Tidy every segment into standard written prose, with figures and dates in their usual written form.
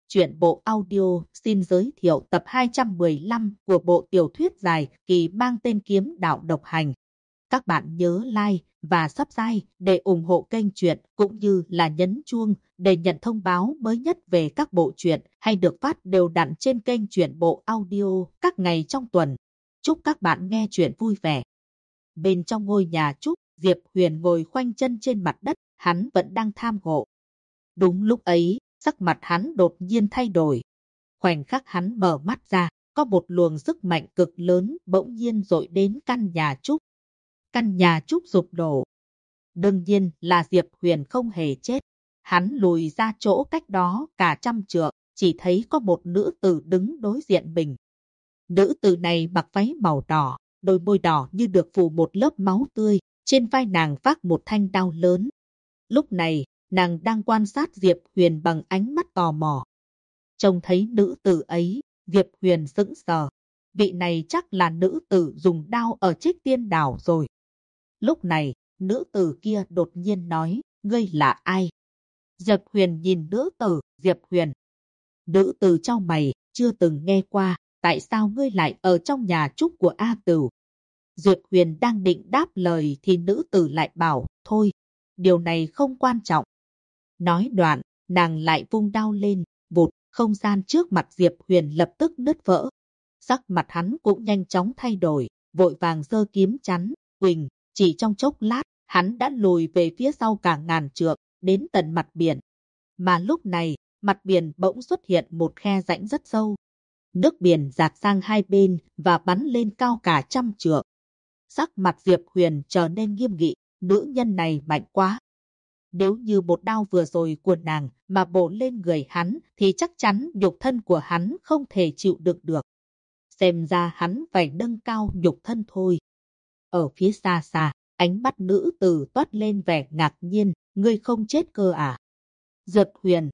Truyện bộ audio xin giới thiệu tập 215 của bộ tiểu thuyết dài kỳ mang tên Kiếm Đạo Độc Hành. Các bạn nhớ like và subscribe để ủng hộ kênh truyện cũng như là nhấn chuông để nhận thông báo mới nhất về các bộ truyện hay được phát đều đặn trên kênh truyện bộ audio các ngày trong tuần. Chúc các bạn nghe truyện vui vẻ. Bên trong ngôi nhà Trúc, Diệp Huyền ngồi khoanh chân trên mặt đất, hắn vẫn đang tham ngộ. Đúng lúc ấy, sắc mặt hắn đột nhiên thay đổi. Khoảnh khắc hắn mở mắt ra, có một luồng sức mạnh cực lớn bỗng nhiên dội đến căn nhà Trúc. Căn nhà Trúc sụp đổ. Đương nhiên là Diệp Huyền không hề chết. Hắn lùi ra chỗ cách đó cả 100 trượng, chỉ thấy có một nữ tử đứng đối diện mình. Nữ tử này mặc váy màu đỏ, đôi môi đỏ như được phủ một lớp máu tươi, trên vai nàng vác một thanh đao lớn. Lúc này, nàng đang quan sát Diệp Huyền bằng ánh mắt tò mò. Trông thấy nữ tử ấy, Diệp Huyền sững sờ. Vị này chắc là nữ tử dùng đao ở Trích Tiên Đảo rồi. Lúc này, nữ tử kia đột nhiên nói, ngươi là ai? Diệp Huyền nhìn nữ tử, Diệp Huyền. Nữ tử chau mày, chưa từng nghe qua, tại sao ngươi lại ở trong nhà Trúc của A Tửu? Diệp Huyền đang định đáp lời thì nữ tử lại bảo, thôi, điều này không quan trọng. Nói đoạn, nàng lại vung đao lên, vụt, không gian trước mặt Diệp Huyền lập tức nứt vỡ. Sắc mặt hắn cũng nhanh chóng thay đổi, vội vàng giơ kiếm chắn, huỳnh, chỉ trong chốc lát, hắn đã lùi về phía sau cả ngàn trượng, đến tận mặt biển. Mà lúc này, mặt biển bỗng xuất hiện một khe rãnh rất sâu. Nước biển dạt sang hai bên và bắn lên cao cả 100 trượng. Sắc mặt Diệp Huyền trở nên nghiêm nghị, nữ nhân này mạnh quá. Nếu như một đao vừa rồi của nàng mà bổ lên người hắn thì chắc chắn nhục thân của hắn không thể chịu đựng được. Xem ra hắn phải nâng cao nhục thân thôi. Ở phía xa xa, ánh mắt nữ tử toát lên vẻ ngạc nhiên, ngươi không chết cơ à? Diệp Huyền.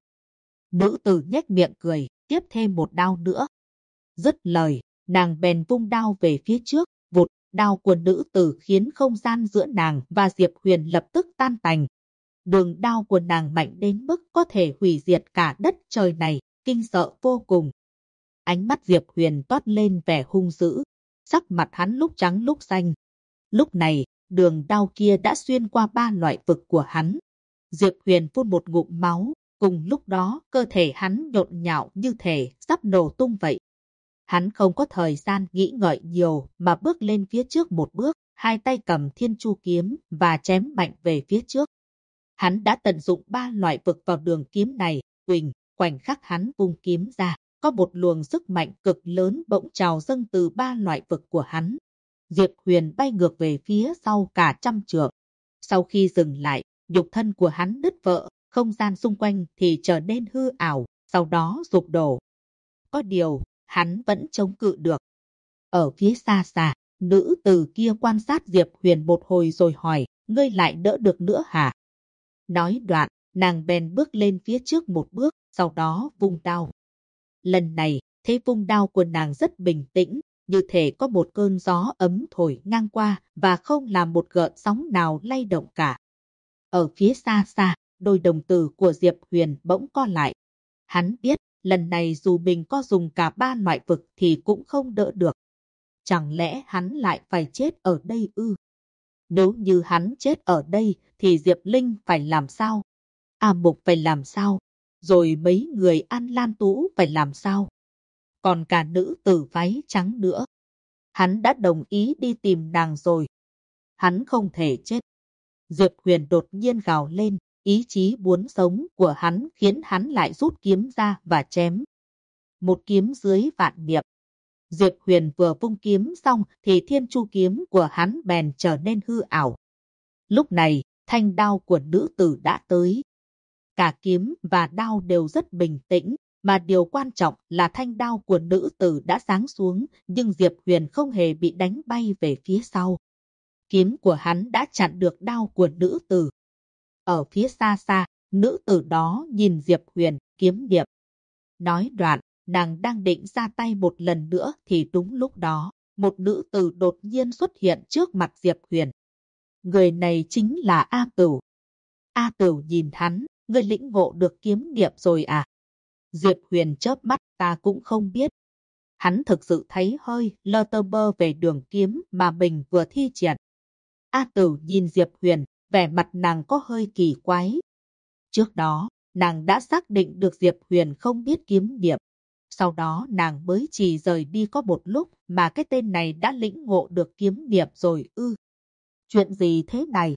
Nữ tử nhếch miệng cười, tiếp thêm một đao nữa. Dứt lời, nàng bèn vung đao về phía trước, vụt, đao của nữ tử khiến không gian giữa nàng và Diệp Huyền lập tức tan tành. Đường đao của nàng mạnh đến mức có thể hủy diệt cả đất trời này, kinh sợ vô cùng. Ánh mắt Diệp Huyền toát lên vẻ hung dữ, sắc mặt hắn lúc trắng lúc xanh. Lúc này, đường đao kia đã xuyên qua 3 loại vực của hắn. Diệp Huyền phun một ngụm máu, cùng lúc đó cơ thể hắn nhộn nhạo như thể sắp nổ tung vậy. Hắn không có thời gian nghĩ ngợi nhiều mà bước lên phía trước một bước, hai tay cầm Thiên Chu kiếm và chém mạnh về phía trước. Hắn đã tận dụng 3 loại vực vào đường kiếm này, huỳnh, khoảnh khắc hắn vung kiếm ra, có một luồng sức mạnh cực lớn bỗng trào dâng từ 3 loại vực của hắn. Diệp Huyền bay ngược về phía sau cả 100 trượng. Sau khi dừng lại, nhục thân của hắn nứt vỡ, không gian xung quanh thì trở nên hư ảo, sau đó sụp đổ. Có điều, hắn vẫn chống cự được. Ở phía xa xa, nữ tử kia quan sát Diệp Huyền một hồi rồi hỏi, ngươi lại đỡ được nữa hả? Nói đoạn, nàng bèn bước lên phía trước một bước, sau đó vung đao. Lần này, thế vung đao của nàng rất bình tĩnh, như thể có một cơn gió ấm thổi ngang qua và không làm một gợn sóng nào lay động cả. Ở phía xa xa, đôi đồng tử của Diệp Huyền bỗng co lại. Hắn biết, lần này dù mình có dùng cả 3 loại vực thì cũng không đỡ được. Chẳng lẽ hắn lại phải chết ở đây ư? Nếu như hắn chết ở đây thì Diệp Linh phải làm sao? A Mục phải làm sao? Rồi mấy người An Lan Tú phải làm sao? Còn cả nữ tử váy trắng nữa. Hắn đã đồng ý đi tìm nàng rồi. Hắn không thể chết. Diệp Huyền đột nhiên gào lên, ý chí muốn sống của hắn khiến hắn lại rút kiếm ra và chém. Một kiếm dưới vạn niệm. Diệp Huyền vừa vung kiếm xong thì Thiên Chu kiếm của hắn bèn trở nên hư ảo. Lúc này, thanh đao của nữ tử đã tới. Cả kiếm và đao đều rất bình tĩnh, mà điều quan trọng là thanh đao của nữ tử đã giáng xuống, nhưng Diệp Huyền không hề bị đánh bay về phía sau. Kiếm của hắn đã chặn được đao của nữ tử. Ở phía xa xa, nữ tử đó nhìn Diệp Huyền, kiếm niệm. Nói đoạn, nàng đang định ra tay một lần nữa thì đúng lúc đó, một nữ tử đột nhiên xuất hiện trước mặt Diệp Huyền. Người này chính là A Tửu. A Tửu nhìn hắn, ngươi lĩnh ngộ được kiếm niệm rồi à? Diệp Huyền chớp mắt, ta cũng không biết. Hắn thực sự thấy hơi lơ tơ bơ về đường kiếm mà mình vừa thi triển. A Tử nhìn Diệp Huyền, vẻ mặt nàng có hơi kỳ quái. Trước đó, nàng đã xác định được Diệp Huyền không biết kiếm niệm. Sau đó nàng mới chỉ rời đi có một lúc mà cái tên này đã lĩnh ngộ được kiếm niệm rồi ư. Chuyện gì thế này?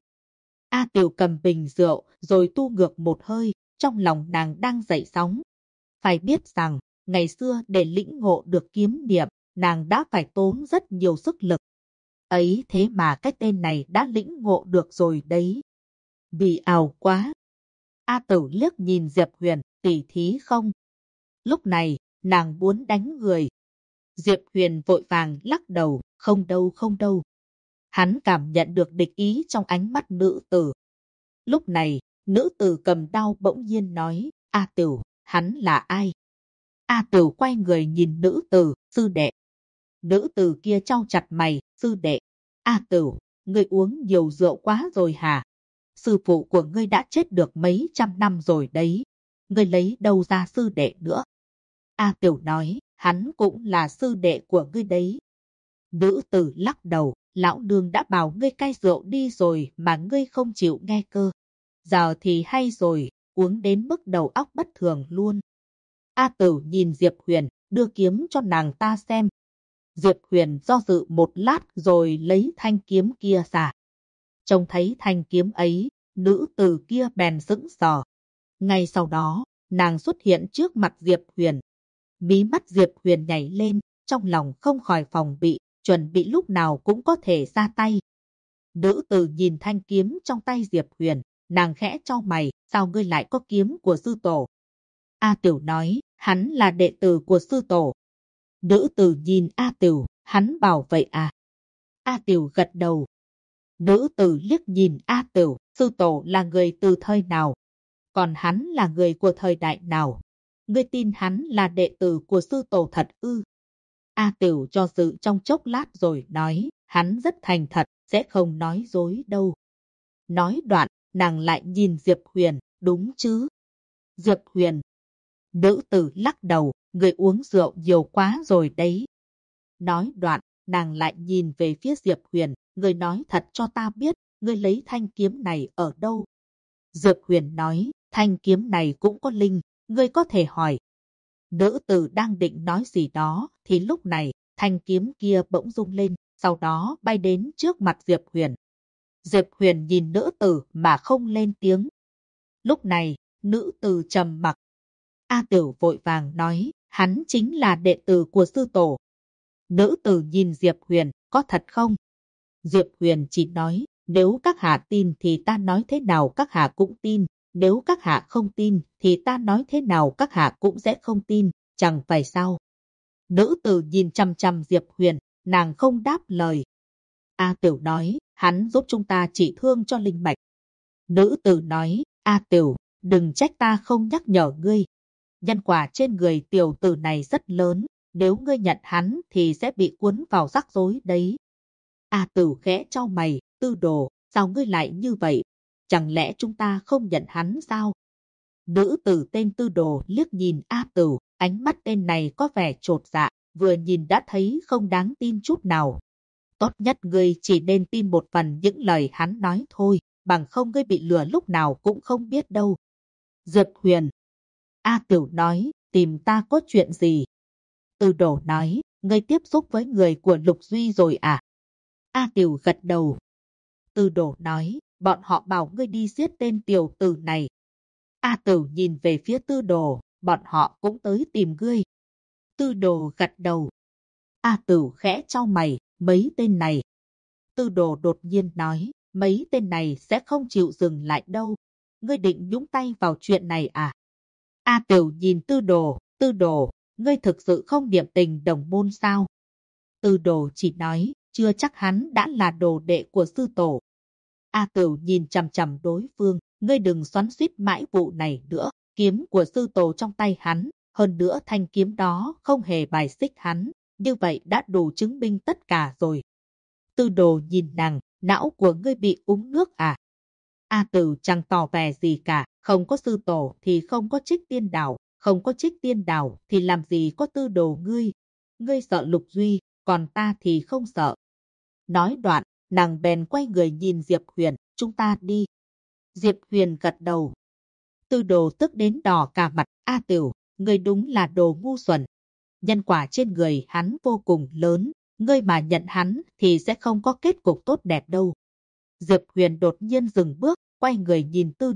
A Tiểu cầm bình rượu rồi tu ngược một hơi, trong lòng nàng đang dậy sóng. Phải biết rằng, ngày xưa để lĩnh ngộ được kiếm niệm, nàng đã phải tốn rất nhiều sức lực. Ấy thế mà cái tên này đã lĩnh ngộ được rồi đấy. Bị ảo quá. A Tử liếc nhìn Diệp Huyền, tỉ thí không? Lúc này, nàng muốn đánh người. Diệp Huyền vội vàng lắc đầu, không đâu không đâu. Hắn cảm nhận được địch ý trong ánh mắt nữ tử. Lúc này, nữ tử cầm đao bỗng nhiên nói, A Tửu, hắn là ai? A Tửu quay người nhìn nữ tử, sư đệ. Nữ tử kia chau chặt mày, sư đệ. A Tửu, ngươi uống nhiều rượu quá rồi hả? Sư phụ của ngươi đã chết được mấy trăm năm rồi đấy. Ngươi lấy đâu ra sư đệ nữa? A Tửu nói, hắn cũng là sư đệ của ngươi đấy. Nữ tử lắc đầu, lão nương đã bảo ngươi cai rượu đi rồi mà ngươi không chịu nghe cơ. Giờ thì hay rồi, uống đến mức đầu óc bất thường luôn. A Tử nhìn Diệp Huyền, đưa kiếm cho nàng ta xem. Diệp Huyền do dự một lát rồi lấy thanh kiếm kia ra. Trông thấy thanh kiếm ấy, nữ tử kia bèn sững sờ. Ngay sau đó, nàng xuất hiện trước mặt Diệp Huyền. Mí mắt Diệp Huyền nhảy lên, trong lòng không khỏi phòng bị, chuẩn bị lúc nào cũng có thể ra tay. Nữ tử nhìn thanh kiếm trong tay Diệp Huyền, nàng khẽ chau mày, sao ngươi lại có kiếm của sư tổ? A Tiểu nói, hắn là đệ tử của sư tổ. Nữ tử nhìn A Tiểu, hắn bảo vậy à? A Tiểu gật đầu. Nữ tử liếc nhìn A Tiểu, sư tổ là người từ thời nào? Còn hắn là người của thời đại nào? Ngươi tin hắn là đệ tử của sư tổ thật ư? A Tiểu cho dự trong chốc lát rồi nói, hắn rất thành thật, sẽ không nói dối đâu. Nói đoạn, nàng lại nhìn Diệp Huyền, đúng chứ? Diệp Huyền. Nữ tử lắc đầu, người uống rượu nhiều quá rồi đấy. Nói đoạn, nàng lại nhìn về phía Diệp Huyền, người nói thật cho ta biết, người lấy thanh kiếm này ở đâu? Diệp Huyền nói, thanh kiếm này cũng có linh, ngươi có thể hỏi. Nữ tử đang định nói gì đó, thì lúc này, thanh kiếm kia bỗng rung lên, sau đó bay đến trước mặt Diệp Huyền. Diệp Huyền nhìn nữ tử mà không lên tiếng. Lúc này, nữ tử trầm mặc. A Tiểu vội vàng nói, hắn chính là đệ tử của sư tổ. Nữ tử nhìn Diệp Huyền, có thật không? Diệp Huyền chỉ nói, nếu các hạ tin thì ta nói thế nào các hạ cũng tin, nếu các hạ không tin thì ta nói thế nào các hạ cũng sẽ không tin, chẳng phải sao? Nữ tử nhìn chăm chăm Diệp Huyền, nàng không đáp lời. A Tiểu nói, hắn giúp chúng ta trị thương cho linh mạch. Nữ tử nói, A Tiểu, đừng trách ta không nhắc nhở ngươi. Nhân quả trên người tiểu tử này rất lớn, nếu ngươi nhận hắn thì sẽ bị cuốn vào rắc rối đấy. A Tử khẽ chau mày, Tư Đồ, sao ngươi lại như vậy? Chẳng lẽ chúng ta không nhận hắn sao? Nữ tử tên Tư Đồ liếc nhìn A Tử, ánh mắt tên này có vẻ chột dạ, vừa nhìn đã thấy không đáng tin chút nào. Tốt nhất ngươi chỉ nên tin một phần những lời hắn nói thôi, bằng không ngươi bị lừa lúc nào cũng không biết đâu. Diệp Huyền. A Tiểu nói, tìm ta có chuyện gì? Tư Đồ nói, ngươi tiếp xúc với người của Lục Duy rồi à? A Tiểu gật đầu. Tư Đồ nói, bọn họ bảo ngươi đi giết tên tiểu tử này. A Tử nhìn về phía Tư Đồ, bọn họ cũng tới tìm ngươi. Tư Đồ gật đầu. A Tử khẽ chau mày, mấy tên này. Tư Đồ đột nhiên nói, mấy tên này sẽ không chịu dừng lại đâu. Ngươi định nhúng tay vào chuyện này à? A Tử nhìn Tư Đồ, ngươi thực sự không niệm tình đồng môn sao? Tư Đồ chỉ nói, chưa chắc hắn đã là đồ đệ của sư tổ. A Tử nhìn chằm chằm đối phương, ngươi đừng xoắn xuýt mãi vụ này nữa, kiếm của sư tổ trong tay hắn, hơn nữa thanh kiếm đó không hề bài xích hắn, như vậy đã đủ chứng minh tất cả rồi. Tư Đồ nhìn nàng, não của ngươi bị uống nước à? A Tử chẳng tỏ vẻ gì cả, không có sư tổ thì không có Trích Tiên Đảo, Không có Trích Tiên Đảo thì làm gì có Tư Đồ ngươi. Ngươi sợ Lục Duy, còn ta thì không sợ. Nói đoạn, nàng bèn quay người nhìn Diệp Huyền, chúng ta đi. Diệp Huyền gật đầu. Tư Đồ tức đến đỏ cả mặt, A Tửu, ngươi đúng là đồ ngu xuẩn. Nhân quả trên người hắn vô cùng lớn, ngươi mà nhận hắn thì sẽ không có kết cục tốt đẹp đâu. Diệp Huyền đột nhiên dừng bước, quay người nhìn Tư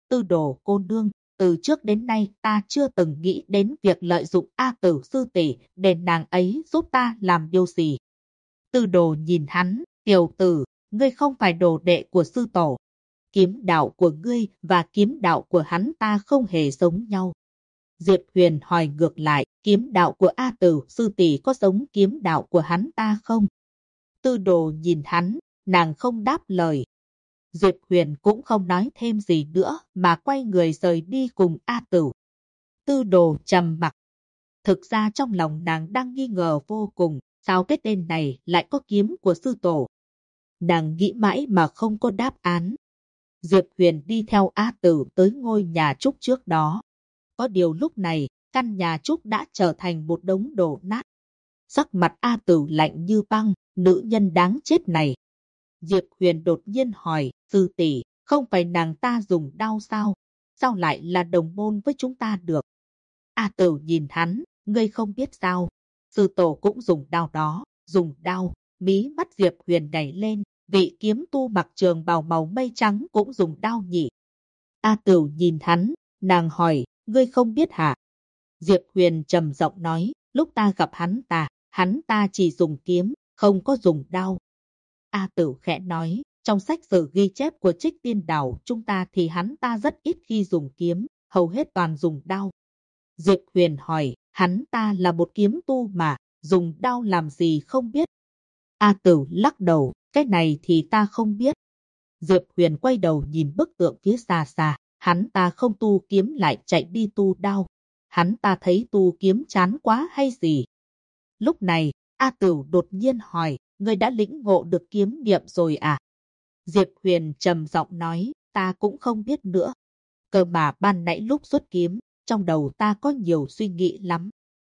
Đồ cô nương, từ trước đến nay ta chưa từng nghĩ đến việc lợi dụng A Tử sư tỷ để nàng ấy giúp ta làm điều gì. Tư Đồ nhìn hắn, tiểu tử, ngươi không phải đồ đệ của sư tổ. Kiếm đạo của ngươi và kiếm đạo của hắn ta không hề giống nhau. Diệp Huyền hỏi ngược lại, kiếm đạo của A Tử sư tỷ có giống kiếm đạo của hắn ta không? Tư Đồ nhìn hắn, nàng không đáp lời. Diệp Huyền cũng không nói thêm gì nữa mà quay người rời đi cùng A Tử. Tư Đồ trầm mặc. Thực ra trong lòng nàng đang nghi ngờ vô cùng, sao cái tên này lại có kiếm của sư tổ? Nàng nghĩ mãi mà không có đáp án. Diệp Huyền đi theo A Tử tới ngôi nhà trúc trước đó. Có điều lúc này, căn nhà trúc đã trở thành một đống đổ nát. Sắc mặt A Tử lạnh như băng, nữ nhân đáng chết này. Diệp Huyền đột nhiên hỏi, sư tỷ, không phải nàng ta dùng đao sao? Sao lại là đồng môn với chúng ta được? A Tử nhìn hắn, ngươi không biết sao? Sư tổ cũng dùng đao đó, dùng đao. Mí mắt Diệp Huyền nhảy lên, vị kiếm tu mặc trường bào màu mây trắng cũng dùng đao nhỉ? A Tử nhìn hắn, nàng hỏi, ngươi không biết hả? Diệp Huyền trầm giọng nói, lúc ta gặp hắn ta chỉ dùng kiếm, không có dùng đao. A Tử khẽ nói, trong sách sử ghi chép của Trích Tiên Đảo chúng ta thì hắn ta rất ít khi dùng kiếm, hầu hết toàn dùng đao. Diệp Huyền hỏi, hắn ta là một kiếm tu mà, dùng đao làm gì không biết. A Tử lắc đầu, cái này thì ta không biết. Diệp Huyền quay đầu nhìn bức tượng phía xa xa, hắn ta không tu kiếm lại chạy đi tu đao. Hắn ta thấy tu kiếm chán quá hay gì? Lúc này, A Tử đột nhiên hỏi, ngươi đã lĩnh ngộ được kiếm niệm rồi à? Diệp Huyền trầm giọng nói, ta cũng không biết nữa. Cơ mà ban nãy lúc xuất kiếm, trong đầu ta có nhiều suy nghĩ lắm.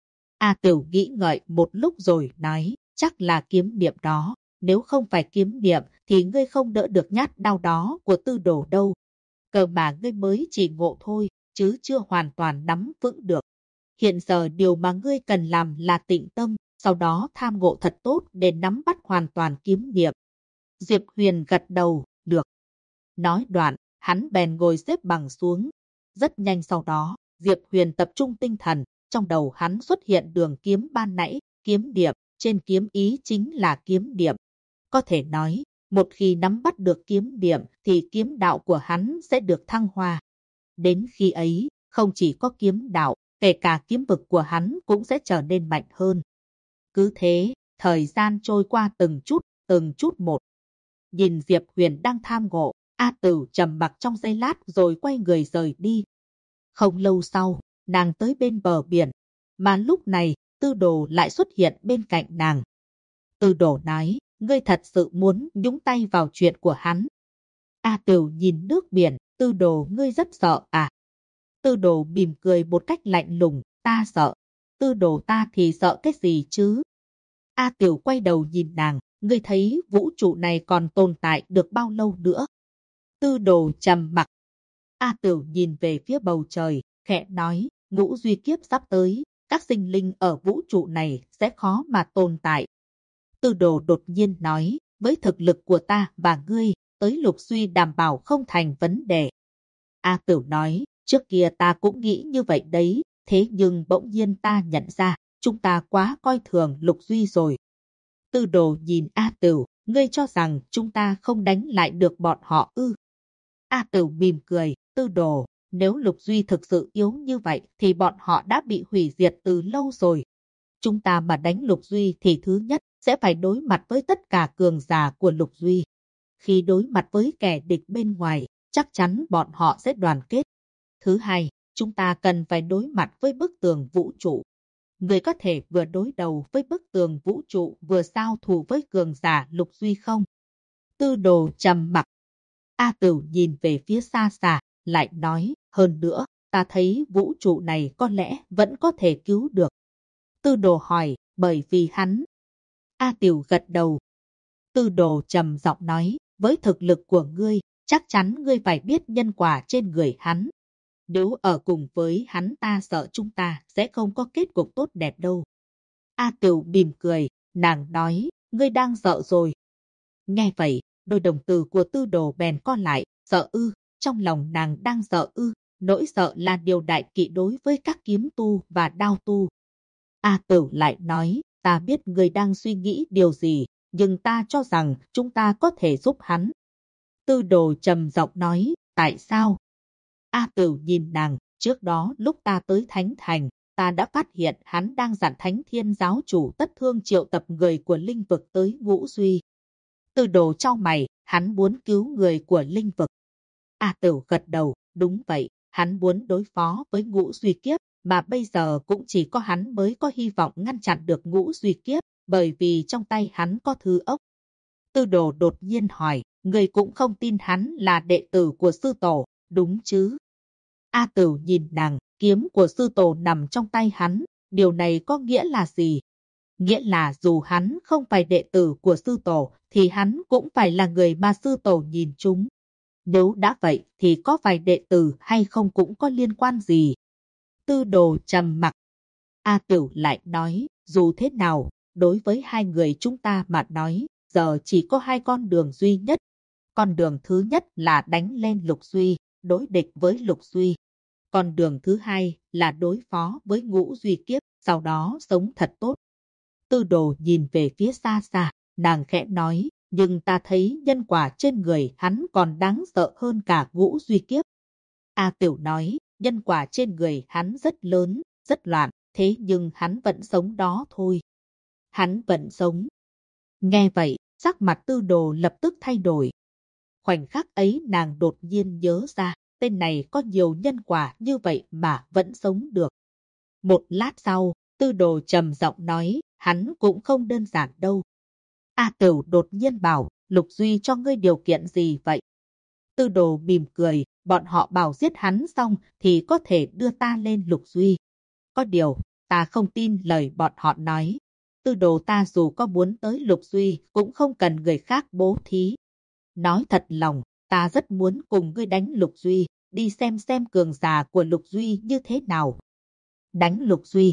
A Tử nghĩ ngợi một lúc rồi nói, chắc là kiếm niệm đó. Nếu không phải kiếm niệm thì ngươi không đỡ được nhát đau đó của Tư Đồ đâu. Cơ mà ngươi mới chỉ ngộ thôi, chứ chưa hoàn toàn nắm vững được. Hiện giờ điều mà ngươi cần làm là tịnh tâm, sau đó tham ngộ thật tốt để nắm bắt hoàn toàn kiếm niệm. Diệp Huyền gật đầu, được. Nói đoạn, hắn bèn ngồi xếp bằng xuống. Rất nhanh sau đó, Diệp Huyền tập trung tinh thần, trong đầu hắn xuất hiện đường kiếm ban nãy, kiếm niệm, trên kiếm ý chính là kiếm niệm. Có thể nói, một khi nắm bắt được kiếm niệm thì kiếm đạo của hắn sẽ được thăng hoa. Đến khi ấy, không chỉ có kiếm đạo, kể cả kiếm vực của hắn cũng sẽ trở nên mạnh hơn. Cứ thế, thời gian trôi qua từng chút một. Nhìn Diệp Huyền đang tham ngộ, A Tử trầm mặc trong giây lát rồi quay người rời đi. Không lâu sau, nàng tới bên bờ biển, mà lúc này, Tư Đồ lại xuất hiện bên cạnh nàng. Tư Đồ nói, ngươi thật sự muốn nhúng tay vào chuyện của hắn. A Tử nhìn nước biển, Tư Đồ ngươi rất sợ à? Tư Đồ mỉm cười một cách lạnh lùng, ta sợ. Tư Đồ ta thì sợ cái gì chứ? A Tử quay đầu nhìn nàng, ngươi thấy vũ trụ này còn tồn tại được bao lâu nữa? Tư Đồ trầm mặc. A Tử nhìn về phía bầu trời, khẽ nói, ngũ duy kiếp sắp tới, các sinh linh ở vũ trụ này sẽ khó mà tồn tại. Tư Đồ đột nhiên nói, với thực lực của ta và ngươi, tới Lục Duy đảm bảo không thành vấn đề. A Tử nói, trước kia ta cũng nghĩ như vậy đấy, thế nhưng bỗng nhiên ta nhận ra, chúng ta quá coi thường Lục Duy rồi. Tư Đồ nhìn A Tử, ngươi cho rằng chúng ta không đánh lại được bọn họ ư? A Tử mỉm cười, Tư Đồ, nếu Lục Duy thực sự yếu như vậy thì bọn họ đã bị hủy diệt từ lâu rồi. Chúng ta mà đánh Lục Duy thì thứ nhất sẽ phải đối mặt với tất cả cường giả của Lục Duy. Khi đối mặt với kẻ địch bên ngoài, chắc chắn bọn họ sẽ đoàn kết. Thứ hai, chúng ta cần phải đối mặt với bức tường vũ trụ. Người có thể vừa đối đầu với bức tường vũ trụ vừa giao thủ với cường giả Lục Duy không? Tư Đồ trầm mặc. A Tử nhìn về phía xa xa, lại nói, hơn nữa, ta thấy vũ trụ này có lẽ vẫn có thể cứu được. Tư Đồ hỏi, bởi vì hắn. A Tửu gật đầu. Tư Đồ trầm giọng nói, với thực lực của ngươi, chắc chắn ngươi phải biết nhân quả trên người hắn. Nếu ở cùng với hắn ta sợ chúng ta sẽ không có kết cục tốt đẹp đâu. A Tửu mỉm cười, nàng nói, ngươi đang sợ rồi. Nghe vậy, đôi đồng tử của Tư Đồ bèn co lại, sợ ư, trong lòng nàng đang sợ ư, nỗi sợ là điều đại kỵ đối với các kiếm tu và đao tu. A Tửu lại nói, ta biết ngươi đang suy nghĩ điều gì, nhưng ta cho rằng chúng ta có thể giúp hắn. Tư Đồ trầm giọng nói, tại sao? A Tửu nhìn nàng, trước đó lúc ta tới Thánh Thành, ta đã phát hiện hắn đang dặn Thánh Thiên giáo chủ Tất Thương triệu tập người của linh vực tới Ngũ Duy. Tư Đồ chau mày, hắn muốn cứu người của linh vực. A Tửu gật đầu, đúng vậy, hắn muốn đối phó với Ngũ Duy kiếp, mà bây giờ cũng chỉ có hắn mới có hy vọng ngăn chặn được Ngũ Duy kiếp, bởi vì trong tay hắn có thư ốc. Tư Đồ đột nhiên hỏi, người cũng không tin hắn là đệ tử của sư tổ, đúng chứ? A Tửu nhìn nàng, kiếm của sư tổ nằm trong tay hắn, điều này có nghĩa là gì? Nghĩa là dù hắn không phải đệ tử của sư tổ, thì hắn cũng phải là người mà sư tổ nhìn chúng. Nếu đã vậy thì có phải đệ tử hay không cũng có liên quan gì? Tư Đồ trầm mặc. A Tửu lại nói, dù thế nào, đối với hai người chúng ta mà nói, giờ chỉ có hai con đường duy nhất. Con đường thứ nhất là đánh lên Lục Duy, đối địch với Lục Duy. Con đường thứ hai là đối phó với Ngũ Duy kiếp, sau đó sống thật tốt. Tư Đồ nhìn về phía xa xa, nàng khẽ nói, nhưng ta thấy nhân quả trên người hắn còn đáng sợ hơn cả Ngũ Duy kiếp. A Tửu nói, nhân quả trên người hắn rất lớn, rất loạn, thế nhưng hắn vẫn sống đó thôi. Hắn vẫn sống. Nghe vậy, sắc mặt Tư Đồ lập tức thay đổi. Khoảnh khắc ấy nàng đột nhiên nhớ ra, tên này có nhiều nhân quả như vậy mà vẫn sống được. Một lát sau, Tư Đồ trầm giọng nói, hắn cũng không đơn giản đâu. A Tửu đột nhiên bảo, Lục Duy cho ngươi điều kiện gì vậy? Tư Đồ mỉm cười, bọn họ bảo giết hắn xong thì có thể đưa ta lên Lục Duy. Có điều, ta không tin lời bọn họ nói. Tư Đồ ta dù có muốn tới Lục Duy cũng không cần người khác bố thí. Nói thật lòng, ta rất muốn cùng ngươi đánh Lục Duy, đi xem cường giả của Lục Duy như thế nào. Đánh Lục Duy.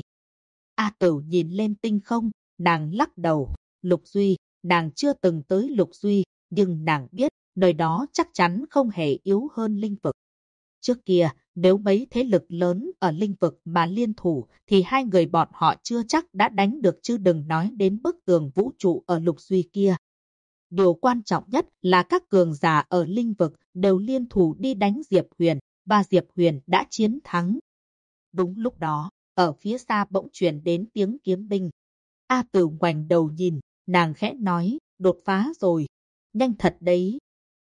A Tửu nhìn lên tinh không, nàng lắc đầu. Lục Duy, nàng chưa từng tới Lục Duy, nhưng nàng biết nơi đó chắc chắn không hề yếu hơn linh vực. Trước kia, nếu mấy thế lực lớn ở linh vực mà liên thủ thì hai người bọn họ chưa chắc đã đánh được, chứ đừng nói đến bức tường vũ trụ ở Lục Duy kia. Điều quan trọng nhất là các cường giả ở linh vực đều liên thủ đi đánh Diệp Huyền, và Diệp Huyền đã chiến thắng. Đúng lúc đó, ở phía xa bỗng truyền đến tiếng kiếm binh. A Tửu ngoảnh đầu nhìn, nàng khẽ nói, đột phá rồi, nhanh thật đấy.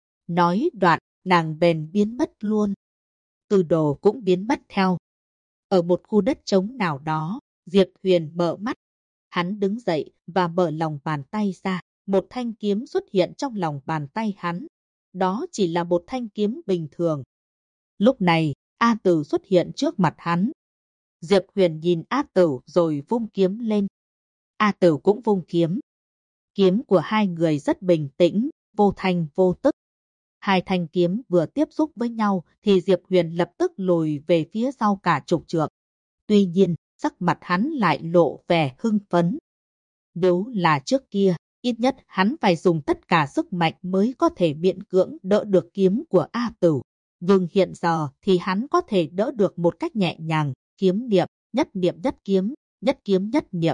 Nói đoạn, nàng bèn biến mất luôn. Tư Đồ cũng biến mất theo. Ở một khu đất trống nào đó, Diệp Huyền mở mắt. Hắn đứng dậy và mở lòng bàn tay ra. Một thanh kiếm xuất hiện trong lòng bàn tay hắn. Đó chỉ là một thanh kiếm bình thường. Lúc này, A Tửu xuất hiện trước mặt hắn. Diệp Huyền nhìn A Tửu rồi vung kiếm lên. A Tửu cũng vung kiếm. Kiếm của hai người rất bình tĩnh, vô thanh vô tức. Hai thanh kiếm vừa tiếp xúc với nhau thì Diệp Huyền lập tức lùi về phía sau cả chục trượng. Tuy nhiên, sắc mặt hắn lại lộ vẻ hưng phấn. Nếu là trước kia, ít nhất hắn phải dùng tất cả sức mạnh mới có thể miễn cưỡng đỡ được kiếm của A Tửu. Nhưng hiện giờ thì hắn có thể đỡ được một cách nhẹ nhàng, kiếm niệm nhất kiếm nhất niệm.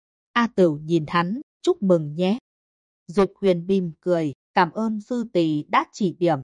A Tửu nhìn hắn, chúc mừng nhé. Diệp Huyền mỉm cười, cảm ơn sư tỷ đã chỉ điểm.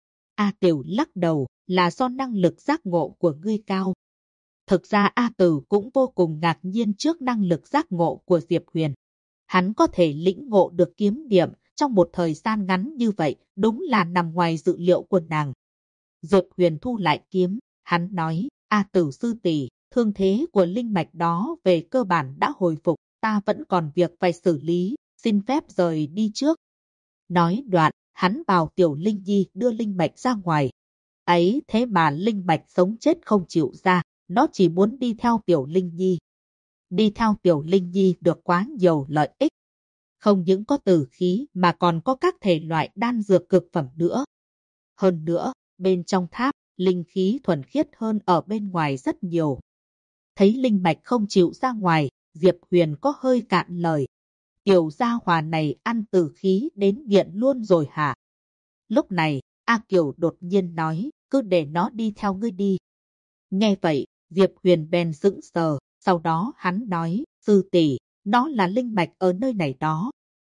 A Tửu lắc đầu, là do năng lực giác ngộ của ngươi cao. Thực ra A Tửu cũng vô cùng ngạc nhiên trước năng lực giác ngộ của Diệp Huyền. Hắn có thể lĩnh ngộ được kiếm niệm trong một thời gian ngắn như vậy, đúng là nằm ngoài dự liệu của nàng. Diệp Huyền thu lại kiếm, hắn nói, A Tửu sư tỷ, thương thế của linh mạch đó về cơ bản đã hồi phục, ta vẫn còn việc phải xử lý, xin phép rời đi trước. Nói đoạn, hắn bảo Tiểu Linh Nhi đưa linh mạch ra ngoài. ấy thế mà linh mạch sống chết không chịu ra, nó chỉ muốn đi theo Tiểu Linh Nhi. Đi theo Tiểu Linh Nhi được quá nhiều lợi ích. Không những có tử khí mà còn có các thể loại đan dược cực phẩm nữa. Hơn nữa, bên trong tháp, linh khí thuần khiết hơn ở bên ngoài rất nhiều. Thấy linh mạch không chịu ra ngoài, Diệp Huyền có hơi cạn lời. Tiểu gia hỏa này ăn tử khí đến nghiện luôn rồi hả? Lúc này, A Kiều đột nhiên nói, cứ để nó đi theo ngươi đi. Nghe vậy, Diệp Huyền bèn sững sờ, sau đó hắn nói, sư tỷ, nó là linh mạch ở nơi này đó.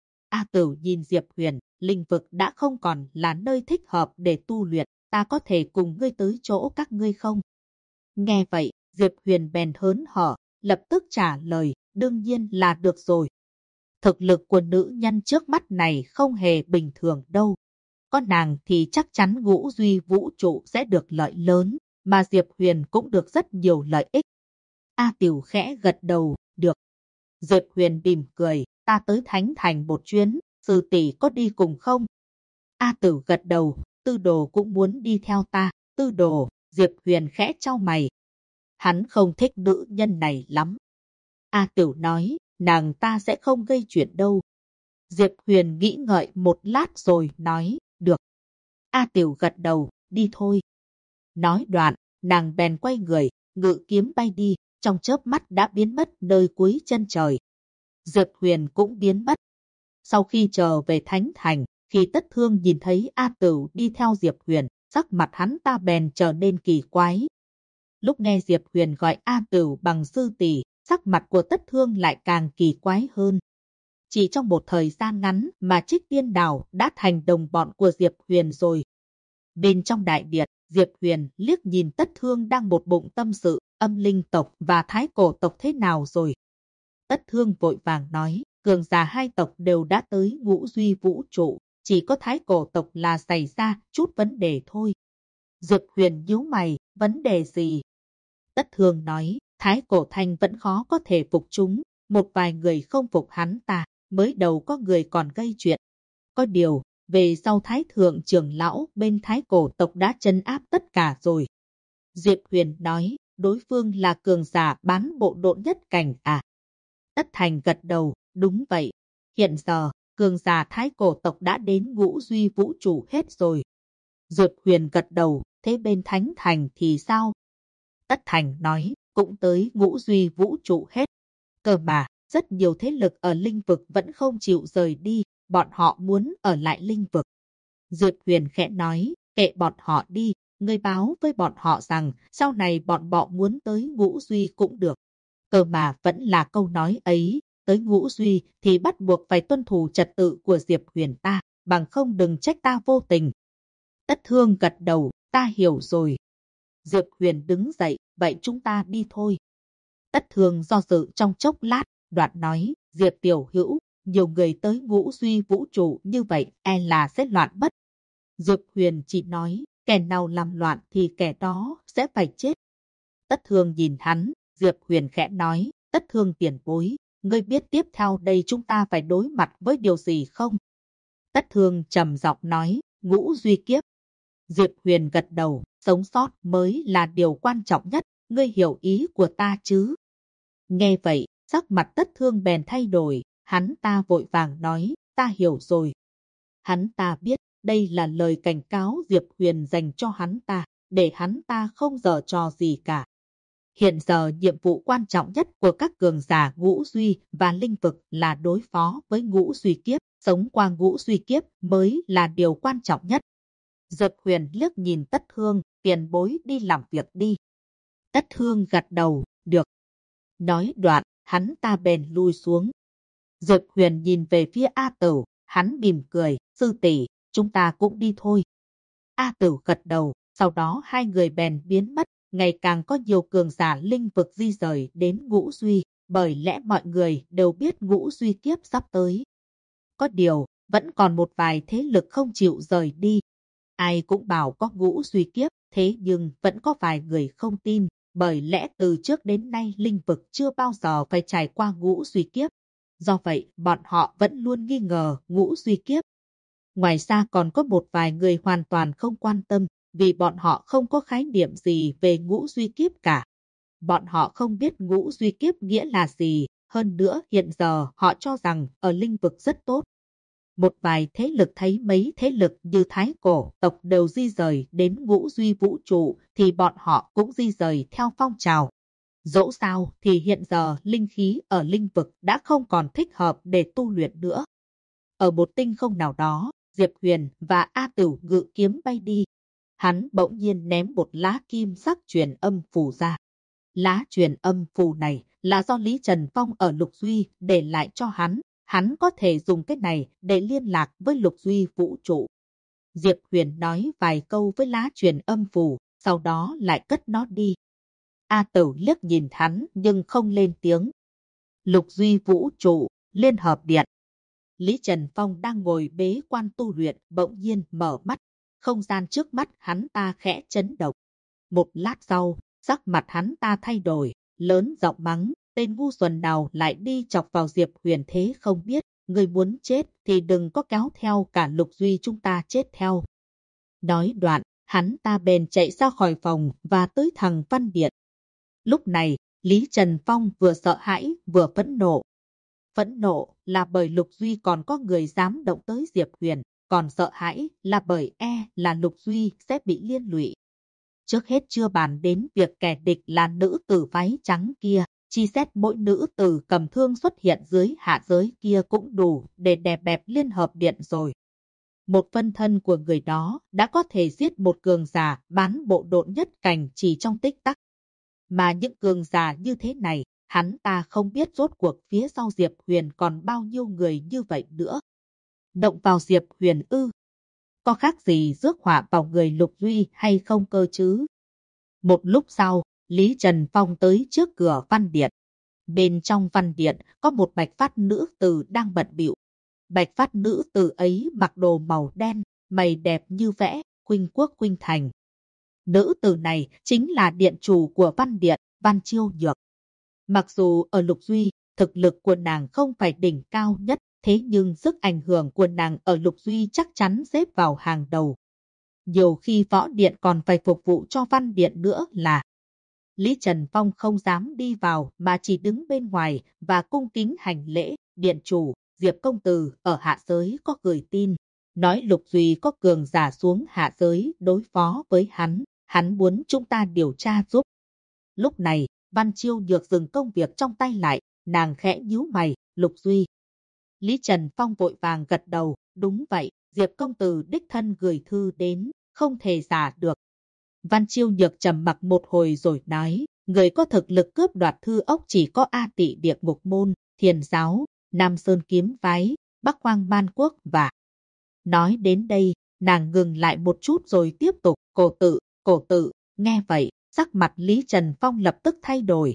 A Cửu nhìn Diệp Huyền, linh vực đã không còn là nơi thích hợp để tu luyện, ta có thể cùng ngươi tới chỗ các ngươi không? Nghe vậy, Diệp Huyền bèn hớn hở, lập tức trả lời, đương nhiên là được rồi. Thực lực của nữ nhân trước mắt này không hề bình thường đâu. Có nàng thì chắc chắn ngũ duy vũ trụ sẽ được lợi lớn, mà Diệp Huyền cũng được rất nhiều lợi ích. A Tiểu khẽ gật đầu, được. Diệp Huyền mỉm cười, ta tới Thánh Thành một chuyến, sư tỷ có đi cùng không? A Tử gật đầu, Tư Đồ cũng muốn đi theo ta. Tư Đồ, Diệp Huyền khẽ chau mày. Hắn không thích nữ nhân này lắm. A Tử nói, nàng ta sẽ không gây chuyện đâu. Diệp Huyền nghĩ ngợi một lát rồi nói, được. A Tiểu gật đầu, đi thôi. Nói đoạn, nàng bèn quay người, ngự kiếm bay đi, trong chớp mắt đã biến mất nơi cuối chân trời. Diệp Huyền cũng biến mất. Sau khi trở về Thánh Thành, khi Tất Thương nhìn thấy A Tửu đi theo Diệp Huyền, sắc mặt hắn ta bèn trở nên kỳ quái. Lúc nghe Diệp Huyền gọi A Tửu bằng sư tỷ, sắc mặt của Tất Thương lại càng kỳ quái hơn. Chỉ trong một thời gian ngắn mà Trích Tiên Đào đã thành đồng bọn của Diệp Huyền rồi. Bên trong đại điện, Diệp Huyền liếc nhìn Tất Thương đang một bụng tâm sự, âm linh tộc và thái cổ tộc thế nào rồi. Tất Thương vội vàng nói, cường giả hai tộc đều đã tới ngũ duy vũ trụ, chỉ có thái cổ tộc là xảy ra chút vấn đề thôi. Diệp Huyền nhíu mày, vấn đề gì? Tất Thương nói, thái cổ thanh vẫn khó có thể phục chúng, một vài người không phục hắn ta, mới đầu có người còn gây chuyện. Có điều, về sau thái thượng trưởng lão bên thái cổ tộc đã trấn áp tất cả rồi. Diệp Huyền nói, đối phương là cường giả bán bộ độ nhất cảnh à? Tất Thành gật đầu, đúng vậy. Hiện giờ, cường giả thái cổ tộc đã đến ngũ duy vũ trụ hết rồi. Diệp Huyền gật đầu, thế bên Thánh Thành thì sao? Tất Thành nói, cũng tới ngũ duy vũ trụ hết. Cơ mà, rất nhiều thế lực ở linh vực vẫn không chịu rời đi, bọn họ muốn ở lại linh vực. Diệp Huyền khẽ nói, kệ bọn họ đi, ngươi báo với bọn họ rằng sau này bọn họ muốn tới ngũ duy cũng được. Cơ mà vẫn là câu nói ấy, tới ngũ duy thì bắt buộc phải tuân thủ trật tự của Diệp Huyền ta, bằng không đừng trách ta vô tình. Tất Thương gật đầu, ta hiểu rồi. Diệp Huyền đứng dậy, vậy chúng ta đi thôi. Tất Thương do dự trong chốc lát, đoạn nói, Diệp tiểu hữu, nhiều người tới ngũ duy vũ trụ như vậy e là sẽ loạn bất. Diệp Huyền chỉ nói, kẻ nào làm loạn thì kẻ đó sẽ phải chết. Tất Thương nhìn hắn, Diệp Huyền khẽ nói, Tất Thương tiền bối, ngươi biết tiếp theo đây chúng ta phải đối mặt với điều gì không? Tất Thương trầm giọng nói, ngũ duy kiếp. Diệp Huyền gật đầu, sống sót mới là điều quan trọng nhất, ngươi hiểu ý của ta chứ? Nghe vậy, sắc mặt Tất Thương bèn thay đổi, hắn ta vội vàng nói, ta hiểu rồi. Hắn ta biết, đây là lời cảnh cáo Diệp Huyền dành cho hắn ta, để hắn ta không giở trò gì cả. Hiện giờ nhiệm vụ quan trọng nhất của các cường giả ngũ duy và linh vực là đối phó với ngũ duy kiếp, sống qua ngũ duy kiếp mới là điều quan trọng nhất. Diệp Huyền liếc nhìn Tất Thương, tiền bối đi làm việc đi. Tất Thương gật đầu, được. Nói đoạn, hắn ta bèn lui xuống. Diệp Huyền nhìn về phía A Tửu, hắn mỉm cười, sư tỷ, chúng ta cũng đi thôi. A Tửu gật đầu, sau đó hai người bèn biến mất, ngày càng có nhiều cường giả linh vực di rời đến ngũ duy, bởi lẽ mọi người đều biết ngũ duy kiếp sắp tới. Có điều, vẫn còn một vài thế lực không chịu rời đi. Ai cũng bảo có ngũ duy kiếp, thế nhưng vẫn có vài người không tin, bởi lẽ từ trước đến nay linh vực chưa bao giờ phải trải qua ngũ duy kiếp. Do vậy, bọn họ vẫn luôn nghi ngờ ngũ duy kiếp. Ngoài ra còn có một vài người hoàn toàn không quan tâm, vì bọn họ không có khái niệm gì về ngũ duy kiếp cả. Bọn họ không biết ngũ duy kiếp nghĩa là gì, hơn nữa hiện giờ họ cho rằng ở linh vực rất tốt. Một vài thế lực thấy mấy thế lực như Thái Cổ tộc đều di rời đến ngũ duy vũ trụ thì bọn họ cũng di rời theo phong trào. Dẫu sao thì hiện giờ linh khí ở linh vực đã không còn thích hợp để tu luyện nữa. Ở một tinh không nào đó, Diệp Huyền và A Tửu ngự kiếm bay đi. Hắn bỗng nhiên ném một lá kim sắc truyền âm phù ra. Lá truyền âm phù này là do Lý Trần Phong ở Lục Duy để lại cho hắn. Hắn có thể dùng cái này để liên lạc với Lục Duy vũ trụ. Diệp Huyền nói vài câu với lá truyền âm phù, sau đó lại cất nó đi. A Tửu liếc nhìn hắn nhưng không lên tiếng. Lục Duy vũ trụ, Liên Hợp Điện. Lý Trần Phong đang ngồi bế quan tu luyện bỗng nhiên mở mắt. Không gian trước mắt hắn ta khẽ chấn động. Một lát sau, sắc mặt hắn ta thay đổi, lớn giọng mắng. Tên ngu xuẩn nào lại đi chọc vào Diệp Huyền thế không biết. Người muốn chết thì đừng có kéo theo cả Lục Duy chúng ta chết theo. Nói đoạn, hắn ta bèn chạy ra khỏi phòng và tới thẳng văn điện. Lúc này, Lý Trần Phong vừa sợ hãi vừa phẫn nộ. Phẫn nộ là bởi Lục Duy còn có người dám động tới Diệp Huyền, còn sợ hãi là bởi là Lục Duy sẽ bị liên lụy. Trước hết chưa bàn đến việc kẻ địch là nữ tử váy trắng kia, chi xét mỗi nữ tử cầm thương xuất hiện dưới hạ giới kia cũng đủ để đè bẹp Liên Hợp Điện rồi. Một phân thân của người đó đã có thể giết một cường giả bán bộ độn nhất cảnh chỉ trong tích tắc. Mà những cường giả như thế này, hắn ta không biết rốt cuộc phía sau Diệp Huyền còn bao nhiêu người như vậy nữa. Động vào Diệp Huyền ư? Có khác gì rước họa vào người Lục Duy hay không cơ chứ? Một lúc sau, Lý Trần Phong tới trước cửa văn điện. Bên trong văn điện có một bạch phát nữ tử đang bận bịu. Bạch phát nữ tử ấy mặc đồ màu đen, mày đẹp như vẽ, khuynh quốc khuynh thành. Nữ tử này chính là điện chủ của văn điện, Văn Chiêu Nhược. Mặc dù ở Lục Duy, thực lực của nàng không phải đỉnh cao nhất, thế nhưng sức ảnh hưởng của nàng ở Lục Duy chắc chắn xếp vào hàng đầu. Nhiều khi võ điện còn phải phục vụ cho văn điện nữa là. Lý Trần Phong không dám đi vào mà chỉ đứng bên ngoài và cung kính hành lễ. Điện chủ, Diệp công tử ở hạ giới có gửi tin, nói Lục Duy có cường giả xuống hạ giới đối phó với hắn muốn chúng ta điều tra giúp. Lúc này, Văn Chiêu Nhược dừng công việc trong tay lại, nàng khẽ nhíu mày, Lục Duy. Lý Trần Phong vội vàng gật đầu, đúng vậy, Diệp công tử đích thân gửi thư đến, không thể giả được. Văn Chiêu Nhược trầm mặc một hồi rồi nói, người có thực lực cướp đoạt thư ốc chỉ có A Tị Địa Ngục Môn, Thiền Giáo, Nam Sơn Kiếm Phái, Bắc Hoang Man Quốc và... Nói đến đây, nàng ngừng lại một chút rồi tiếp tục, cổ tự, nghe vậy, sắc mặt Lý Trần Phong lập tức thay đổi.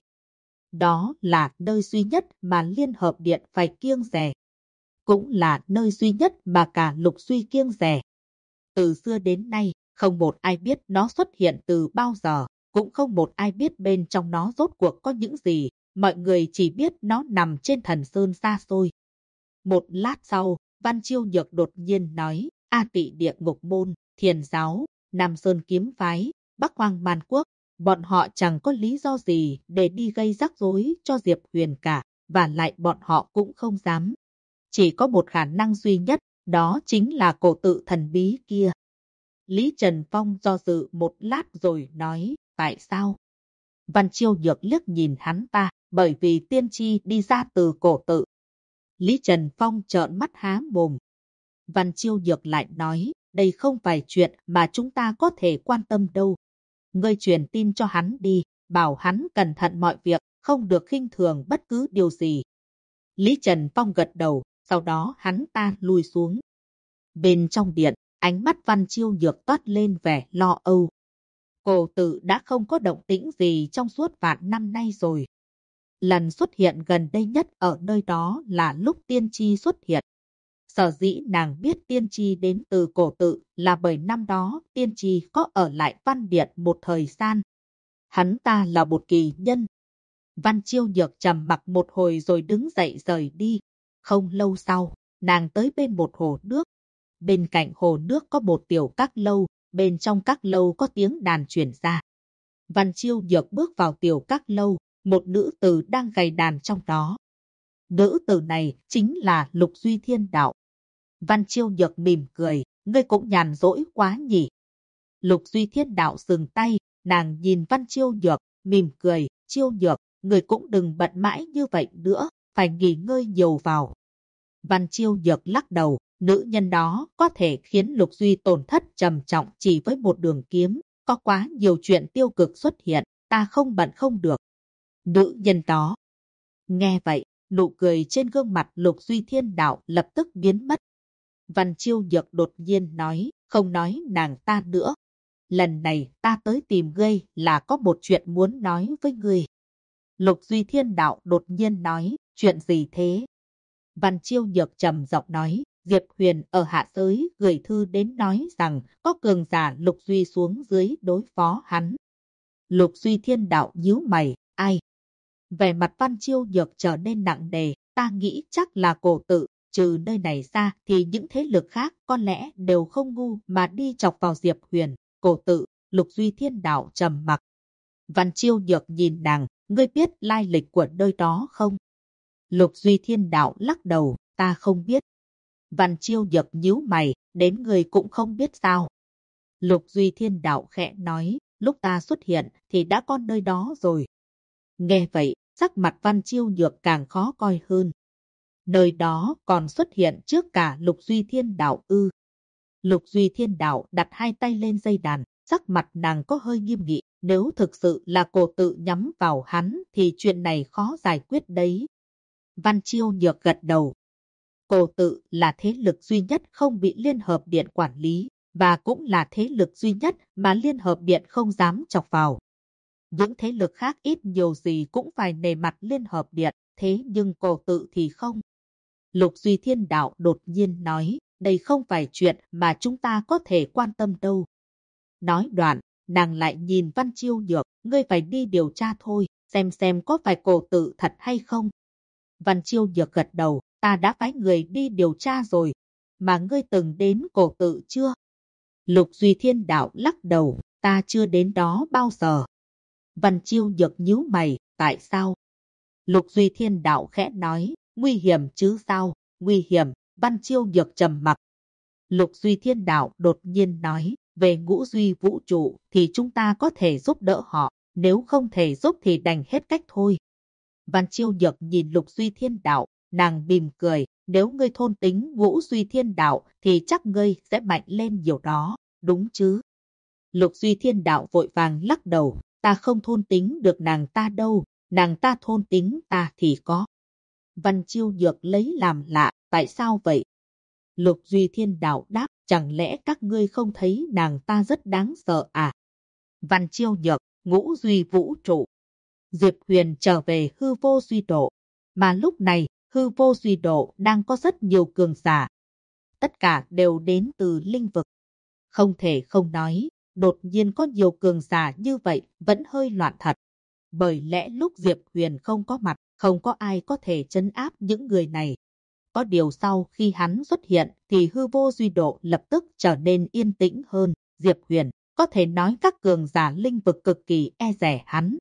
Đó là nơi duy nhất mà Liên Hợp Điện phải kiêng dè. Cũng là nơi duy nhất mà cả Lục Duy kiêng dè. Từ xưa đến nay, không một ai biết nó xuất hiện từ bao giờ, cũng không một ai biết bên trong nó rốt cuộc có những gì, mọi người chỉ biết nó nằm trên thần sơn xa xôi. Một lát sau, Văn Chiêu Nhược đột nhiên nói, A Tị Địa Ngục Môn, Thiền Giáo, Nam Sơn Kiếm Phái, Bắc Hoang Man Quốc, bọn họ chẳng có lý do gì để đi gây rắc rối cho Diệp Huyền cả, và lại bọn họ cũng không dám. Chỉ có một khả năng duy nhất, đó chính là cổ tự thần bí kia. Lý Trần Phong do dự một lát rồi nói, tại sao? Văn Chiêu Nhược liếc nhìn hắn ta, bởi vì tiên tri đi ra từ cổ tự. Lý Trần Phong trợn mắt há mồm. Văn Chiêu Nhược lại nói, đây không phải chuyện mà chúng ta có thể quan tâm đâu. Ngươi truyền tin cho hắn đi, bảo hắn cẩn thận mọi việc, không được khinh thường bất cứ điều gì. Lý Trần Phong gật đầu, sau đó hắn ta lui xuống. Bên trong điện, ánh mắt Văn Chiêu Nhược toát lên vẻ lo âu. Cổ tự đã không có động tĩnh gì trong suốt vạn năm nay rồi. Lần xuất hiện gần đây nhất ở nơi đó là lúc tiên tri xuất hiện. Sở dĩ nàng biết tiên tri đến từ cổ tự là bởi năm đó tiên tri có ở lại văn điện một thời gian. Hắn ta là một kỳ nhân. Văn Chiêu Nhược trầm mặc một hồi rồi đứng dậy rời đi. Không lâu sau, nàng tới bên một hồ nước. Bên cạnh hồ nước có một tiểu các lâu, bên trong các lâu có tiếng đàn truyền ra. Văn Chiêu Nhược bước vào tiểu các lâu, một nữ tử đang gảy đàn trong đó. Nữ tử này chính là Lục Duy Thiên Đạo. Văn Chiêu Nhược mỉm cười, ngươi cũng nhàn rỗi quá nhỉ. Lục Duy Thiên Đạo dừng tay, nàng nhìn Văn Chiêu Nhược, mỉm cười, Chiêu Nhược, người cũng đừng bận mãi như vậy nữa, phải nghỉ ngơi nhiều vào. Văn Chiêu Nhược lắc đầu, nữ nhân đó có thể khiến Lục Duy tổn thất trầm trọng chỉ với một đường kiếm, có quá nhiều chuyện tiêu cực xuất hiện, ta không bận không được. Nữ nhân đó. Nghe vậy, nụ cười trên gương mặt Lục Duy Thiên Đạo lập tức biến mất. Văn Chiêu Nhược đột nhiên nói, không nói nàng ta nữa. Lần này ta tới tìm ngươi là có một chuyện muốn nói với ngươi. Lục Duy Thiên Đạo đột nhiên nói, chuyện gì thế? Văn Chiêu Nhược trầm giọng nói, Diệp Huyền ở hạ giới gửi thư đến nói rằng có cường giả Lục Duy xuống dưới đối phó hắn. Lục Duy Thiên Đạo nhíu mày, ai? Vẻ mặt Văn Chiêu Nhược trở nên nặng nề, ta nghĩ chắc là Cổ Tự, trừ nơi này ra thì những thế lực khác có lẽ đều không ngu mà đi chọc vào Diệp Huyền. Cổ Tự, Lục Duy Thiên Đạo trầm mặc. Văn Chiêu Nhược nhìn nàng, ngươi biết lai lịch của nơi đó không? Lục Duy Thiên Đạo lắc đầu, ta không biết. Văn Chiêu Nhược nhíu mày, đến ngươi cũng không biết sao? Lục Duy Thiên Đạo khẽ nói, lúc ta xuất hiện thì đã có nơi đó rồi. Nghe vậy, sắc mặt Văn Chiêu Nhược càng khó coi hơn. Nơi đó còn xuất hiện trước cả Lục Duy Thiên Đạo ư? Lục Duy Thiên Đạo đặt hai tay lên dây đàn, sắc mặt nàng có hơi nghiêm nghị. Nếu thực sự là Cổ Tự nhắm vào hắn thì chuyện này khó giải quyết đấy. Văn Chiêu Nhược gật đầu. Cổ Tự là thế lực duy nhất không bị Liên Hợp Điện quản lý, và cũng là thế lực duy nhất mà Liên Hợp Điện không dám chọc vào. Những thế lực khác ít nhiều gì cũng phải nề mặt Liên Hợp Điện, thế nhưng Cổ Tự thì không. Lục Duy Thiên Đạo đột nhiên nói, đây không phải chuyện mà chúng ta có thể quan tâm đâu. Nói đoạn, nàng lại nhìn Văn Chiêu Nhược, ngươi phải đi điều tra thôi, xem có phải Cổ Tự thật hay không. Văn Chiêu Nhược gật đầu, ta đã phái người đi điều tra rồi, mà ngươi từng đến Cổ Tự chưa? Lục Duy Thiên Đạo lắc đầu, ta chưa đến đó bao giờ. Văn Chiêu Nhược nhíu mày, tại sao? Lục Duy Thiên Đạo khẽ nói, nguy hiểm chứ sao? Nguy hiểm. Văn Chiêu Nhược trầm mặc. Lục Duy Thiên Đạo đột nhiên nói, về ngũ duy vũ trụ thì chúng ta có thể giúp đỡ họ, nếu không thể giúp thì đành hết cách thôi. Văn Chiêu Nhược nhìn Lục Duy Thiên Đạo, nàng mỉm cười, nếu ngươi thôn tính ngũ duy thiên đạo thì chắc ngươi sẽ mạnh lên nhiều đó, đúng chứ? Lục Duy Thiên Đạo vội vàng lắc đầu, ta không thôn tính được nàng ta đâu, nàng ta thôn tính ta thì có. Văn Chiêu Nhược lấy làm lạ, tại sao vậy? Lục Duy Thiên Đạo đáp, chẳng lẽ các ngươi không thấy nàng ta rất đáng sợ à? Văn Chiêu Nhược, ngũ duy vũ trụ. Diệp Huyền trở về hư vô duy độ, mà lúc này hư vô duy độ đang có rất nhiều cường giả. Tất cả đều đến từ linh vực. Không thể không nói, đột nhiên có nhiều cường giả như vậy vẫn hơi loạn thật. Bởi lẽ lúc Diệp Huyền không có mặt, không có ai có thể trấn áp những người này. Có điều sau khi hắn xuất hiện thì hư vô duy độ lập tức trở nên yên tĩnh hơn. Diệp Huyền có thể nói các cường giả linh vực cực kỳ e dè hắn.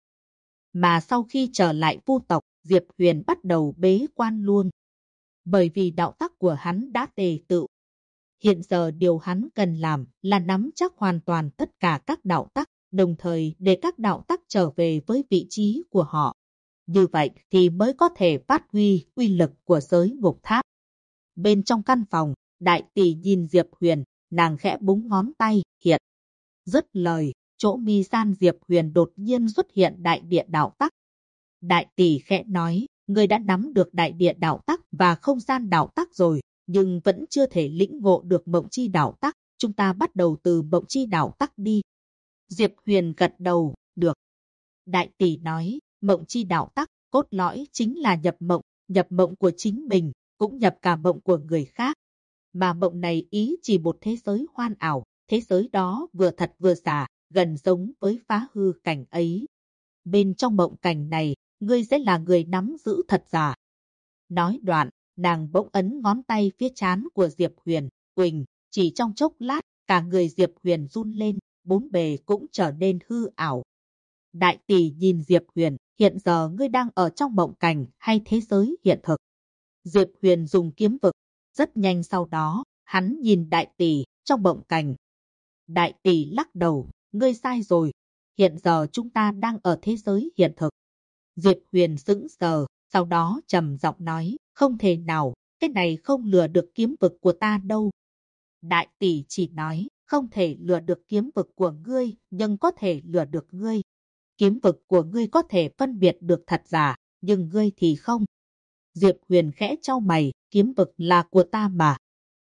Mà sau khi trở lại Vu tộc, Diệp Huyền bắt đầu bế quan luôn. Bởi vì đạo tắc của hắn đã tề tựu. Hiện giờ điều hắn cần làm là nắm chắc hoàn toàn tất cả các đạo tắc, đồng thời để các đạo tắc trở về với vị trí của họ. Như vậy thì mới có thể phát huy uy lực của giới ngục tháp. Bên trong căn phòng, đại tỷ nhìn Diệp Huyền, nàng khẽ búng ngón tay, hiện. Dứt lời, chỗ mi gian Diệp Huyền đột nhiên xuất hiện đại địa đạo tắc. Đại tỷ khẽ nói, người đã nắm được đại địa đạo tắc và không gian đạo tắc rồi, nhưng vẫn chưa thể lĩnh ngộ được mộng chi đạo tắc. Chúng ta bắt đầu từ mộng chi đạo tắc đi. Diệp Huyền gật đầu, được. Đại tỷ nói, mộng chi đạo tắc, cốt lõi chính là nhập mộng của chính mình, cũng nhập cả mộng của người khác. Mà mộng này ý chỉ một thế giới hoàn ảo, thế giới đó vừa thật vừa giả, gần giống với phá hư cảnh ấy. Bên trong mộng cảnh này, ngươi sẽ là người nắm giữ thật giả. Nói đoạn, nàng bỗng ấn ngón tay phía trán của Diệp Huyền, Quỳnh, chỉ trong chốc lát, cả người Diệp Huyền run lên, bốn bề cũng trở nên hư ảo. Đại tỷ nhìn Diệp Huyền, hiện giờ ngươi đang ở trong mộng cảnh hay thế giới hiện thực? Diệp Huyền dùng kiếm vực, rất nhanh sau đó, hắn nhìn đại tỷ, trong mộng cảnh. Đại tỷ lắc đầu, ngươi sai rồi, hiện giờ chúng ta đang ở thế giới hiện thực. Diệp Huyền sững sờ, sau đó trầm giọng nói, không thể nào, cái này không lừa được kiếm vực của ta đâu. Đại tỷ chỉ nói, không thể lừa được kiếm vực của ngươi, nhưng có thể lừa được ngươi. Kiếm vực của ngươi có thể phân biệt được thật giả, nhưng ngươi thì không. Diệp Huyền khẽ chau mày, kiếm vực là của ta mà.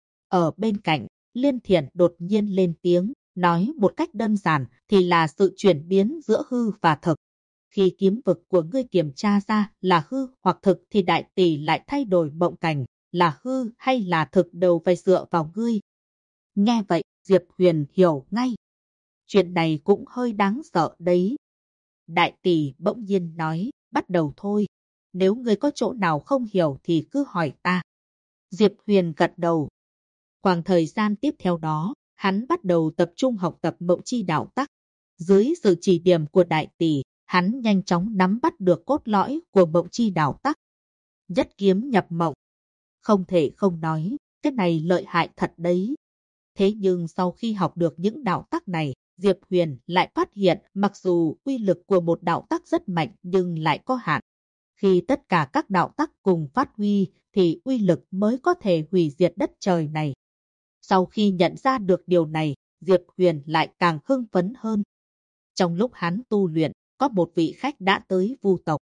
Ở bên cạnh, Liên Thiển đột nhiên lên tiếng, nói một cách đơn giản thì là sự chuyển biến giữa hư và thực. Khi kiếm vực của ngươi kiểm tra ra là hư hoặc thực thì đại tỷ lại thay đổi mộng cảnh, là hư hay là thực đều phải dựa vào ngươi. Nghe vậy, Diệp Huyền hiểu ngay. Chuyện này cũng hơi đáng sợ đấy. Đại tỷ bỗng nhiên nói, bắt đầu thôi. Nếu ngươi có chỗ nào không hiểu thì cứ hỏi ta. Diệp Huyền gật đầu. Khoảng thời gian tiếp theo đó, hắn bắt đầu tập trung học tập mộng chi đạo tắc. Dưới sự chỉ điểm của đại tỷ, hắn nhanh chóng nắm bắt được cốt lõi của mộng chi đạo tắc. Nhất kiếm nhập mộng. Không thể không nói, cái này lợi hại thật đấy. Thế nhưng sau khi học được những đạo tắc này, Diệp Huyền lại phát hiện mặc dù uy lực của một đạo tắc rất mạnh nhưng lại có hạn. Khi tất cả các đạo tắc cùng phát huy thì uy lực mới có thể hủy diệt đất trời này. Sau khi nhận ra được điều này, Diệp Huyền lại càng hưng phấn hơn. Trong lúc hắn tu luyện, có một vị khách đã tới Vu tộc,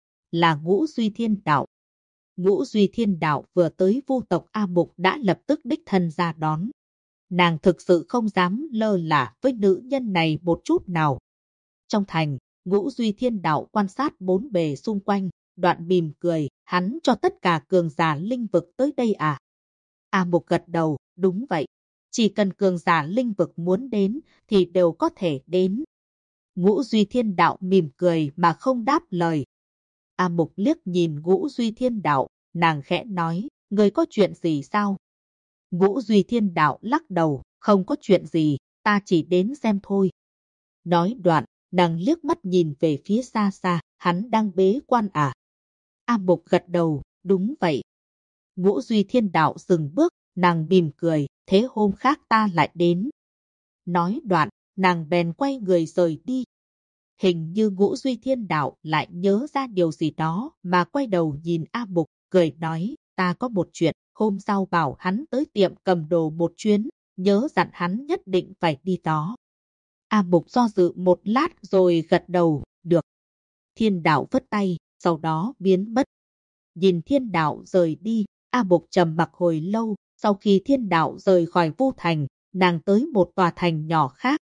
là Ngũ Duy Thiên Đạo. Ngũ Duy Thiên Đạo vừa tới Vu tộc A Mục đã lập tức đích thân ra đón. Nàng thực sự không dám lơ là với nữ nhân này một chút nào. Trong thành, Ngũ Duy Thiên Đạo quan sát bốn bề xung quanh, đoạn mỉm cười, hắn cho tất cả cường giả linh vực tới đây à? A Mục gật đầu, đúng vậy. Chỉ cần cường giả linh vực muốn đến thì đều có thể đến. Ngũ Duy Thiên Đạo mỉm cười mà không đáp lời. A Mục liếc nhìn Ngũ Duy Thiên Đạo, nàng khẽ nói, người có chuyện gì sao? Ngũ Duy Thiên Đạo lắc đầu, không có chuyện gì, ta chỉ đến xem thôi. Nói đoạn, nàng liếc mắt nhìn về phía xa xa, hắn đang bế quan à? A Mục gật đầu, đúng vậy. Ngũ Duy Thiên Đạo dừng bước, nàng mỉm cười, thế hôm khác ta lại đến. Nói đoạn, nàng bèn quay người rời đi. Hình như Ngũ Duy Thiên Đạo lại nhớ ra điều gì đó mà quay đầu nhìn A Mục, cười nói, ta có một chuyện, hôm sau bảo hắn tới tiệm cầm đồ một chuyến, nhớ dặn hắn nhất định phải đi đó. A Mục do dự một lát rồi gật đầu, được. Thiên Đạo vất tay, sau đó biến mất. Nhìn Thiên Đạo rời đi, A Mục trầm mặc hồi lâu, sau khi Thiên Đạo rời khỏi Vu Thành, nàng tới một tòa thành nhỏ khác,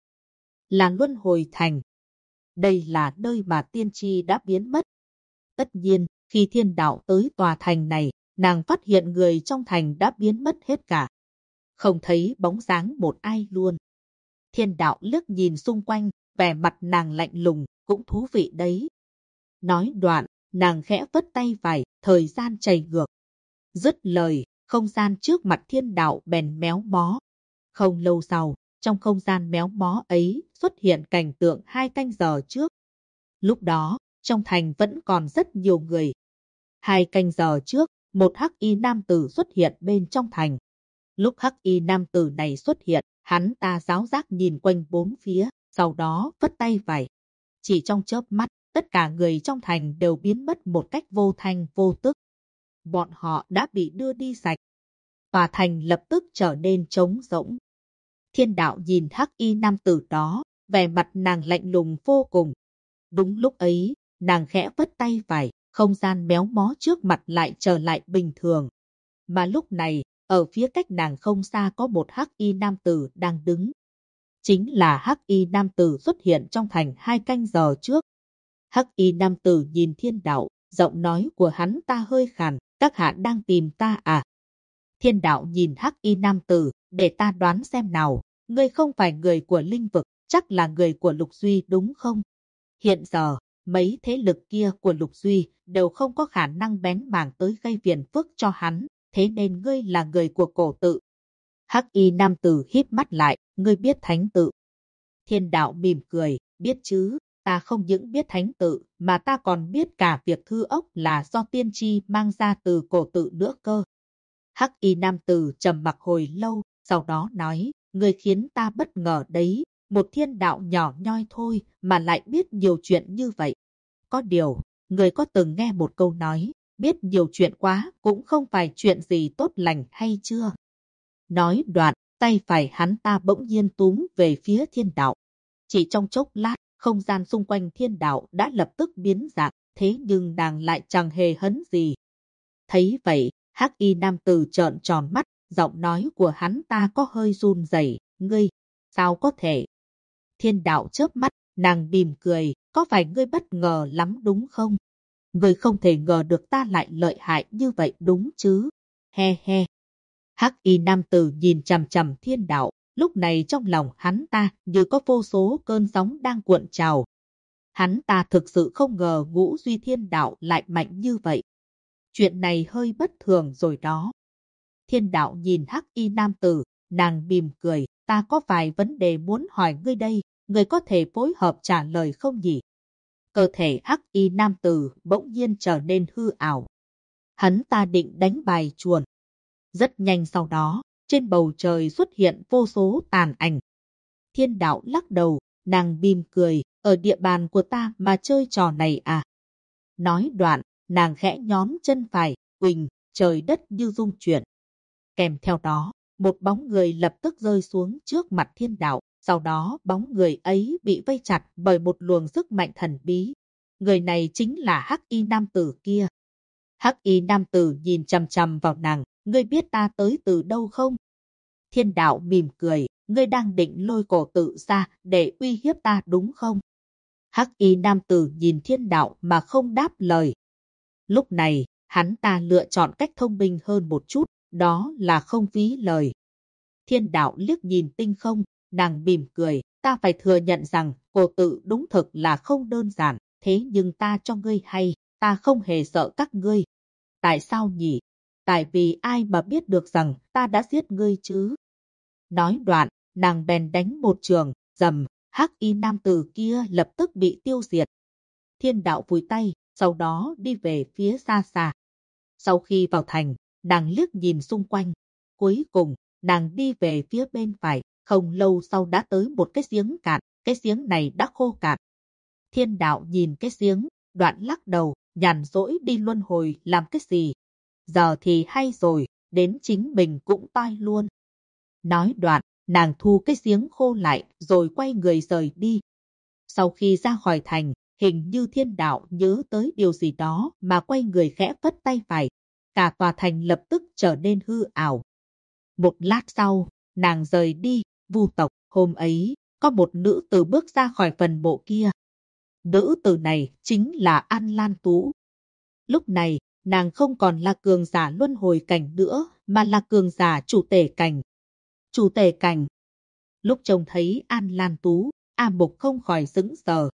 là Luân Hồi Thành. Đây là nơi mà tiên tri đã biến mất. Tất nhiên, khi Thiên Đạo tới tòa thành này, nàng phát hiện người trong thành đã biến mất hết cả. Không thấy bóng dáng một ai luôn. Thiên Đạo liếc nhìn xung quanh, vẻ mặt nàng lạnh lùng, cũng thú vị đấy. Nói đoạn, nàng khẽ vất tay vài, thời gian chảy ngược. Dứt lời, không gian trước mặt Thiên Đạo bèn méo mó. Không lâu sau, trong không gian méo mó ấy xuất hiện cảnh tượng 2 canh giờ trước. Lúc đó, trong thành vẫn còn rất nhiều người. 2 canh giờ trước, một hắc y nam tử xuất hiện bên trong thành. Lúc hắc y nam tử này xuất hiện, hắn ta giáo giác nhìn quanh bốn phía, sau đó vất tay vài. Chỉ trong chớp mắt, tất cả người trong thành đều biến mất một cách vô thanh vô tức. Bọn họ đã bị đưa đi sạch. Tòa thành lập tức trở nên trống rỗng. Thiên Đạo nhìn hắc y nam tử đó, vẻ mặt nàng lạnh lùng vô cùng. Đúng lúc ấy, nàng khẽ vất tay vài, không gian méo mó trước mặt lại trở lại bình thường. Mà lúc này, ở phía cách nàng không xa có một hắc y nam tử đang đứng. Chính là hắc y nam tử xuất hiện trong thành 2 canh giờ trước. Hắc y nam tử nhìn Thiên Đạo, giọng nói của hắn ta hơi khàn, các hạ đang tìm ta à? Thiên Đạo nhìn hắc y nam tử, để ta đoán xem nào, ngươi không phải người của linh vực, chắc là người của Lục Duy đúng không? Hiện giờ, mấy thế lực kia của Lục Duy đều không có khả năng bén mảng tới gây phiền phức cho hắn, thế nên ngươi là người của cổ tự. Hắc y nam tử híp mắt lại, ngươi biết thánh tự. Thiên đạo mỉm cười, biết chứ, ta không những biết thánh tự, mà ta còn biết cả việc thư ốc là do tiên tri mang ra từ cổ tự nữa cơ. Hắc y nam tử trầm mặc hồi lâu, sau đó nói, ngươi khiến ta bất ngờ đấy, một thiên đạo nhỏ nhoi thôi mà lại biết nhiều chuyện như vậy. Có điều, ngươi có từng nghe một câu nói, biết nhiều chuyện quá cũng không phải chuyện gì tốt lành hay chưa? Nói đoạn, tay phải hắn ta bỗng nhiên túm về phía thiên đạo. Chỉ trong chốc lát, không gian xung quanh thiên đạo đã lập tức biến dạng, thế nhưng nàng lại chẳng hề hấn gì. Thấy vậy, hắc y nam tử trợn tròn mắt, giọng nói của hắn ta có hơi run rẩy, ngươi, sao có thể? Thiên đạo chớp mắt, nàng mỉm cười, có phải ngươi bất ngờ lắm đúng không? Ngươi không thể ngờ được ta lại lợi hại như vậy đúng chứ? He he. Hắc y nam tử nhìn chằm chằm thiên đạo, lúc này trong lòng hắn ta như có vô số cơn sóng đang cuộn trào. Hắn ta thực sự không ngờ Ngũ Duy Thiên Đạo lại mạnh như vậy. Chuyện này hơi bất thường rồi đó. Thiên đạo nhìn hắc y nam tử, nàng mỉm cười, ta có vài vấn đề muốn hỏi ngươi đây, ngươi có thể phối hợp trả lời không nhỉ? Cơ thể hắc y nam tử bỗng nhiên trở nên hư ảo. Hắn ta định đánh bài chuồn. Rất nhanh sau đó, trên bầu trời xuất hiện vô số tàn ảnh. Thiên đạo lắc đầu, nàng mỉm cười, ở địa bàn của ta mà chơi trò này à? Nói đoạn, nàng khẽ nhón chân phải, uỳnh, trời đất như rung chuyển. Kèm theo đó, một bóng người lập tức rơi xuống trước mặt thiên đạo, sau đó bóng người ấy bị vây chặt bởi một luồng sức mạnh thần bí. Người này chính là hắc y nam tử kia. Hắc y nam tử nhìn chằm chằm vào nàng, ngươi biết ta tới từ đâu không? Thiên đạo mỉm cười, ngươi đang định lôi cổ tự ra để uy hiếp ta đúng không? Hắc y nam tử nhìn thiên đạo mà không đáp lời. Lúc này, hắn ta lựa chọn cách thông minh hơn một chút, đó là không phí lời. Thiên đạo liếc nhìn tinh không, nàng mỉm cười, ta phải thừa nhận rằng cổ tự đúng thực là không đơn giản, thế nhưng ta cho ngươi hay, ta không hề sợ các ngươi. Tại sao nhỉ? Tại vì ai mà biết được rằng ta đã giết ngươi chứ? Nói đoạn, nàng bèn đánh một trường, rầm, hắc y nam tử kia lập tức bị tiêu diệt. Thiên đạo vùi tay, sau đó đi về phía xa xa. Sau khi vào thành, nàng liếc nhìn xung quanh. Cuối cùng, nàng đi về phía bên phải, không lâu sau đã tới một cái giếng cạn, cái giếng này đã khô cạn. Thiên đạo nhìn cái giếng, đoạn lắc đầu, nhàn rỗi đi luân hồi làm cái gì? Giờ thì hay rồi, đến chính mình cũng toi luôn. Nói đoạn, nàng thu cái giếng khô lại rồi quay người rời đi. Sau khi ra khỏi thành, hình như thiên đạo nhớ tới điều gì đó mà quay người khẽ phất tay phải. Cả tòa thành lập tức trở nên hư ảo. Một lát sau, nàng rời đi, Vu tộc. Hôm ấy, có một nữ tử bước ra khỏi phần mộ kia. Nữ tử này chính là An Lan Tú. Lúc này, nàng không còn là cường giả luân hồi cảnh nữa, mà là cường giả chủ tể cảnh. Chủ tể cảnh. Lúc trông thấy An Lan Tú, A Mục không khỏi sững sờ.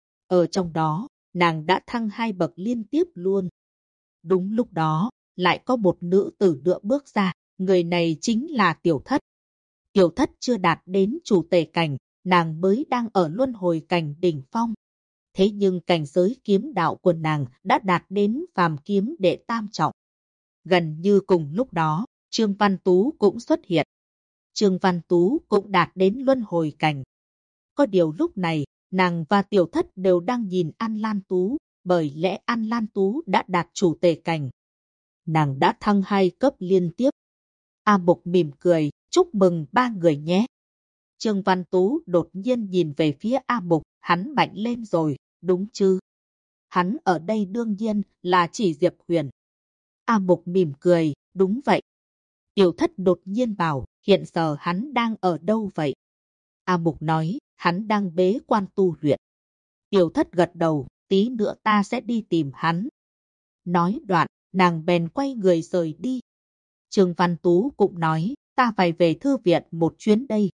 Ở trong đó, nàng đã thăng 2 bậc liên tiếp luôn. Đúng lúc đó, lại có một nữ tử nữa bước ra, người này chính là Tiểu Thất. Tiểu Thất chưa đạt đến chủ tể cảnh, nàng mới đang ở luân hồi cảnh đỉnh phong. Thế nhưng cảnh giới kiếm đạo của nàng đã đạt đến phàm kiếm đệ tam trọng. Gần như cùng lúc đó, Trương Văn Tú cũng xuất hiện. Trương Văn Tú cũng đạt đến luân hồi cảnh. Có điều lúc này, nàng và Tiểu Thất đều đang nhìn An Lan Tú, bởi lẽ An Lan Tú đã đạt chủ tể cảnh. Nàng đã thăng 2 cấp liên tiếp. A Mục mỉm cười, chúc mừng 3 người nhé. Trương Văn Tú đột nhiên nhìn về phía A Mục, hắn mạnh lên rồi, đúng chứ? Hắn ở đây đương nhiên là chỉ Diệp Huyền. A Mục mỉm cười, đúng vậy. Tiểu Thất đột nhiên bảo, hiện giờ hắn đang ở đâu vậy? A Mục nói, hắn đang bế quan tu luyện. Tiểu Thất gật đầu, tí nữa ta sẽ đi tìm hắn. Nói đoạn, nàng bèn quay người rời đi. Trương Văn Tú cũng nói, ta phải về thư viện một chuyến đây.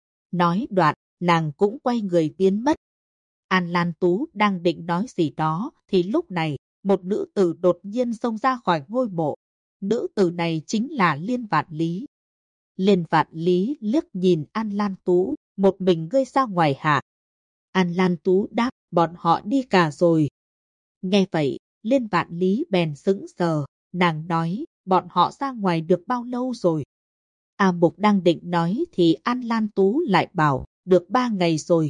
Nói đoạn, nàng cũng quay người biến mất. An Lan Tú đang định nói gì đó, thì lúc này, một nữ tử đột nhiên xông ra khỏi ngôi mộ. Nữ tử này chính là Liên Vạn Lý. Liên Vạn Lý liếc nhìn An Lan Tú, một mình ngươi ra ngoài hả? An Lan Tú đáp, bọn họ đi cả rồi. Nghe vậy, Liên Vạn Lý bèn sững sờ, nàng nói, bọn họ ra ngoài được bao lâu rồi? A Mục đang định nói thì An Lan Tú lại bảo, được 3 ngày rồi.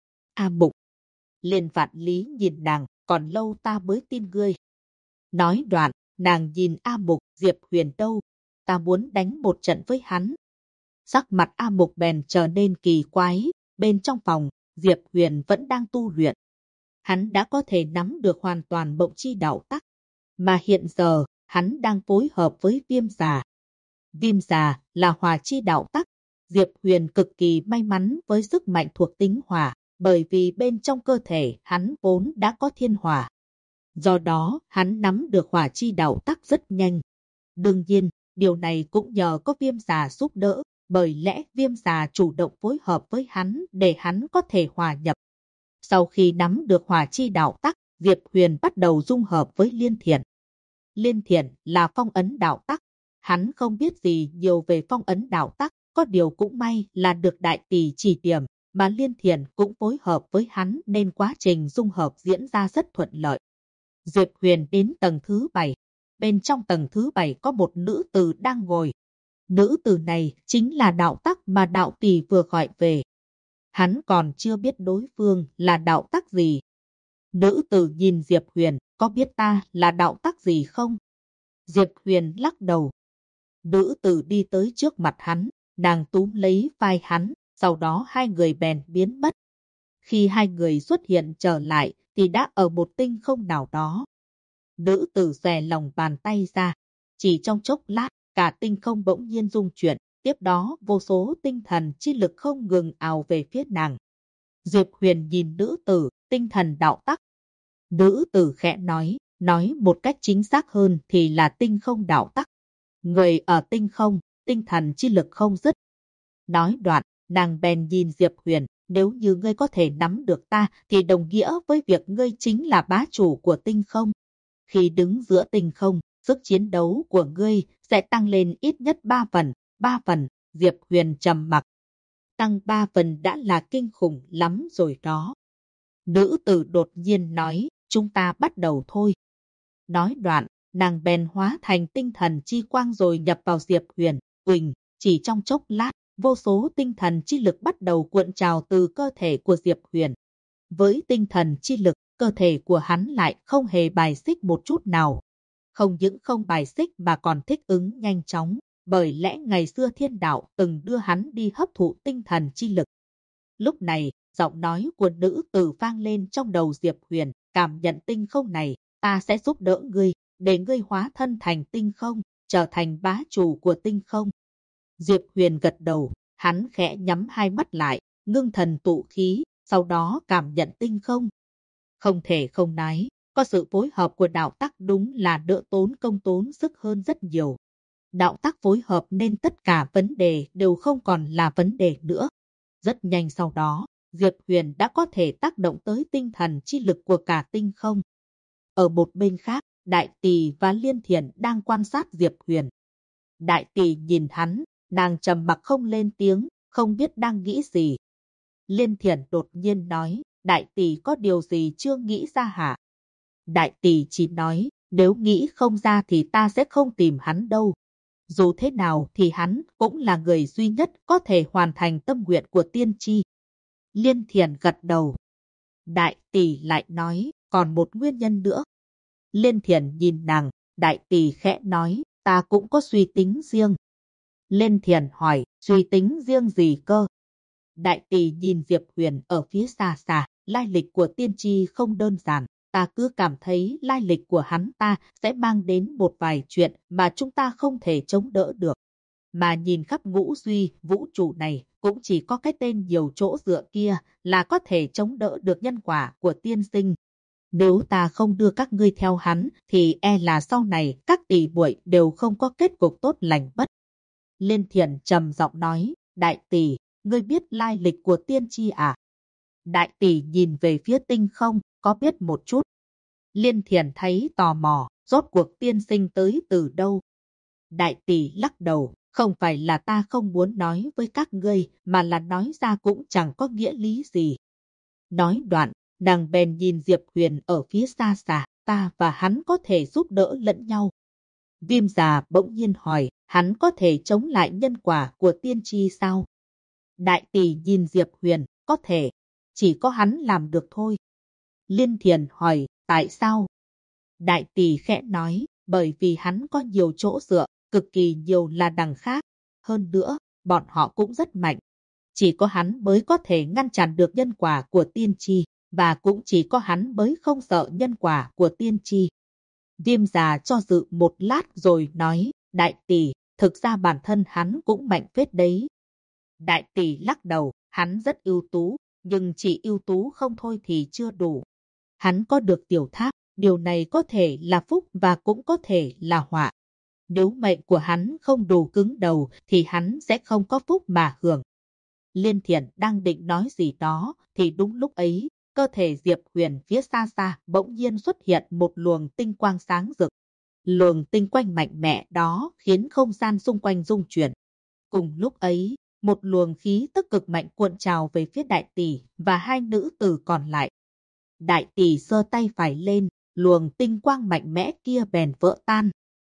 A Mục. Liên Vạn Lý nhìn nàng, còn lâu ta mới tin ngươi. Nói đoạn, nàng nhìn A Mục, Diệp Huyền đâu? Ta muốn đánh một trận với hắn. Sắc mặt A Mục bèn trở nên kỳ quái, bên trong phòng, Diệp Huyền vẫn đang tu luyện. Hắn đã có thể nắm được hoàn toàn Mộng Chi Đạo Tắc, mà hiện giờ, hắn đang phối hợp với Viêm Già. Viêm Già là Hỏa Chi Đạo Tắc, Diệp Huyền cực kỳ may mắn với sức mạnh thuộc tính hỏa, bởi vì bên trong cơ thể hắn vốn đã có thiên hỏa. Do đó, hắn nắm được Hỏa Chi Đạo Tắc rất nhanh. Đương nhiên, điều này cũng nhờ có Viêm Già giúp đỡ, bởi lẽ Viêm Già chủ động phối hợp với hắn để hắn có thể hòa nhập. Sau khi nắm được Hỏa Chi Đạo Tắc, Diệp Huyền bắt đầu dung hợp với Liên Thiện. Liên Thiện là phong ấn đạo tắc. Hắn không biết gì nhiều về phong ấn đạo tắc, có điều cũng may là được Đại Tỷ chỉ điểm, mà Liên Thiện cũng phối hợp với hắn nên quá trình dung hợp diễn ra rất thuận lợi. Diệp Huyền đến tầng thứ 7. Bên trong tầng thứ 7 có một nữ tử đang ngồi. Nữ tử này chính là đạo tắc mà Đạo Tỷ vừa gọi về. Hắn còn chưa biết đối phương là đạo tắc gì. Nữ tử nhìn Diệp Huyền, có biết ta là đạo tắc gì không? Diệp Huyền lắc đầu. Nữ tử đi tới trước mặt hắn, nàng túm lấy vai hắn, sau đó hai người bèn biến mất. Khi hai người xuất hiện trở lại thì đã ở một tinh không nào đó. Nữ tử xòe lòng bàn tay ra, chỉ trong chốc lát, cả tinh không bỗng nhiên rung chuyển, tiếp đó vô số tinh thần chi lực không ngừng ào về phía nàng. Diệp Huyền nhìn nữ tử, tinh thần đạo tắc. Nữ tử khẽ nói một cách chính xác hơn thì là tinh không đạo tắc. Người ở tinh không, tinh thần chi lực không dứt. Nói đoạn, nàng bèn nhìn Diệp Huyền, nếu như ngươi có thể nắm được ta thì đồng nghĩa với việc ngươi chính là bá chủ của tinh không. Khi đứng giữa tinh không, sức chiến đấu của ngươi sẽ tăng lên ít nhất 3 phần. 3 phần, Diệp Huyền trầm mặc. Tăng 3 phần đã là kinh khủng lắm rồi đó. Nữ tử đột nhiên nói, chúng ta bắt đầu thôi. Nói đoạn, nàng bèn hóa thành tinh thần chi quang rồi nhập vào Diệp Huyền. Uỳnh, chỉ trong chốc lát, vô số tinh thần chi lực bắt đầu cuộn trào từ cơ thể của Diệp Huyền. Với tinh thần chi lực, cơ thể của hắn lại không hề bài xích một chút nào. Không những không bài xích mà còn thích ứng nhanh chóng, bởi lẽ ngày xưa thiên đạo từng đưa hắn đi hấp thụ tinh thần chi lực. Lúc này, giọng nói của nữ tử vang lên trong đầu Diệp Huyền, cảm nhận tinh không này, ta sẽ giúp đỡ ngươi, để ngươi hóa thân thành tinh không, trở thành bá chủ của tinh không. Diệp Huyền gật đầu, hắn khẽ nhắm hai mắt lại, ngưng thần tụ khí, sau đó cảm nhận tinh không. Không thể không nói, có sự phối hợp của đạo tắc đúng là đỡ tốn công tốn sức hơn rất nhiều. Đạo tắc phối hợp nên tất cả vấn đề đều không còn là vấn đề nữa. Rất nhanh sau đó, Diệp Huyền đã có thể tác động tới tinh thần chi lực của cả tinh không. Ở một bên khác, Đại Tỷ và Liên Thiện đang quan sát Diệp Huyền. Đại Tỷ nhìn hắn, nàng trầm mặc không lên tiếng, không biết đang nghĩ gì. Liên Thiện đột nhiên nói, Đại Tỷ có điều gì chưa nghĩ ra hả? Đại Tỷ chỉ nói, nếu nghĩ không ra thì ta sẽ không tìm hắn đâu. Dù thế nào thì hắn cũng là người duy nhất có thể hoàn thành tâm nguyện của tiên tri. Liên Thiện gật đầu. Đại Tỷ lại nói, còn một nguyên nhân nữa. Liên Thiện nhìn nàng, Đại Tỷ khẽ nói, ta cũng có suy tính riêng. Liên Thiện hỏi, suy tính riêng gì cơ? Đại Tỷ nhìn Diệp Huyền ở phía xa xa, lai lịch của tiên tri không đơn giản. Ta cứ cảm thấy lai lịch của hắn ta sẽ mang đến một vài chuyện mà chúng ta không thể chống đỡ được. Mà nhìn khắp ngũ duy vũ trụ này cũng chỉ có cái tên nhiều chỗ dựa kia là có thể chống đỡ được nhân quả của tiên sinh. Nếu ta không đưa các ngươi theo hắn thì e là sau này các tỷ muội đều không có kết cục tốt lành bất. Liên Thiện trầm giọng nói, Đại Tỷ, ngươi biết lai lịch của tiên tri à? Đại Tỷ nhìn về phía tinh không, có biết một chút. Liên Thiện thấy tò mò, rốt cuộc tiên sinh tới từ đâu? Đại Tỷ lắc đầu, Không phải là ta không muốn nói với các ngươi, mà là nói ra cũng chẳng có nghĩa lý gì. Nói đoạn, nàng bèn nhìn Diệp Huyền ở phía xa xa, ta và hắn có thể giúp đỡ lẫn nhau. Viêm già bỗng nhiên hỏi, hắn có thể chống lại nhân quả của tiên tri sao? Đại tỷ nhìn Diệp Huyền, có thể, chỉ có hắn làm được thôi. Liên Thiền hỏi, tại sao? Đại tỷ khẽ nói, bởi vì hắn có nhiều chỗ dựa, cực kỳ nhiều là đằng khác. Hơn nữa, bọn họ cũng rất mạnh. Chỉ có hắn mới có thể ngăn chặn được nhân quả của tiên tri, và cũng chỉ có hắn mới không sợ nhân quả của tiên tri. Viêm già cho dự một lát rồi nói, đại tỷ, thực ra bản thân hắn cũng mạnh phết đấy. Đại tỷ lắc đầu, hắn rất ưu tú, nhưng chỉ ưu tú không thôi thì chưa đủ. Hắn có được tiểu tháp, điều này có thể là phúc và cũng có thể là họa. Nếu mệnh của hắn không đủ cứng đầu thì hắn sẽ không có phúc mà hưởng. Liên Thiện đang định nói gì đó thì đúng lúc ấy, cơ thể Diệp Huyền phía xa xa bỗng nhiên xuất hiện một luồng tinh quang sáng rực. Luồng tinh quang mạnh mẽ đó khiến không gian xung quanh rung chuyển. Cùng lúc ấy, một luồng khí tức cực mạnh cuộn trào về phía đại tỷ và hai nữ tử còn lại. Đại tỷ giơ tay phải lên, luồng tinh quang mạnh mẽ kia bèn vỡ tan.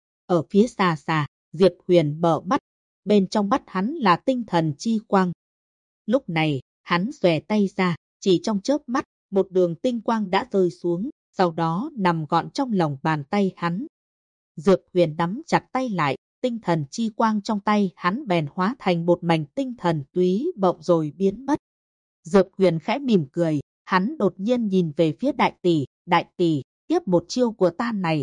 Ở phía xa xa, Diệp Huyền mở mắt, bên trong mắt hắn là tinh thần chi quang. Lúc này, hắn xòe tay ra, chỉ trong chớp mắt, một đường tinh quang đã rơi xuống, sau đó nằm gọn trong lòng bàn tay hắn. Diệp Huyền nắm chặt tay lại, tinh thần chi quang trong tay hắn bèn hóa thành một mảnh tinh thần túy bộng rồi biến mất. Diệp Huyền khẽ mỉm cười, hắn đột nhiên nhìn về phía đại tỷ, tiếp một chiêu của ta này.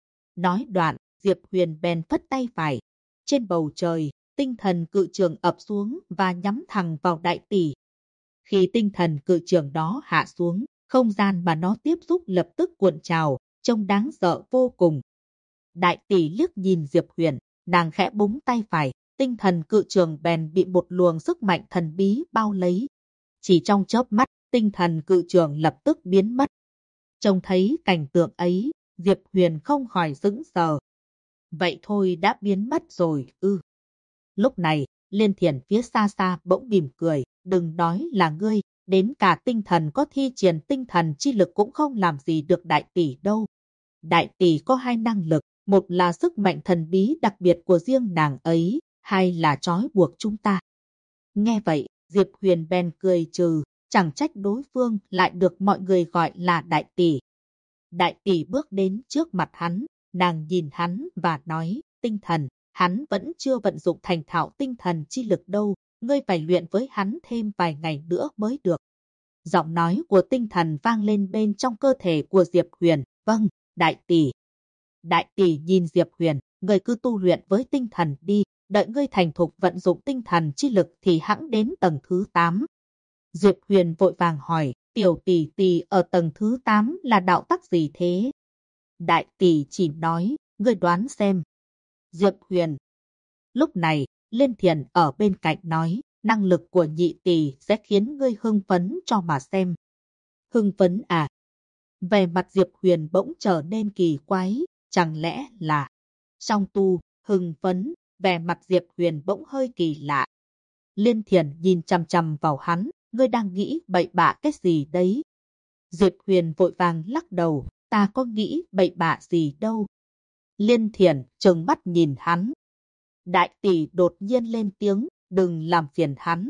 Nói đoạn, Diệp Huyền bèn phất tay phải. Trên bầu trời, tinh thần cự trường ập xuống và nhắm thẳng vào đại tỷ. Khi tinh thần cự trường đó hạ xuống, không gian mà nó tiếp xúc lập tức cuộn trào, trông đáng sợ vô cùng. Đại tỷ liếc nhìn Diệp Huyền, nàng khẽ búng tay phải, tinh thần cự trường bèn bị một luồng sức mạnh thần bí bao lấy. Chỉ trong chớp mắt, tinh thần cự trường lập tức biến mất. Trông thấy cảnh tượng ấy, Diệp Huyền không khỏi sững sờ. Vậy thôi đã biến mất rồi ư. Lúc này, Liên Thiền phía xa xa bỗng mỉm cười, đừng nói là ngươi, đến cả tinh thần có thi triển tinh thần chi lực cũng không làm gì được đại tỷ đâu. Đại tỷ có hai năng lực, một là sức mạnh thần bí đặc biệt của riêng nàng ấy, hai là trói buộc chúng ta. Nghe vậy, Diệp Huyền bèn cười trừ, chẳng trách đối phương lại được mọi người gọi là đại tỷ. Đại tỷ bước đến trước mặt hắn, nàng nhìn hắn và nói, tinh thần, hắn vẫn chưa vận dụng thành thạo tinh thần chi lực đâu, ngươi phải luyện với hắn thêm vài ngày nữa mới được. Giọng nói của tinh thần vang lên bên trong cơ thể của Diệp Huyền, vâng, đại tỷ. Đại tỷ nhìn Diệp Huyền, ngươi cứ tu luyện với tinh thần đi, đợi ngươi thành thục vận dụng tinh thần chi lực thì hẵng đến tầng thứ 8. Diệp Huyền vội vàng hỏi, tiểu tỷ tỷ ở tầng thứ 8 là đạo tắc gì thế? Đại tỷ chỉ nói, ngươi đoán xem. Diệp Huyền. Lúc này, Liên Thiền ở bên cạnh nói, năng lực của nhị tỷ sẽ khiến ngươi hưng phấn cho mà xem. Hưng phấn à? Về mặt Diệp Huyền bỗng trở nên kỳ quái, chẳng lẽ là song tu, hưng phấn, về mặt Diệp Huyền bỗng hơi kỳ lạ. Liên Thiền nhìn chằm chằm vào hắn, ngươi đang nghĩ bậy bạ cái gì đấy? Diệp Huyền vội vàng lắc đầu, ta có nghĩ bậy bạ gì đâu. Liên Thiền trừng mắt nhìn hắn. Đại tỷ đột nhiên lên tiếng, đừng làm phiền hắn.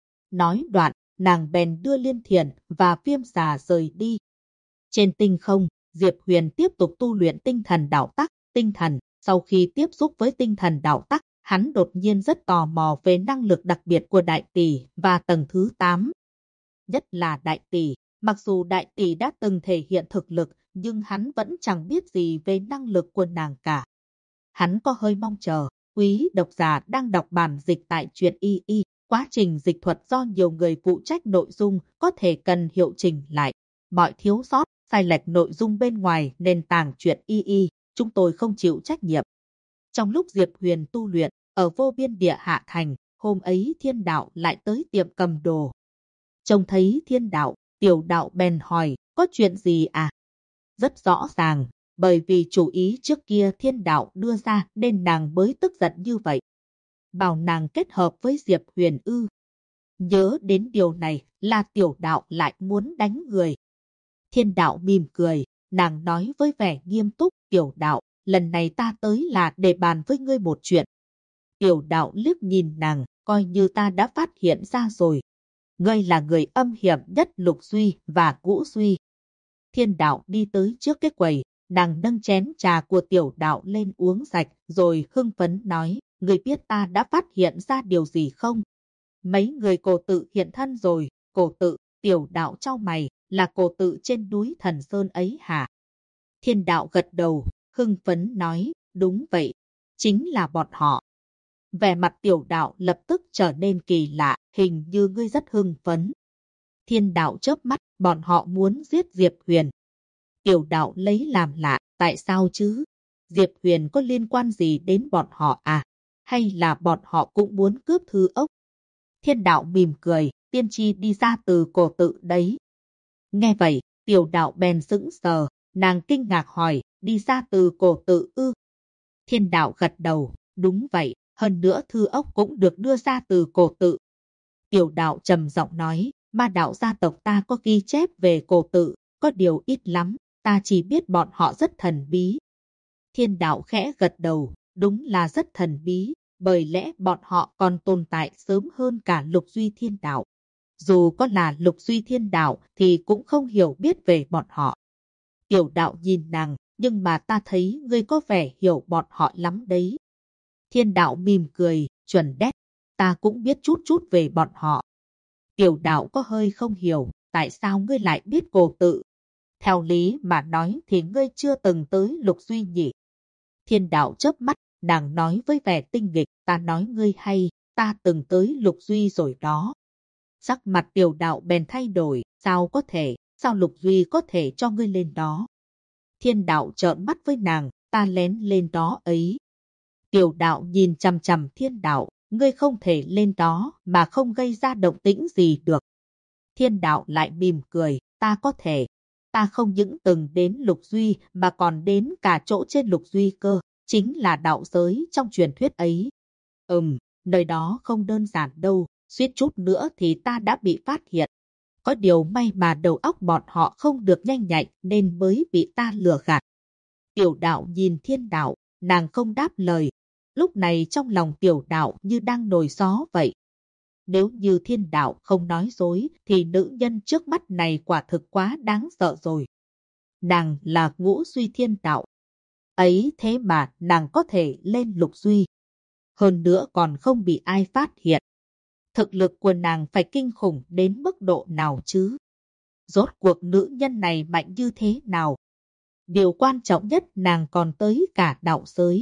Nói đoạn, nàng bèn đưa Liên Thiền và Viêm Già rời đi. Trên tinh không, Diệp Huyền tiếp tục tu luyện tinh thần đạo tắc, tinh thần. Sau khi tiếp xúc với tinh thần đạo tắc, hắn đột nhiên rất tò mò về năng lực đặc biệt của đại tỷ và tầng thứ 8. Nhất là đại tỷ, mặc dù đại tỷ đã từng thể hiện thực lực, nhưng hắn vẫn chẳng biết gì về năng lực của nàng cả. Hắn có hơi mong chờ, quý độc giả đang đọc bản dịch tại truyện y. Quá trình dịch thuật do nhiều người phụ trách nội dung có thể cần hiệu chỉnh lại. Mọi thiếu sót, sai lệch nội dung bên ngoài nền tảng truyện y, chúng tôi không chịu trách nhiệm. Trong lúc Diệp Huyền tu luyện, ở vô biên địa hạ thành, hôm ấy Thiên Đạo lại tới tiệm cầm đồ. Trông thấy Thiên Đạo, Tiểu Đạo bèn hỏi, có chuyện gì à? Rất rõ ràng, bởi vì chủ ý trước kia Thiên Đạo đưa ra nên nàng mới tức giận như vậy. bảo nàng kết hợp với Diệp Huyền ư? Nhớ đến điều này là tiểu đạo lại muốn đánh người. Thiên đạo mỉm cười, nàng nói với vẻ nghiêm túc, tiểu đạo, lần này ta tới là để bàn với ngươi một chuyện. Tiểu đạo liếc nhìn nàng, coi như ta đã phát hiện ra rồi. Ngươi là người âm hiểm nhất Lục Duy và Ngũ Duy. Thiên đạo đi tới trước cái quầy, nàng nâng chén trà của tiểu đạo lên uống sạch, rồi hưng phấn nói, ngươi biết ta đã phát hiện ra điều gì không? Mấy người Cổ Tự hiện thân rồi. Cổ Tự, tiểu đạo chau mày, là Cổ Tự trên núi Thần Sơn ấy hả? Thiên đạo gật đầu, hưng phấn nói, đúng vậy, chính là bọn họ. Vẻ mặt tiểu đạo lập tức trở nên kỳ lạ, hình như ngươi rất hưng phấn. Thiên đạo chớp mắt, bọn họ muốn giết Diệp Huyền. Tiểu đạo lấy làm lạ, tại sao chứ? Diệp Huyền có liên quan gì đến bọn họ à? Hay là bọn họ cũng muốn cướp thư ốc? Thiên đạo mỉm cười, tiên tri đi ra từ Cổ Tự đấy. Nghe vậy, tiểu đạo bèn sững sờ, nàng kinh ngạc hỏi, đi ra từ Cổ Tự ư? Thiên đạo gật đầu, đúng vậy, hơn nữa thư ốc cũng được đưa ra từ Cổ Tự. Tiểu đạo trầm giọng nói, ma đạo gia tộc ta có ghi chép về Cổ Tự, có điều ít lắm, ta chỉ biết bọn họ rất thần bí. Thiên đạo khẽ gật đầu, đúng là rất thần bí, bởi lẽ bọn họ còn tồn tại sớm hơn cả Lục Duy Thiên Đạo. Dù có là Lục Duy Thiên Đạo thì cũng không hiểu biết về bọn họ. Tiểu đạo nhìn nàng, nhưng mà ta thấy ngươi có vẻ hiểu bọn họ lắm đấy. Thiên đạo mỉm cười, chuẩn đét, ta cũng biết chút chút về bọn họ. Tiểu đạo có hơi không hiểu, tại sao ngươi lại biết Cổ Tự? Theo lý mà nói thì ngươi chưa từng tới Lục Duy nhỉ? Thiên đạo chớp mắt, nàng nói với vẻ tinh nghịch, ta nói ngươi hay, ta từng tới Lục Duy rồi đó. Sắc mặt tiểu đạo bèn thay đổi, sao có thể, sao Lục Duy có thể cho ngươi lên đó? Thiên đạo trợn mắt với nàng, ta lén lên đó ấy. Tiểu đạo nhìn chằm chằm thiên đạo, ngươi không thể lên đó mà không gây ra động tĩnh gì được. Thiên đạo lại mỉm cười, ta có thể. Ta không những từng đến Lục Duy mà còn đến cả chỗ trên Lục Duy cơ, chính là đạo giới trong truyền thuyết ấy. Nơi đó không đơn giản đâu, suýt chút nữa thì ta đã bị phát hiện. Có điều may mà đầu óc bọn họ không được nhanh nhạy nên mới bị ta lừa gạt. Tiểu đạo nhìn thiên đạo, nàng không đáp lời. Lúc này trong lòng tiểu đạo như đang nổi gió vậy. Nếu như thiên đạo không nói dối thì nữ nhân trước mắt này quả thực quá đáng sợ rồi. Nàng là Ngũ Duy Thiên Đạo. Ấy thế mà nàng có thể lên Lục Duy. Hơn nữa còn không bị ai phát hiện. Thực lực của nàng phải kinh khủng đến mức độ nào chứ? Rốt cuộc nữ nhân này mạnh như thế nào? Điều quan trọng nhất nàng còn tới cả đạo giới.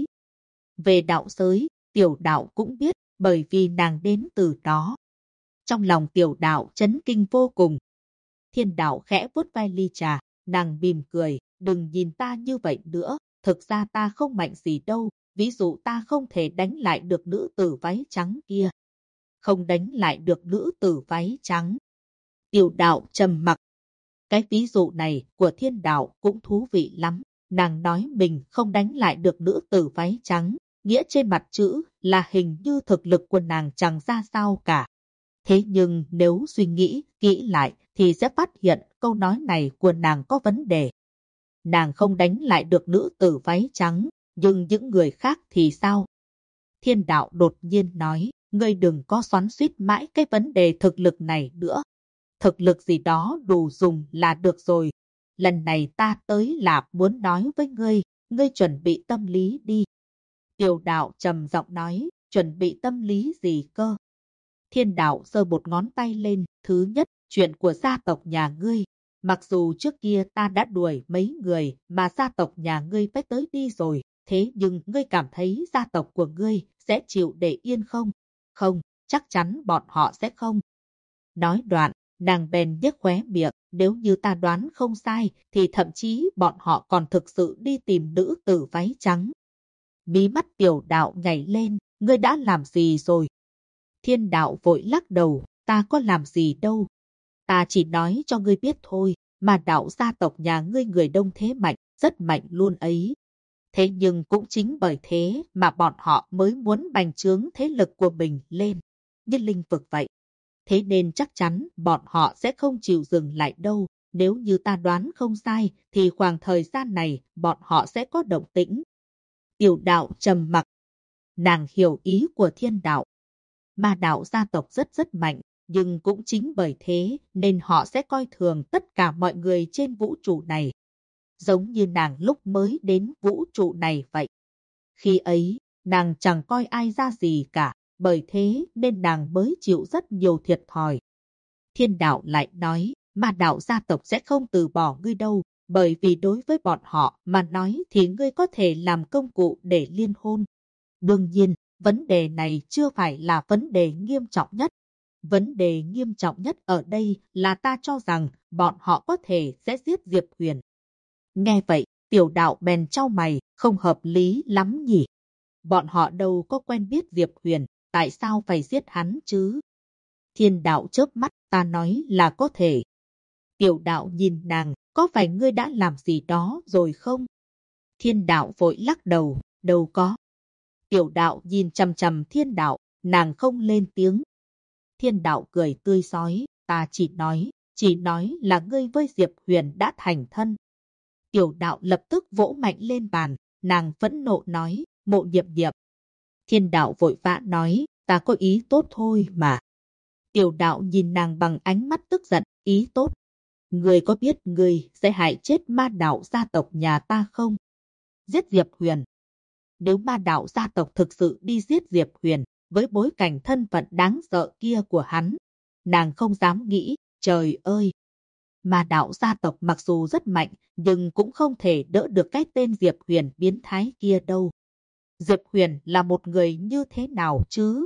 Về đạo giới, tiểu đạo cũng biết bởi vì nàng đến từ đó. Trong lòng tiểu đạo chấn kinh vô cùng. Thiên đạo khẽ vuốt vai ly trà, nàng mỉm cười, đừng nhìn ta như vậy nữa, thực ra ta không mạnh gì đâu, ví dụ ta không thể đánh lại được nữ tử váy trắng kia. Không đánh lại được nữ tử váy trắng. Tiểu đạo trầm mặc. Cái ví dụ này của thiên đạo cũng thú vị lắm, nàng nói mình không đánh lại được nữ tử váy trắng, nghĩa trên mặt chữ là hình như thực lực của nàng chẳng ra sao cả. Thế nhưng nếu suy nghĩ kỹ lại thì sẽ phát hiện câu nói này của nàng có vấn đề. Nàng không đánh lại được nữ tử váy trắng, nhưng những người khác thì sao? Thiên đạo đột nhiên nói, ngươi đừng có xoắn xuýt mãi cái vấn đề thực lực này nữa. Thực lực gì đó đủ dùng là được rồi. Lần này ta tới là muốn nói với ngươi, ngươi chuẩn bị tâm lý đi. Tiểu đạo trầm giọng nói, chuẩn bị tâm lý gì cơ? Thiên đạo giơ một ngón tay lên, thứ nhất, chuyện của gia tộc nhà ngươi. Mặc dù trước kia ta đã đuổi mấy người mà gia tộc nhà ngươi phải tới đi rồi, thế nhưng ngươi cảm thấy gia tộc của ngươi sẽ chịu để yên không? Không, chắc chắn bọn họ sẽ không. Nói đoạn, nàng bèn nhếch khóe miệng, nếu như ta đoán không sai thì thậm chí bọn họ còn thực sự đi tìm nữ tử váy trắng. Mí mắt tiểu đạo nhảy lên, ngươi đã làm gì rồi? Thiên đạo vội lắc đầu, ta có làm gì đâu. Ta chỉ nói cho ngươi biết thôi, mà đạo gia tộc nhà ngươi người đông thế mạnh, rất mạnh luôn ấy. Thế nhưng cũng chính bởi thế mà bọn họ mới muốn bành trướng thế lực của mình lên, như linh vực vậy. Thế nên chắc chắn bọn họ sẽ không chịu dừng lại đâu. Nếu như ta đoán không sai, thì khoảng thời gian này bọn họ sẽ có động tĩnh. Tiểu đạo trầm mặc. Nàng hiểu ý của thiên đạo. Ma đạo gia tộc rất rất mạnh, nhưng cũng chính bởi thế nên họ sẽ coi thường tất cả mọi người trên vũ trụ này. Giống như nàng lúc mới đến vũ trụ này vậy. Khi ấy, nàng chẳng coi ai ra gì cả, bởi thế nên nàng mới chịu rất nhiều thiệt thòi. Thiên đạo lại nói, ma đạo gia tộc sẽ không từ bỏ ngươi đâu, bởi vì đối với bọn họ mà nói thì ngươi có thể làm công cụ để liên hôn. Đương nhiên, vấn đề này chưa phải là vấn đề nghiêm trọng nhất. Vấn đề nghiêm trọng nhất ở đây là ta cho rằng bọn họ có thể sẽ giết Diệp Huyền. Nghe vậy, tiểu đạo bèn chau mày, không hợp lý lắm nhỉ. Bọn họ đâu có quen biết Diệp Huyền, tại sao phải giết hắn chứ? Thiên đạo chớp mắt, ta nói là có thể. Tiểu đạo nhìn nàng, có phải ngươi đã làm gì đó rồi không? Thiên đạo vội lắc đầu, đâu có. Tiểu đạo nhìn chằm chằm thiên đạo, nàng không lên tiếng. Thiên đạo cười tươi rói, ta chỉ nói là ngươi với Diệp Huyền đã thành thân. Tiểu đạo lập tức vỗ mạnh lên bàn, nàng phẫn nộ nói, Mộ Nhiệp Nhiệp. Thiên đạo vội vã nói, ta có ý tốt thôi mà. Tiểu đạo nhìn nàng bằng ánh mắt tức giận, ý tốt. Ngươi có biết ngươi sẽ hại chết ma đạo gia tộc nhà ta không? Giết Diệp Huyền. Nếu ma đạo gia tộc thực sự đi giết Diệp Huyền, với bối cảnh thân phận đáng sợ kia của hắn, nàng không dám nghĩ, trời ơi! Ma đạo gia tộc mặc dù rất mạnh, nhưng cũng không thể đỡ được cái tên Diệp Huyền biến thái kia đâu. Diệp Huyền là một người như thế nào chứ?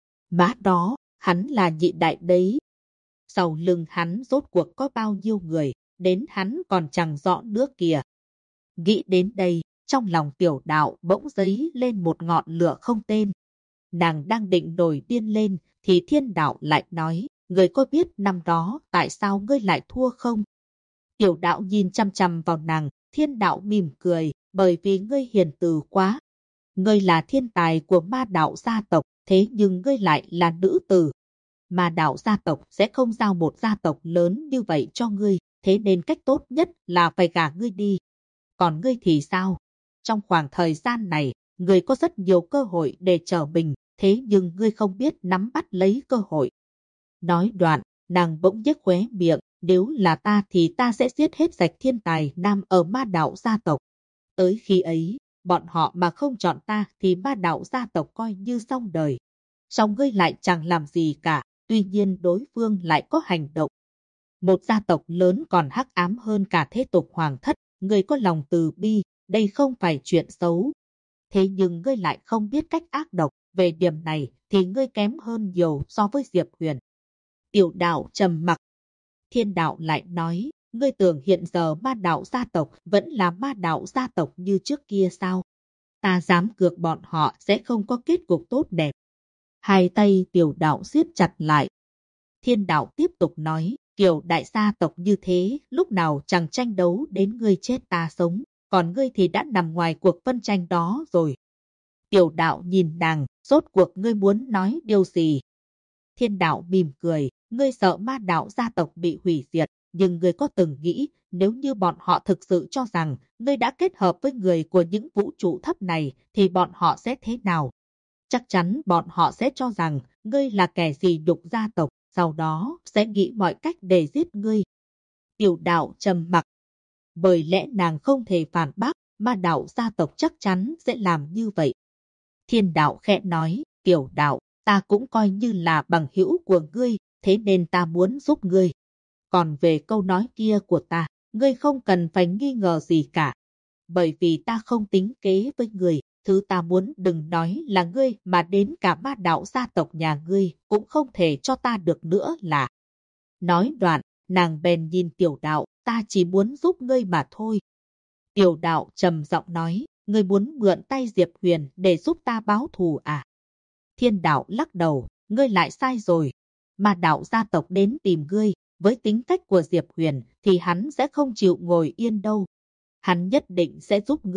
Má đó, hắn là nhị đại đấy. Sau lưng hắn rốt cuộc có bao nhiêu người, đến hắn còn chẳng rõ nước kìa. Nghĩ đến đây, trong lòng tiểu đạo bỗng dấy lên một ngọn lửa không tên. Nàng đang định nổi điên lên, thì thiên đạo lại nói, ngươi có biết năm đó tại sao ngươi lại thua không? Tiểu đạo nhìn chăm chăm vào nàng, thiên đạo mỉm cười, bởi vì ngươi hiền từ quá. Ngươi là thiên tài của ma đạo gia tộc, thế nhưng ngươi lại là nữ tử. Ma đạo gia tộc sẽ không giao một gia tộc lớn như vậy cho ngươi, thế nên cách tốt nhất là phải gả ngươi đi. Còn ngươi thì sao? Trong khoảng thời gian này, ngươi có rất nhiều cơ hội để trở mình, thế nhưng ngươi không biết nắm bắt lấy cơ hội. Nói đoạn, nàng bỗng nhếch khóe miệng, nếu là ta thì ta sẽ giết hết sạch thiên tài nam ở ma đạo gia tộc. Tới khi ấy, bọn họ mà không chọn ta thì ma đạo gia tộc coi như xong đời. Song ngươi lại chẳng làm gì cả, tuy nhiên đối phương lại có hành động. Một gia tộc lớn còn hắc ám hơn cả thế tục hoàng thất, ngươi có lòng từ bi, đây không phải chuyện xấu. Thế nhưng ngươi lại không biết cách ác độc, về điểm này thì ngươi kém hơn nhiều so với Diệp Huyền. Tiểu đạo trầm mặc. Thiên đạo lại nói, ngươi tưởng hiện giờ ma đạo gia tộc vẫn là ma đạo gia tộc như trước kia sao? Ta dám cược bọn họ sẽ không có kết cục tốt đẹp. Hai tay tiểu đạo siết chặt lại. Thiên đạo tiếp tục nói, kiểu đại gia tộc như thế, lúc nào chẳng tranh đấu đến ngươi chết ta sống, còn ngươi thì đã nằm ngoài cuộc phân tranh đó rồi. Tiểu đạo nhìn nàng, rốt cuộc ngươi muốn nói điều gì? Thiên đạo mỉm cười, ngươi sợ ma đạo gia tộc bị hủy diệt, nhưng ngươi có từng nghĩ, nếu như bọn họ thực sự cho rằng ngươi đã kết hợp với người của những vũ trụ thấp này, thì bọn họ sẽ thế nào? Chắc chắn bọn họ sẽ cho rằng ngươi là kẻ gì nhục gia tộc, sau đó sẽ nghĩ mọi cách để giết ngươi. Tiểu đạo trầm mặc, bởi lẽ nàng không thể phản bác, ma đạo gia tộc chắc chắn sẽ làm như vậy. Thiên đạo khẽ nói, tiểu đạo, ta cũng coi như là bằng hữu của ngươi, thế nên ta muốn giúp ngươi. Còn về câu nói kia của ta, ngươi không cần phải nghi ngờ gì cả. Bởi vì ta không tính kế với ngươi, thứ ta muốn đừng nói là ngươi mà đến cả ma đạo gia tộc nhà ngươi cũng không thể cho ta được nữa là. Nói đoạn, nàng bèn nhìn tiểu đạo, ta chỉ muốn giúp ngươi mà thôi. Tiểu đạo trầm giọng nói, ngươi muốn mượn tay Diệp Huyền để giúp ta báo thù à? Thiên đạo lắc đầu, ngươi lại sai rồi. Ma đạo gia tộc đến tìm ngươi, với tính cách của Diệp Huyền thì hắn sẽ không chịu ngồi yên đâu. Hắn nhất định sẽ giúp ngươi,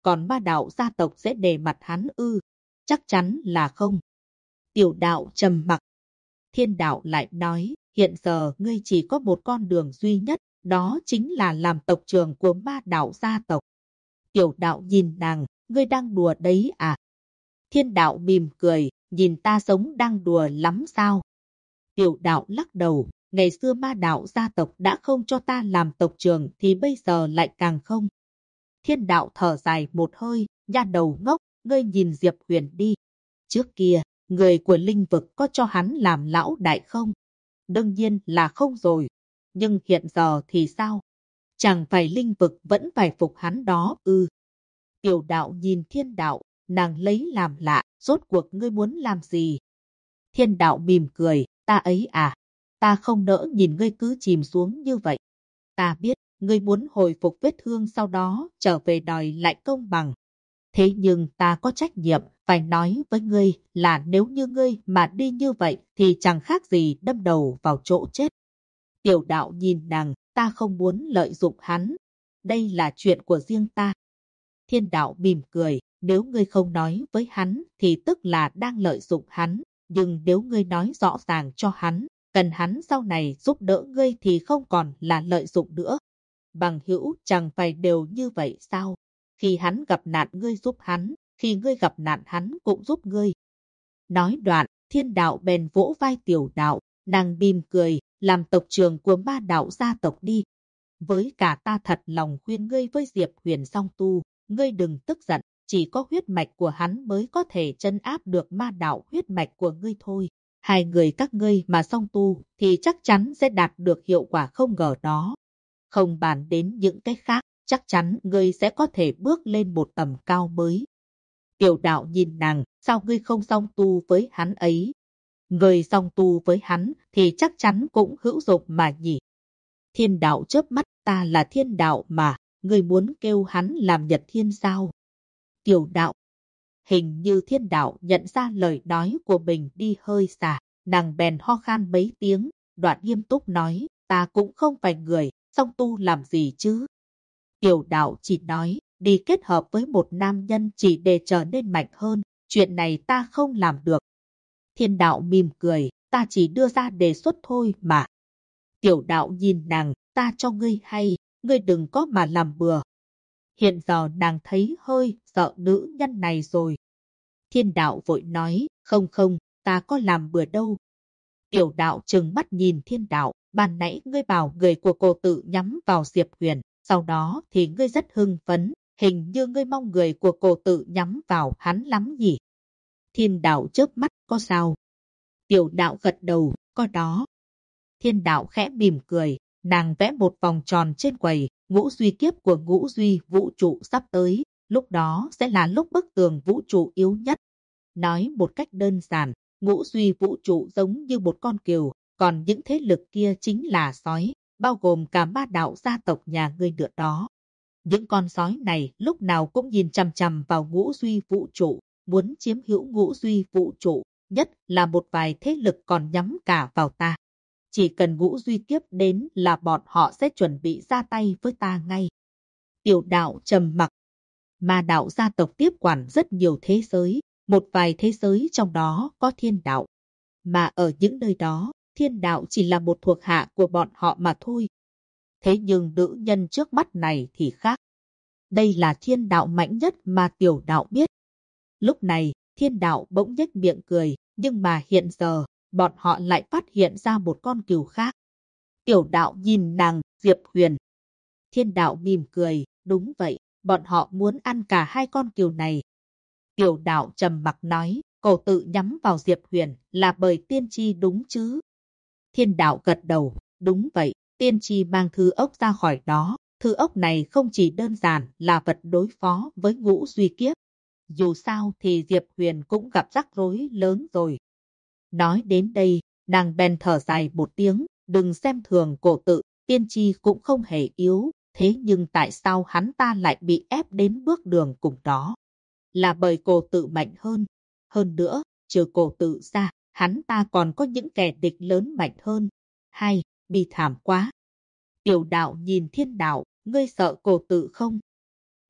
còn ma đạo gia tộc sẽ để mặt hắn ư? Chắc chắn là không. Tiểu đạo trầm mặc. Thiên đạo lại nói, hiện giờ ngươi chỉ có một con đường duy nhất, đó chính là làm tộc trưởng của ma đạo gia tộc. Tiểu đạo nhìn nàng, ngươi đang đùa đấy à? Thiên đạo mỉm cười, nhìn ta giống đang đùa lắm sao? Tiểu đạo lắc đầu, ngày xưa ma đạo gia tộc đã không cho ta làm tộc trưởng thì bây giờ lại càng không. Thiên đạo thở dài một hơi, nha đầu ngốc, ngươi nhìn Diệp Huyền đi. Trước kia, người của linh vực có cho hắn làm lão đại không? Đương nhiên là không rồi. Nhưng hiện giờ thì sao? Chẳng phải linh vực vẫn phải phục hắn đó ư? Tiểu đạo nhìn thiên đạo, nàng lấy làm lạ, rốt cuộc ngươi muốn làm gì? Thiên đạo mỉm cười, ta ấy à? Ta không nỡ nhìn ngươi cứ chìm xuống như vậy. Ta biết, ngươi muốn hồi phục vết thương sau đó trở về đòi lại công bằng. Thế nhưng ta có trách nhiệm, phải nói với ngươi là nếu như ngươi mà đi như vậy thì chẳng khác gì đâm đầu vào chỗ chết. Tiểu đạo nhìn nàng, ta không muốn lợi dụng hắn. Đây là chuyện của riêng ta. Thiên đạo mỉm cười, nếu ngươi không nói với hắn thì tức là đang lợi dụng hắn. Nhưng nếu ngươi nói rõ ràng cho hắn, cần hắn sau này giúp đỡ ngươi thì không còn là lợi dụng nữa. Bằng hữu chẳng phải đều như vậy sao? Khi hắn gặp nạn ngươi giúp hắn, khi ngươi gặp nạn hắn cũng giúp ngươi. Nói đoạn, thiên đạo bèn vỗ vai tiểu đạo, nàng mỉm cười, làm tộc trưởng của ma đạo gia tộc đi. Với cả ta thật lòng khuyên ngươi với Diệp Huyền song tu, ngươi đừng tức giận, chỉ có huyết mạch của hắn mới có thể trấn áp được ma đạo huyết mạch của ngươi thôi. Hai người các ngươi mà song tu thì chắc chắn sẽ đạt được hiệu quả không ngờ đó. Không bàn đến những cái khác, chắc chắn ngươi sẽ có thể bước lên một tầm cao mới. Tiểu đạo nhìn nàng, sao ngươi không song tu với hắn ấy? Ngươi song tu với hắn thì chắc chắn cũng hữu dụng mà nhỉ. Thiên đạo chớp mắt, ta là thiên đạo mà, ngươi muốn kêu hắn làm Nhật Thiên sao? Tiểu đạo. Hình như thiên đạo nhận ra lời nói của mình đi hơi xa, nàng bèn ho khan mấy tiếng, đoạn nghiêm túc nói, ta cũng không phải người, song tu làm gì chứ? Tiểu đạo chỉ nói, đi kết hợp với một nam nhân chỉ để trở nên mạnh hơn, chuyện này ta không làm được. Thiên đạo mỉm cười, ta chỉ đưa ra đề xuất thôi mà. Tiểu đạo nhìn nàng, ta cho ngươi hay, ngươi đừng có mà làm bừa. Hiện giờ nàng thấy hơi sợ nữ nhân này rồi. Thiên đạo vội nói, không không, ta có làm bừa đâu. Tiểu đạo trừng mắt nhìn thiên đạo, ban nãy ngươi bảo người của cô tự nhắm vào Diệp Huyền, sau đó thì ngươi rất hưng phấn, hình như ngươi mong người của cô tự nhắm vào hắn lắm nhỉ. Thiên đạo chớp mắt, có sao? Tiểu đạo gật đầu, có đó. Thiên đạo khẽ mỉm cười, nàng vẽ một vòng tròn trên quầy, ngũ duy kiếp của ngũ duy vũ trụ sắp tới, lúc đó sẽ là lúc bức tường vũ trụ yếu nhất. Nói một cách đơn giản, ngũ duy vũ trụ giống như một con cừu, còn những thế lực kia chính là sói, bao gồm cả ma đạo gia tộc nhà ngươi nữa đó. Những con sói này lúc nào cũng nhìn chằm chằm vào ngũ duy vũ trụ, muốn chiếm hữu ngũ duy vũ trụ, nhất là một vài thế lực còn nhắm cả vào ta. Chỉ cần ngũ duy kiếp đến là bọn họ sẽ chuẩn bị ra tay với ta ngay. Tiểu đạo trầm mặc. Ma đạo gia tộc tiếp quản rất nhiều thế giới, một vài thế giới trong đó có thiên đạo. Mà ở những nơi đó, thiên đạo chỉ là một thuộc hạ của bọn họ mà thôi. Thế nhưng nữ nhân trước mắt này thì khác. Đây là thiên đạo mạnh nhất mà tiểu đạo biết. Lúc này, thiên đạo bỗng nhếch miệng cười, nhưng mà hiện giờ, bọn họ lại phát hiện ra một con cừu khác. Tiểu đạo nhìn nàng, Diệp Huyền. Thiên đạo mỉm cười, đúng vậy, bọn họ muốn ăn cả hai con cừu này. Tiểu đạo trầm mặc nói, cổ tự nhắm vào Diệp Huyền là bởi tiên tri đúng chứ? Thiên đạo gật đầu, đúng vậy, tiên tri mang thư ốc ra khỏi đó. Thư ốc này không chỉ đơn giản là vật đối phó với ngũ duy kiếp. Dù sao thì Diệp Huyền cũng gặp rắc rối lớn rồi. Nói đến đây, nàng bèn thở dài một tiếng, đừng xem thường cổ tự, tiên tri cũng không hề yếu, thế nhưng tại sao hắn ta lại bị ép đến bước đường cùng đó? Là bởi cổ tự mạnh hơn. Hơn nữa, trừ cổ tự ra, hắn ta còn có những kẻ địch lớn mạnh hơn. Hay, bi thảm quá. Tiểu đạo nhìn thiên đạo, ngươi sợ cổ tự không?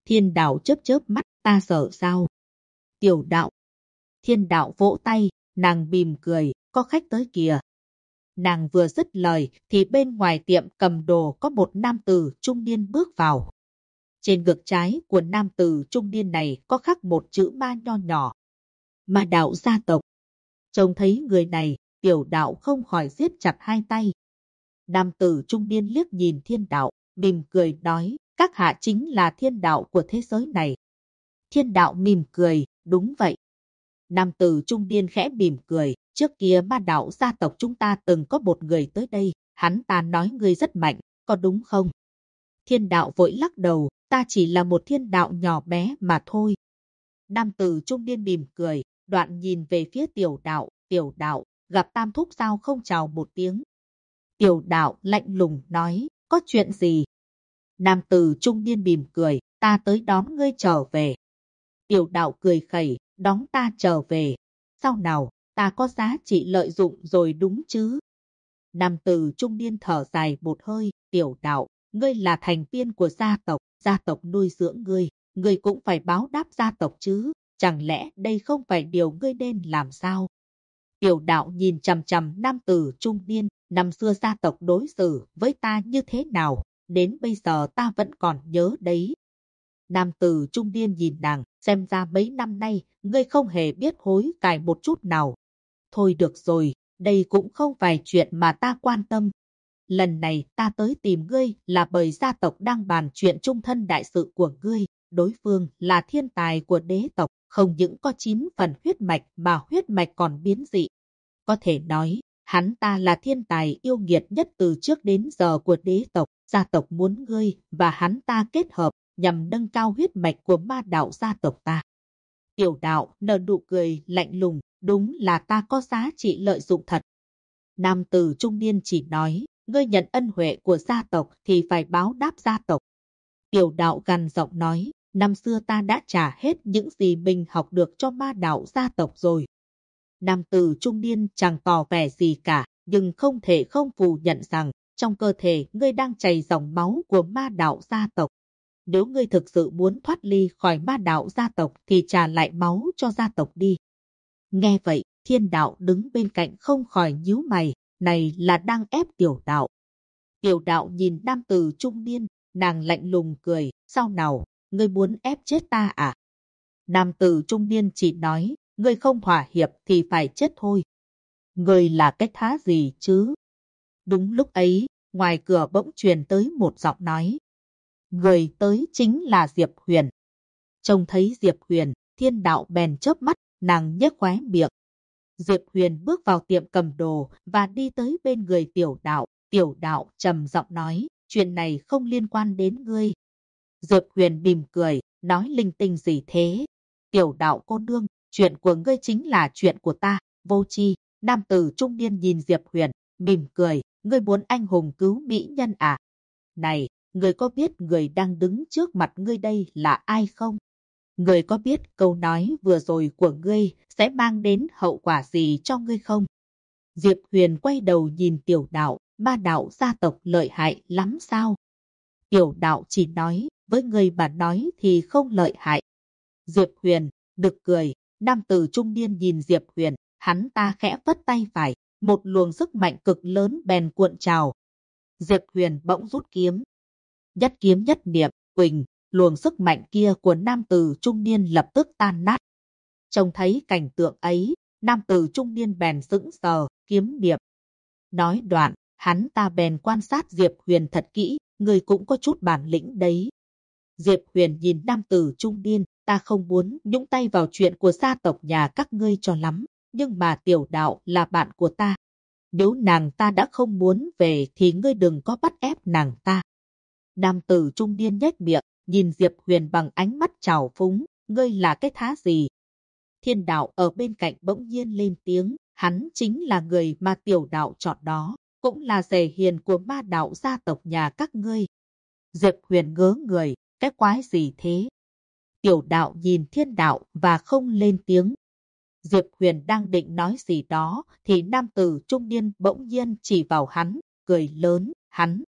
Thiên đạo chớp chớp mắt, ta sợ sao? Tiểu đạo. Thiên đạo vỗ tay, nàng mỉm cười, có khách tới kìa. Nàng vừa dứt lời thì bên ngoài tiệm cầm đồ có một nam tử trung niên bước vào. Trên ngực trái của nam tử trung niên này có khắc một chữ ma nho nhỏ. Ma đạo gia tộc. Trông thấy người này, tiểu đạo không khỏi siết chặt hai tay. Nam tử trung niên liếc nhìn thiên đạo, mỉm cười nói, các hạ chính là thiên đạo của thế giới này. Thiên đạo mỉm cười, đúng vậy. Nam tử trung niên khẽ mỉm cười, trước kia ma đạo gia tộc chúng ta từng có một người tới đây, hắn ta nói ngươi rất mạnh, có đúng không? Thiên đạo vội lắc đầu, ta chỉ là một thiên đạo nhỏ bé mà thôi. Nam tử trung niên mỉm cười, đoạn nhìn về phía tiểu đạo, gặp tam thúc sao không chào một tiếng. Tiểu đạo lạnh lùng nói, có chuyện gì? Nam tử trung niên mỉm cười, ta tới đón ngươi trở về. Tiểu đạo cười khẩy, đón ta trở về. Sao nào, ta có giá trị lợi dụng rồi đúng chứ? Nam tử trung niên thở dài một hơi, tiểu đạo, ngươi là thành viên của gia tộc nuôi dưỡng ngươi, ngươi cũng phải báo đáp gia tộc chứ, chẳng lẽ đây không phải điều ngươi nên làm sao? Tiểu đạo nhìn chằm chằm nam tử trung niên, năm xưa gia tộc đối xử với ta như thế nào, đến bây giờ ta vẫn còn nhớ đấy. Nam tử trung niên nhìn nàng, xem ra mấy năm nay, ngươi không hề biết hối cải một chút nào. Thôi được rồi, đây cũng không phải chuyện mà ta quan tâm. Lần này ta tới tìm ngươi là bởi gia tộc đang bàn chuyện chung thân đại sự của ngươi. Đối phương là thiên tài của đế tộc, không những có 9 phần huyết mạch mà huyết mạch còn biến dị. Có thể nói, hắn ta là thiên tài yêu nghiệt nhất từ trước đến giờ của đế tộc. Gia tộc muốn ngươi và hắn ta kết hợp nhằm nâng cao huyết mạch của ma đạo gia tộc ta. Tiểu đạo nở nụ cười lạnh lùng, đúng là ta có giá trị lợi dụng thật. Nam tử trung niên chỉ nói, ngươi nhận ân huệ của gia tộc thì phải báo đáp gia tộc. Tiểu đạo gằn giọng nói, năm xưa ta đã trả hết những gì mình học được cho ma đạo gia tộc rồi. Nam tử trung niên chẳng tỏ vẻ gì cả, nhưng không thể không phủ nhận rằng trong cơ thể ngươi đang chảy dòng máu của ma đạo gia tộc. Nếu ngươi thực sự muốn thoát ly khỏi ma đạo gia tộc thì trả lại máu cho gia tộc đi. Nghe vậy, thiên đạo đứng bên cạnh không khỏi nhíu mày, này là đang ép tiểu đạo. Tiểu đạo nhìn nam tử trung niên, nàng lạnh lùng cười, sao nào, ngươi muốn ép chết ta à? Nam tử trung niên chỉ nói, ngươi không thỏa hiệp thì phải chết thôi. Ngươi là cái thá gì chứ? Đúng lúc ấy, ngoài cửa bỗng truyền tới một giọng nói. Người tới chính là Diệp Huyền. Trông thấy Diệp Huyền, thiên đạo bèn chớp mắt, nàng nhếch khóe miệng. Diệp Huyền bước vào tiệm cầm đồ và đi tới bên người tiểu đạo. Tiểu đạo trầm giọng nói, chuyện này không liên quan đến ngươi. Diệp Huyền mỉm cười, nói linh tinh gì thế? Tiểu đạo cô nương, chuyện của ngươi chính là chuyện của ta, vô tri. Nam tử trung niên nhìn Diệp Huyền, mỉm cười, ngươi muốn anh hùng cứu mỹ nhân à? Này, ngươi có biết người đang đứng trước mặt ngươi đây là ai không? Ngươi có biết câu nói vừa rồi của ngươi sẽ mang đến hậu quả gì cho ngươi không? Diệp Huyền quay đầu nhìn tiểu đạo, ma đạo gia tộc lợi hại lắm sao? Tiểu đạo chỉ nói, với ngươi mà nói thì không lợi hại. Diệp Huyền, nực cười, nam tử trung niên nhìn Diệp Huyền, hắn ta khẽ vất tay phải, một luồng sức mạnh cực lớn bèn cuộn trào. Diệp Huyền bỗng rút kiếm. Nhất kiếm nhất niệm, quỳnh, luồng sức mạnh kia của nam tử trung niên lập tức tan nát. Trông thấy cảnh tượng ấy, nam tử trung niên bèn sững sờ, kiếm niệm. Nói đoạn, hắn ta bèn quan sát Diệp Huyền thật kỹ, người cũng có chút bản lĩnh đấy. Diệp Huyền nhìn nam tử trung niên, ta không muốn nhúng tay vào chuyện của gia tộc nhà các ngươi cho lắm, nhưng mà tiểu đạo là bạn của ta. Nếu nàng ta đã không muốn về thì ngươi đừng có bắt ép nàng ta. Nam tử trung niên nhếch miệng, nhìn Diệp Huyền bằng ánh mắt trào phúng, ngươi là cái thá gì? Thiên đạo ở bên cạnh bỗng nhiên lên tiếng, hắn chính là người mà tiểu đạo chọn đó, cũng là rể hiền của ma đạo gia tộc nhà các ngươi. Diệp Huyền ngớ người, cái quái gì thế? Tiểu đạo nhìn thiên đạo và không lên tiếng. Diệp Huyền đang định nói gì đó thì nam tử trung niên bỗng nhiên chỉ vào hắn, cười lớn, hắn.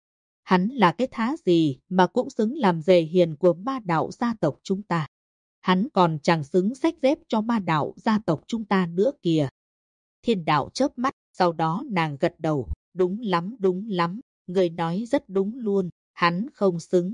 Hắn là cái thá gì mà cũng xứng làm rể hiền của ma đạo gia tộc chúng ta. Hắn còn chẳng xứng xách dép cho ma đạo gia tộc chúng ta nữa kìa. Thiên đạo chớp mắt, sau đó nàng gật đầu. Đúng lắm, người nói rất đúng luôn, hắn không xứng.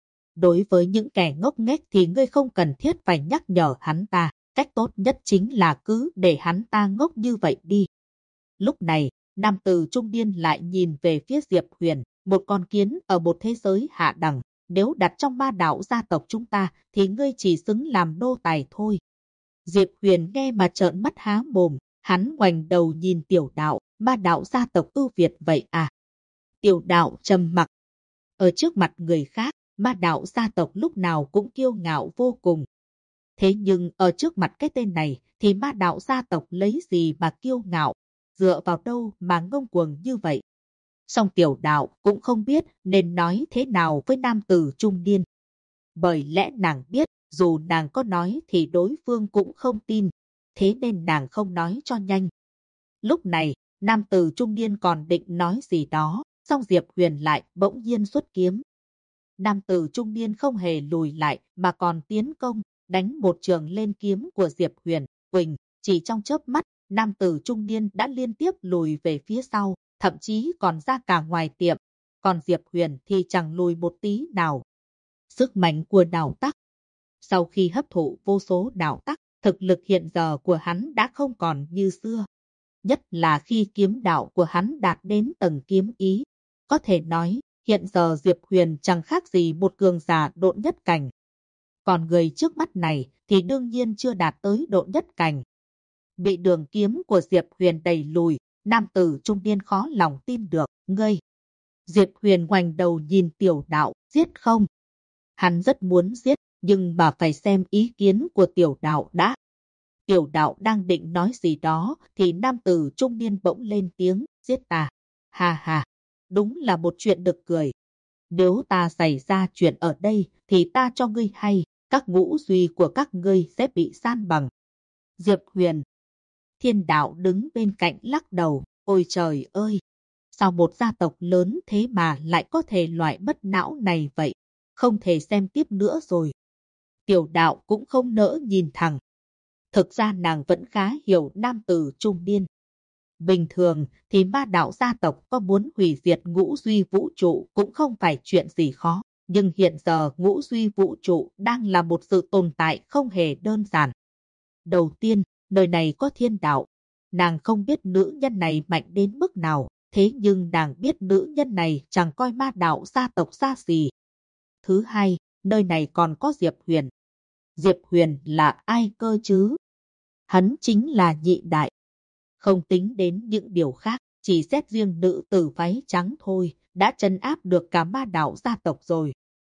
Đối với những kẻ ngốc nghếch thì ngươi không cần thiết phải nhắc nhở hắn ta. Cách tốt nhất chính là cứ để hắn ta ngốc như vậy đi. Lúc này, nam tử trung niên lại nhìn về phía Diệp Huyền, một con kiến ở một thế giới hạ đẳng. Nếu đặt trong ma đạo gia tộc chúng ta thì ngươi chỉ xứng làm nô tài thôi. Diệp Huyền nghe mà trợn mắt há mồm, hắn ngoảnh đầu nhìn Tiểu Đạo, ma đạo gia tộc ưu việt vậy à? Tiểu Đạo trầm mặc. Ở trước mặt người khác, ma đạo gia tộc lúc nào cũng kiêu ngạo vô cùng. Thế nhưng ở trước mặt cái tên này thì ma đạo gia tộc lấy gì mà kiêu ngạo, dựa vào đâu mà ngông cuồng như vậy? Song Tiểu Đạo cũng không biết nên nói thế nào với nam tử trung niên. Bởi lẽ nàng biết dù nàng có nói thì đối phương cũng không tin, thế nên nàng không nói cho nhanh. Lúc này, nam tử trung niên còn định nói gì đó, song Diệp Huyền lại bỗng nhiên xuất kiếm. Nam tử trung niên không hề lùi lại mà còn tiến công, đánh một trường lên kiếm của Diệp Huyền. Quỳnh, chỉ trong chớp mắt, nam tử trung niên đã liên tiếp lùi về phía sau, thậm chí còn ra cả ngoài tiệm. Còn Diệp Huyền thì chẳng lùi một tí nào. Sức mạnh của đạo tắc. Sau khi hấp thụ vô số đạo tắc, thực lực hiện giờ của hắn đã không còn như xưa. Nhất là khi kiếm đạo của hắn đạt đến tầng kiếm ý. Có thể nói, hiện giờ Diệp Huyền chẳng khác gì một cường giả độn nhất cảnh. Còn người trước mắt này thì đương nhiên chưa đạt tới độn nhất cảnh. Bị đường kiếm của Diệp Huyền đẩy lùi, nam tử trung niên khó lòng tin được, ngươi. Diệp Huyền ngoảnh đầu nhìn Tiểu Đạo, giết không? Hắn rất muốn giết, nhưng mà phải xem ý kiến của Tiểu Đạo đã. Tiểu Đạo đang định nói gì đó thì nam tử trung niên bỗng lên tiếng, giết ta. Ha ha, đúng là một chuyện được cười. Nếu ta xảy ra chuyện ở đây thì ta cho ngươi hay, các ngũ duy của các ngươi sẽ bị san bằng. Diệp Huyền. Thiên Đạo đứng bên cạnh lắc đầu, ôi trời ơi! Sao một gia tộc lớn thế mà lại có thể loại mất não này vậy? Không thể xem tiếp nữa rồi. Tiểu Đạo cũng không nỡ nhìn thẳng. Thực ra nàng vẫn khá hiểu nam tử trung niên. Bình thường thì ma đạo gia tộc có muốn hủy diệt ngũ duy vũ trụ cũng không phải chuyện gì khó. Nhưng hiện giờ ngũ duy vũ trụ đang là một sự tồn tại không hề đơn giản. Đầu tiên, nơi này có thiên đạo. Nàng không biết nữ nhân này mạnh đến mức nào, thế nhưng nàng biết nữ nhân này chẳng coi ma đạo gia tộc ra gì. Thứ hai, nơi này còn có Diệp Huyền. Diệp Huyền là ai cơ chứ? Hắn chính là nhị đại. Không tính đến những điều khác, chỉ xét riêng nữ tử váy trắng thôi, đã trấn áp được cả ma đạo gia tộc rồi.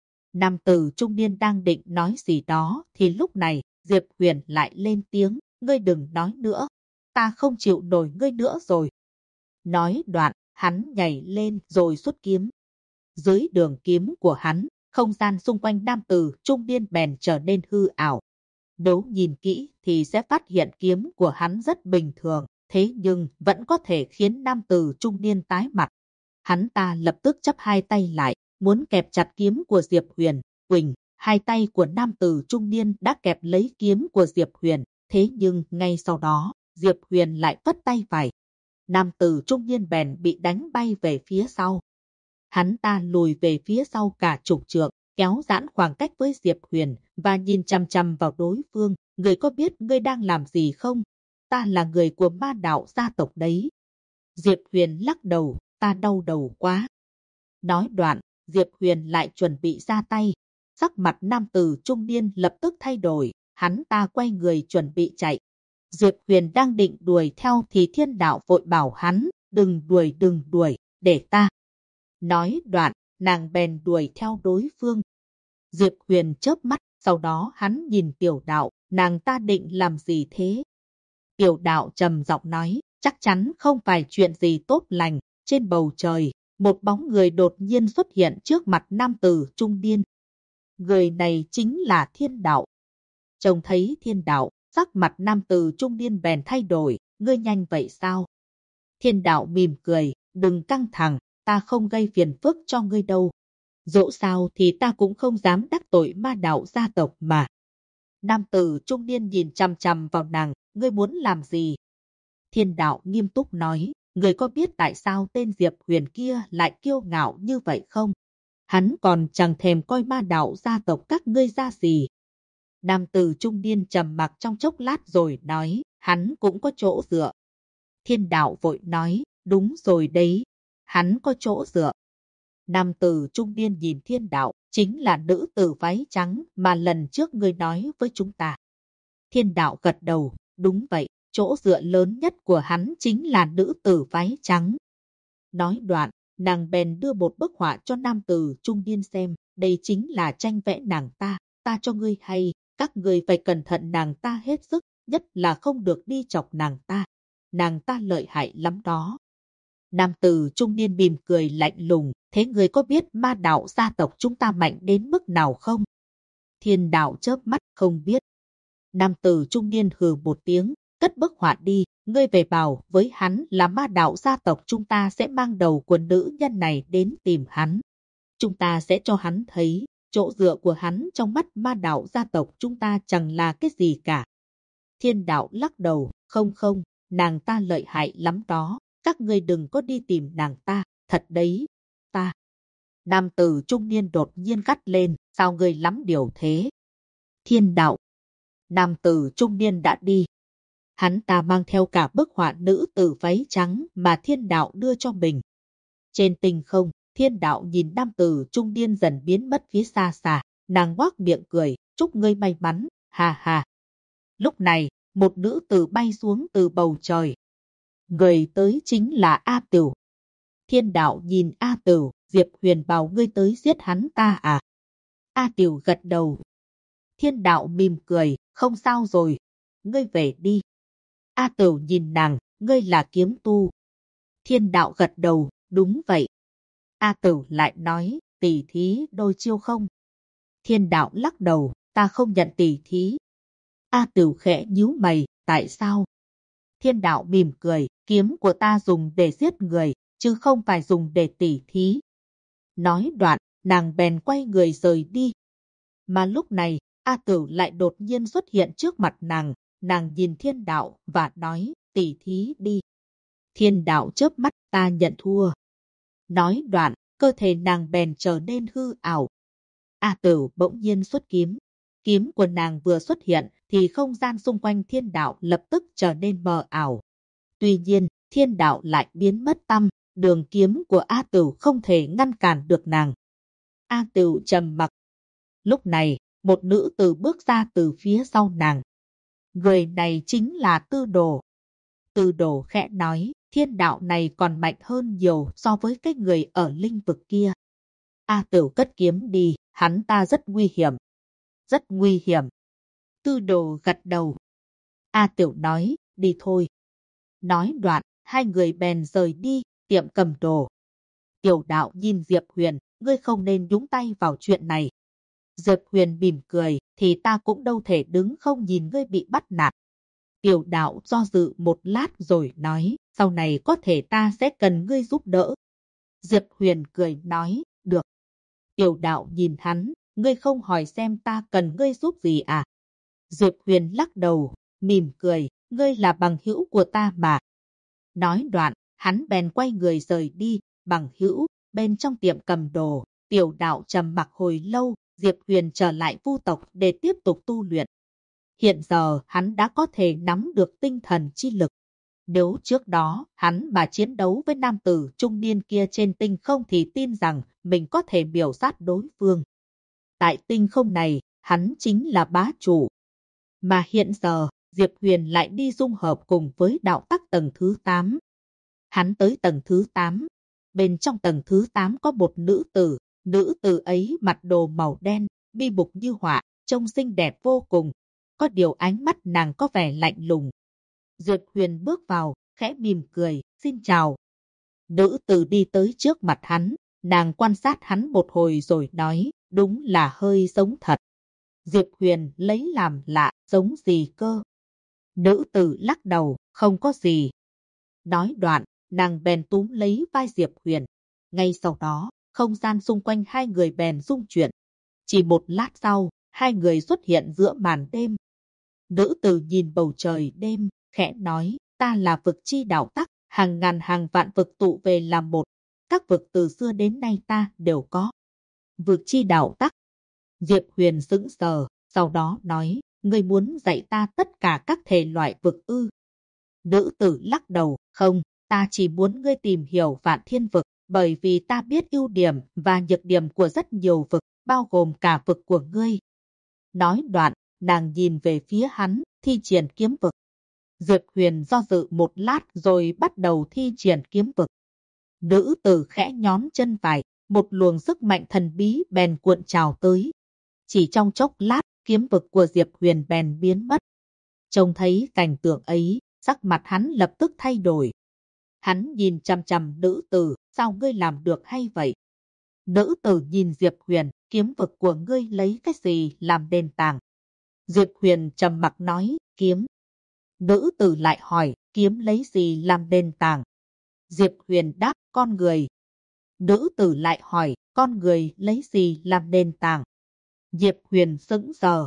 Nam tử trung niên đang định nói gì đó, thì lúc này, Diệp Huyền lại lên tiếng, ngươi đừng nói nữa, ta không chịu nổi ngươi nữa rồi. Nói đoạn, hắn nhảy lên rồi xuất kiếm. Dưới đường kiếm của hắn, không gian xung quanh nam tử trung niên bèn trở nên hư ảo. Nếu nhìn kỹ thì sẽ phát hiện kiếm của hắn rất bình thường, thế nhưng vẫn có thể khiến nam tử trung niên tái mặt. Hắn ta lập tức chắp hai tay lại, muốn kẹp chặt kiếm của Diệp Huyền. Quỳnh, hai tay của nam tử trung niên đã kẹp lấy kiếm của Diệp Huyền, thế nhưng ngay sau đó, Diệp Huyền lại phất tay phải. Nam tử trung niên bèn bị đánh bay về phía sau. Hắn ta lùi về phía sau cả chục trượng, kéo giãn khoảng cách với Diệp Huyền và nhìn chằm chằm vào đối phương. Ngươi có biết ngươi đang làm gì không? Ta là người của ma đạo gia tộc đấy. Diệp Huyền lắc đầu, ta đau đầu quá. Nói đoạn, Diệp Huyền lại chuẩn bị ra tay. Sắc mặt nam tử trung niên lập tức thay đổi, hắn ta quay người chuẩn bị chạy. Diệp Huyền đang định đuổi theo thì thiên đạo vội bảo hắn, đừng đuổi, để ta. Nói đoạn, nàng bèn đuổi theo đối phương. Diệp Huyền chớp mắt, sau đó hắn nhìn Tiểu Đạo, nàng ta định làm gì thế? Tiểu Đạo trầm giọng nói, chắc chắn không phải chuyện gì tốt lành. Trên bầu trời, một bóng người đột nhiên xuất hiện trước mặt nam tử trung niên. Người này chính là Thiên Đạo. Trông thấy Thiên Đạo, sắc mặt nam tử trung niên bèn thay đổi, ngươi nhanh vậy sao? Thiên Đạo mỉm cười, đừng căng thẳng, ta không gây phiền phức cho ngươi đâu. Dẫu sao thì ta cũng không dám đắc tội ma đạo gia tộc mà. Nam tử trung niên nhìn chằm chằm vào nàng, ngươi muốn làm gì? Thiên đạo nghiêm túc nói, ngươi có biết tại sao tên Diệp Huyền kia lại kiêu ngạo như vậy không? Hắn còn chẳng thèm coi ma đạo gia tộc các ngươi ra gì. Nam tử trung niên trầm mặc trong chốc lát rồi nói, hắn cũng có chỗ dựa. Thiên đạo vội nói, đúng rồi đấy, hắn có chỗ dựa. Nam tử trung niên nhìn thiên đạo, chính là nữ tử váy trắng mà lần trước ngươi nói với chúng ta. Thiên đạo gật đầu, đúng vậy, chỗ dựa lớn nhất của hắn chính là nữ tử váy trắng. Nói đoạn, nàng bèn đưa một bức họa cho nam tử trung niên xem, đây chính là tranh vẽ nàng ta cho ngươi hay, các ngươi phải cẩn thận nàng ta hết sức, nhất là không được đi chọc nàng ta lợi hại lắm đó. Nam tử trung niên mỉm cười lạnh lùng, thế ngươi có biết ma đạo gia tộc chúng ta mạnh đến mức nào không? Thiên đạo chớp mắt, không biết. Nam tử trung niên hừ một tiếng, cất bức họa đi, ngươi về bảo với hắn là ma đạo gia tộc chúng ta sẽ mang đầu của nữ nhân này đến tìm hắn. Chúng ta sẽ cho hắn thấy, chỗ dựa của hắn trong mắt ma đạo gia tộc chúng ta chẳng là cái gì cả. Thiên đạo lắc đầu, không, nàng ta lợi hại lắm đó, các ngươi đừng có đi tìm nàng ta, thật đấy, ta. Nam tử trung niên đột nhiên gắt lên, sao ngươi lắm điều thế? Thiên đạo. Nam tử trung niên đã đi. Hắn ta mang theo cả bức họa nữ tử váy trắng mà thiên đạo đưa cho mình. Trên tinh không, thiên đạo nhìn nam tử trung niên dần biến mất phía xa xa, nàng ngoác miệng cười, chúc ngươi may mắn, ha ha. Lúc này, một nữ tử bay xuống từ bầu trời. Người tới chính là A Tửu. Thiên đạo nhìn A Tửu, Diệp Huyền bảo ngươi tới giết hắn ta à? A Tửu gật đầu. Thiên đạo mỉm cười, không sao rồi, ngươi về đi. A Tửu nhìn nàng, ngươi là kiếm tu. Thiên đạo gật đầu, đúng vậy. A Tửu lại nói, tỷ thí đôi chiêu không? Thiên đạo lắc đầu, ta không nhận tỷ thí. A Tửu khẽ nhíu mày, tại sao? Thiên đạo mỉm cười, kiếm của ta dùng để giết người, chứ không phải dùng để tỉ thí. Nói đoạn, nàng bèn quay người rời đi. Mà lúc này, A Tửu lại đột nhiên xuất hiện trước mặt nàng nhìn thiên đạo và nói, tỉ thí đi. Thiên đạo chớp mắt, ta nhận thua. Nói đoạn, cơ thể nàng bèn trở nên hư ảo. A Tửu bỗng nhiên xuất kiếm. Kiếm của nàng vừa xuất hiện thì không gian xung quanh thiên đạo lập tức trở nên mờ ảo. Tuy nhiên, thiên đạo lại biến mất tăm, đường kiếm của A Tửu không thể ngăn cản được nàng. A Tửu trầm mặc. Lúc này, một nữ tử bước ra từ phía sau nàng. Người này chính là Tư Đồ. Tư Đồ khẽ nói, thiên đạo này còn mạnh hơn nhiều so với cái người ở linh vực kia. A Tửu cất kiếm đi, hắn ta rất nguy hiểm. Rất nguy hiểm. Tư Đồ gật đầu. A Tửu nói, đi thôi. Nói đoạn, hai người bèn rời đi, tiệm cầm đồ. Tiểu đạo nhìn Diệp Huyền, ngươi không nên nhúng tay vào chuyện này. Diệp Huyền mỉm cười, thì ta cũng đâu thể đứng không nhìn ngươi bị bắt nạt. Tiểu đạo do dự một lát rồi nói, sau này có thể ta sẽ cần ngươi giúp đỡ. Diệp Huyền cười nói, được. Tiểu đạo nhìn hắn, ngươi không hỏi xem ta cần ngươi giúp gì à? Diệp Huyền lắc đầu, mỉm cười, ngươi là bằng hữu của ta mà. Nói đoạn, hắn bèn quay người rời đi, bằng hữu, bên trong tiệm cầm đồ. Tiểu đạo trầm mặc hồi lâu, Diệp Huyền trở lại Vu tộc để tiếp tục tu luyện. Hiện giờ hắn đã có thể nắm được tinh thần chi lực. Nếu trước đó hắn mà chiến đấu với nam tử trung niên kia trên tinh không thì tin rằng mình có thể miểu sát đối phương. Tại tinh không này, hắn chính là bá chủ. Mà hiện giờ, Diệp Huyền lại đi dung hợp cùng với đạo tắc tầng thứ 8. Hắn tới tầng thứ 8. Bên trong tầng thứ 8 có một nữ tử ấy mặc đồ màu đen, bi bục như họa, trông xinh đẹp vô cùng. Có điều ánh mắt nàng có vẻ lạnh lùng. Diệp Huyền bước vào, khẽ mỉm cười, xin chào. Nữ tử đi tới trước mặt hắn, nàng quan sát hắn một hồi rồi nói, đúng là hơi giống thật. Diệp Huyền lấy làm lạ, giống gì cơ? Nữ tử lắc đầu, không có gì. Nói đoạn, nàng bèn túm lấy vai Diệp Huyền. Ngay sau đó, không gian xung quanh hai người bèn rung chuyển. Chỉ một lát sau, hai người xuất hiện giữa màn đêm. Nữ tử nhìn bầu trời đêm, khẽ nói, ta là vực chi đạo tắc, hàng ngàn hàng vạn vực tụ về làm một. Các vực từ xưa đến nay ta đều có. Vực chi đạo tắc. Diệp Huyền sững sờ, sau đó nói, ngươi muốn dạy ta tất cả các thể loại vực ư? Nữ tử lắc đầu, không, ta chỉ muốn ngươi tìm hiểu Vạn Thiên vực, bởi vì ta biết ưu điểm và nhược điểm của rất nhiều vực, bao gồm cả vực của ngươi. Nói đoạn, nàng nhìn về phía hắn, thi triển kiếm vực. Diệp Huyền do dự một lát rồi bắt đầu thi triển kiếm vực. Nữ tử khẽ nhón chân phải, một luồng sức mạnh thần bí bèn cuộn trào tới. Chỉ trong chốc lát, kiếm vực của Diệp Huyền bèn biến mất. Trông thấy cảnh tượng ấy, sắc mặt hắn lập tức thay đổi. Hắn nhìn chằm chằm nữ tử, sao ngươi làm được hay vậy? Nữ tử nhìn Diệp Huyền, kiếm vực của ngươi lấy cái gì làm nền tảng? Diệp Huyền trầm mặc nói, kiếm. Nữ tử lại hỏi, kiếm lấy gì làm nền tảng? Diệp Huyền đáp, con người. Nữ tử lại hỏi, con người lấy gì làm nền tảng? Diệp Huyền sững sờ.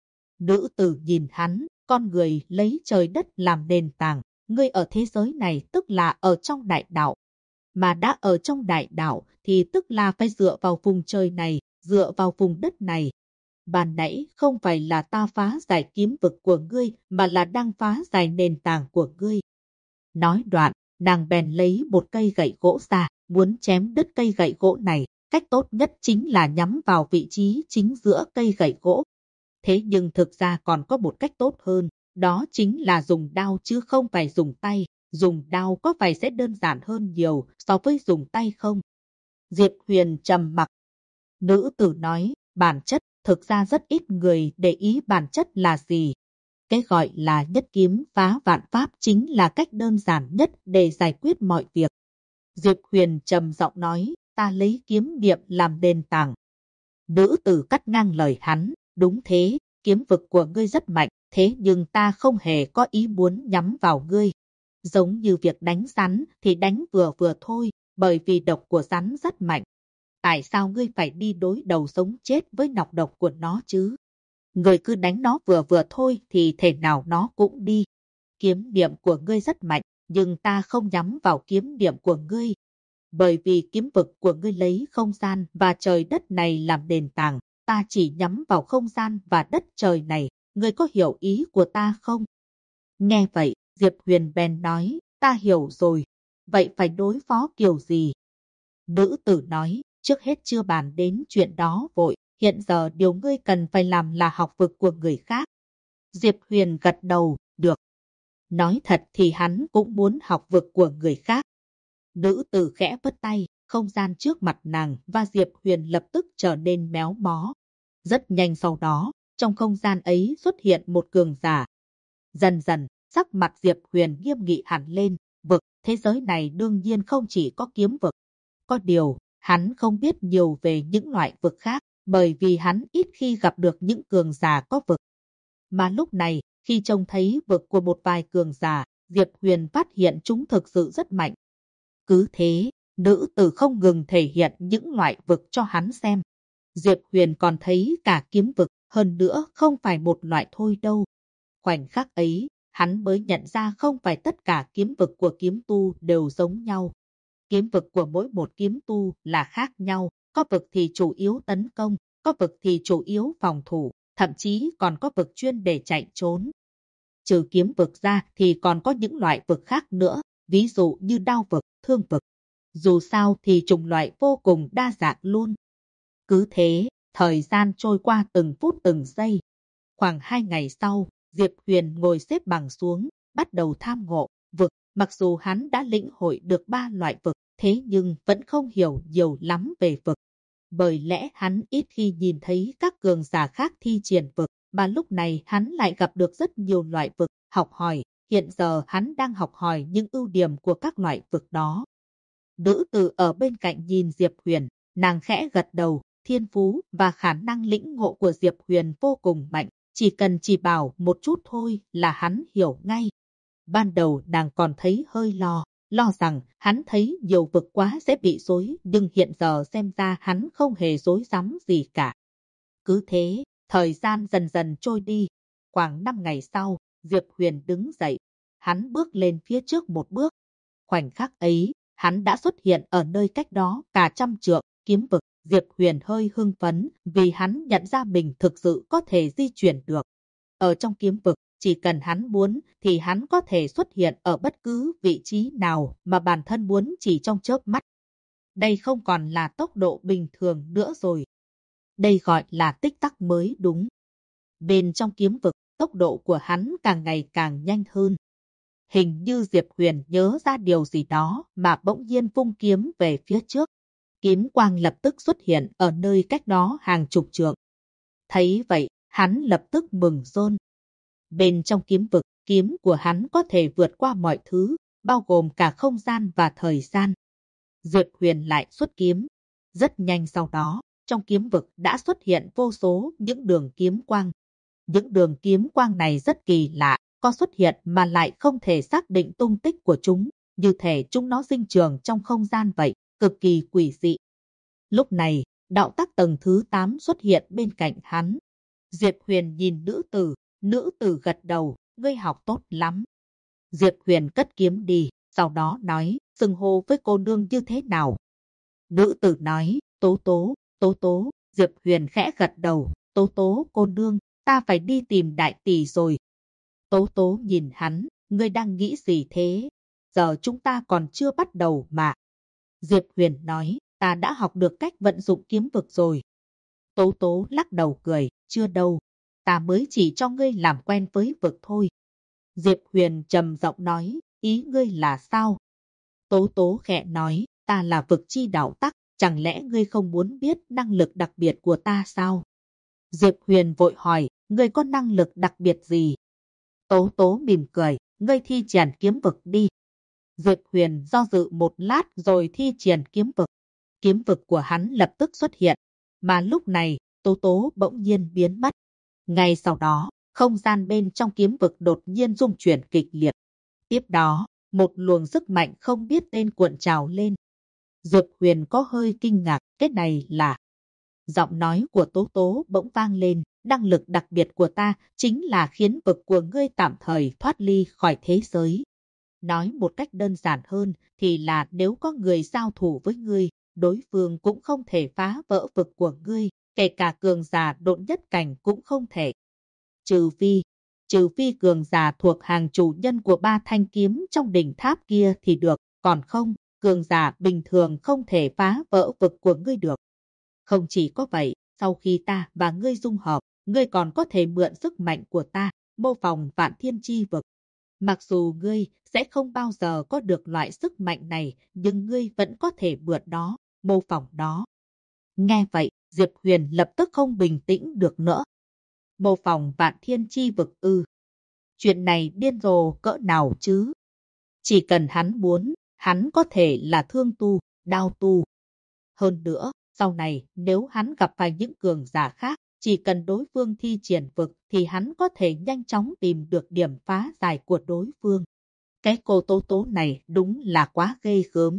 Nữ tử nhìn hắn, con người lấy trời đất làm nền tảng. Ngươi ở thế giới này tức là ở trong đại đạo. Mà đã ở trong đại đạo thì tức là phải dựa vào vùng trời này, dựa vào vùng đất này. Ban nãy không phải là ta phá giải kiếm vực của ngươi, mà là đang phá giải nền tảng của ngươi. Nói đoạn, nàng bèn lấy một cây gậy gỗ ra, muốn chém đứt cây gậy gỗ này. Cách tốt nhất chính là nhắm vào vị trí chính giữa cây gậy gỗ. Thế nhưng thực ra còn có một cách tốt hơn, đó chính là dùng đao chứ không phải dùng tay. Dùng đao có phải sẽ đơn giản hơn nhiều so với dùng tay không? Diệp Huyền trầm mặc. Nữ tử nói, bản chất, thực ra rất ít người để ý bản chất là gì. Cái gọi là nhất kiếm phá vạn pháp chính là cách đơn giản nhất để giải quyết mọi việc. Diệp Huyền trầm giọng nói, ta lấy kiếm niệm làm nền tảng. Nữ tử cắt ngang lời hắn, đúng thế, kiếm vực của ngươi rất mạnh, thế nhưng ta không hề có ý muốn nhắm vào ngươi. Giống như việc đánh rắn thì đánh vừa vừa thôi, bởi vì độc của rắn rất mạnh. Tại sao ngươi phải đi đối đầu sống chết với nọc độc của nó chứ? Ngươi cứ đánh nó vừa vừa thôi thì thể nào nó cũng đi. Kiếm niệm của ngươi rất mạnh, nhưng ta không nhắm vào kiếm niệm của ngươi. Bởi vì kiếm vực của ngươi lấy không gian và trời đất này làm nền tảng, ta chỉ nhắm vào không gian và đất trời này. Ngươi có hiểu ý của ta không? Nghe vậy, Diệp Huyền bèn nói, ta hiểu rồi. Vậy phải đối phó kiểu gì? Nữ tử nói, trước hết chưa bàn đến chuyện đó vội. Hiện giờ điều ngươi cần phải làm là học vực của người khác. Diệp Huyền gật đầu, được. Nói thật thì hắn cũng muốn học vực của người khác. Nữ tử khẽ vất tay, không gian trước mặt nàng và Diệp Huyền lập tức trở nên méo mó. Rất nhanh sau đó, trong không gian ấy xuất hiện một cường giả. Dần dần, sắc mặt Diệp Huyền nghiêm nghị hẳn lên, vực, thế giới này đương nhiên không chỉ có kiếm vực. Có điều, hắn không biết nhiều về những loại vực khác, bởi vì hắn ít khi gặp được những cường giả có vực. Mà lúc này, khi trông thấy vực của một vài cường giả, Diệp Huyền phát hiện chúng thực sự rất mạnh. Cứ thế, nữ tử không ngừng thể hiện những loại vực cho hắn xem. Diệp Huyền còn thấy cả kiếm vực, hơn nữa không phải một loại thôi đâu. Khoảnh khắc ấy, hắn mới nhận ra không phải tất cả kiếm vực của kiếm tu đều giống nhau. Kiếm vực của mỗi một kiếm tu là khác nhau, có vực thì chủ yếu tấn công, có vực thì chủ yếu phòng thủ, thậm chí còn có vực chuyên để chạy trốn. Trừ kiếm vực ra thì còn có những loại vực khác nữa, ví dụ như đao vực, thương vực. Dù sao thì chủng loại vô cùng đa dạng luôn. Cứ thế, thời gian trôi qua từng phút từng giây. Khoảng 2 ngày sau, Diệp Huyền ngồi xếp bằng xuống, bắt đầu tham ngộ vực. Mặc dù hắn đã lĩnh hội được 3 loại vực, thế nhưng vẫn không hiểu nhiều lắm về vực. Bởi lẽ hắn ít khi nhìn thấy các cường giả khác thi triển vực, mà lúc này hắn lại gặp được rất nhiều loại vực, học hỏi. Hiện giờ hắn đang học hỏi những ưu điểm của các loại vực đó. Nữ tử ở bên cạnh nhìn Diệp Huyền, nàng khẽ gật đầu, thiên phú và khả năng lĩnh ngộ của Diệp Huyền vô cùng mạnh, chỉ cần chỉ bảo một chút thôi là hắn hiểu ngay. Ban đầu nàng còn thấy hơi lo, lo rằng hắn thấy nhiều vực quá sẽ bị rối, nhưng hiện giờ xem ra hắn không hề rối rắm gì cả. Cứ thế, thời gian dần dần trôi đi. Khoảng 5 ngày sau, Diệp Huyền đứng dậy. Hắn bước lên phía trước một bước. Khoảnh khắc ấy, hắn đã xuất hiện ở nơi cách đó cả 100 trượng, kiếm vực. Diệp Huyền hơi hưng phấn vì hắn nhận ra mình thực sự có thể di chuyển được. Ở trong kiếm vực, chỉ cần hắn muốn thì hắn có thể xuất hiện ở bất cứ vị trí nào mà bản thân muốn chỉ trong chớp mắt. Đây không còn là tốc độ bình thường nữa rồi. Đây gọi là tích tắc mới đúng. Bên trong kiếm vực, tốc độ của hắn càng ngày càng nhanh hơn. Hình như Diệp Huyền nhớ ra điều gì đó mà bỗng nhiên vung kiếm về phía trước. Kiếm quang lập tức xuất hiện ở nơi cách đó hàng chục trượng. Thấy vậy, hắn lập tức mừng rơn. Bên trong kiếm vực, kiếm của hắn có thể vượt qua mọi thứ, bao gồm cả không gian và thời gian. Diệp Huyền lại xuất kiếm. Rất nhanh sau đó, trong kiếm vực đã xuất hiện vô số những đường kiếm quang. Những đường kiếm quang này rất kỳ lạ, có xuất hiện mà lại không thể xác định tung tích của chúng, như thể chúng nó sinh trường trong không gian vậy, cực kỳ quỷ dị. Lúc này, đạo tắc tầng thứ 8 xuất hiện bên cạnh hắn. Diệp Huyền nhìn nữ tử gật đầu, ngươi học tốt lắm. Diệp Huyền cất kiếm đi, sau đó nói, xưng hô với cô nương như thế nào? Nữ tử nói, Tố Tố, Diệp Huyền khẽ gật đầu, Tố cô nương, ta phải đi tìm đại tỷ rồi. Tố nhìn hắn, ngươi đang nghĩ gì thế? Giờ chúng ta còn chưa bắt đầu mà. Diệp Huyền nói, ta đã học được cách vận dụng kiếm vực rồi. Tố lắc đầu cười, chưa đâu, ta mới chỉ cho ngươi làm quen với vực thôi. Diệp Huyền trầm giọng nói, ý ngươi là sao? Tố khẽ nói, ta là vực chi đạo tắc, chẳng lẽ ngươi không muốn biết năng lực đặc biệt của ta sao? Diệp Huyền vội hỏi, ngươi có năng lực đặc biệt gì? Tố mỉm cười, ngươi thi triển kiếm vực đi. Diệp Huyền do dự một lát rồi thi triển kiếm vực. Kiếm vực của hắn lập tức xuất hiện, mà lúc này, Tố bỗng nhiên biến mất. Ngay sau đó, không gian bên trong kiếm vực đột nhiên rung chuyển kịch liệt. Tiếp đó, một luồng sức mạnh không biết tên cuộn trào lên. Diệp Huyền có hơi kinh ngạc, cái này là... Giọng nói của Tố bỗng vang lên, năng lực đặc biệt của ta chính là khiến vực của ngươi tạm thời thoát ly khỏi thế giới. Nói một cách đơn giản hơn thì là nếu có người giao thủ với ngươi, đối phương cũng không thể phá vỡ vực của ngươi, kể cả cường giả độn nhất cảnh cũng không thể. Trừ phi cường giả thuộc hàng chủ nhân của 3 thanh kiếm trong đỉnh tháp kia thì được, còn không, cường giả bình thường không thể phá vỡ vực của ngươi được. Không chỉ có vậy, sau khi ta và ngươi dung hợp, ngươi còn có thể mượn sức mạnh của ta, mô phỏng vạn thiên chi vực. Mặc dù ngươi sẽ không bao giờ có được loại sức mạnh này, nhưng ngươi vẫn có thể mượn đó, mô phỏng đó. Nghe vậy, Diệp Huyền lập tức không bình tĩnh được nữa. Mô phỏng vạn thiên chi vực ư? Chuyện này điên rồ cỡ nào chứ? Chỉ cần hắn muốn, hắn có thể là thương tu, đao tu. Hơn nữa, sau này nếu hắn gặp phải những cường giả khác, chỉ cần đối phương thi triển vực thì hắn có thể nhanh chóng tìm được điểm phá giải của đối phương. Cái cô Tố này đúng là quá ghê gớm.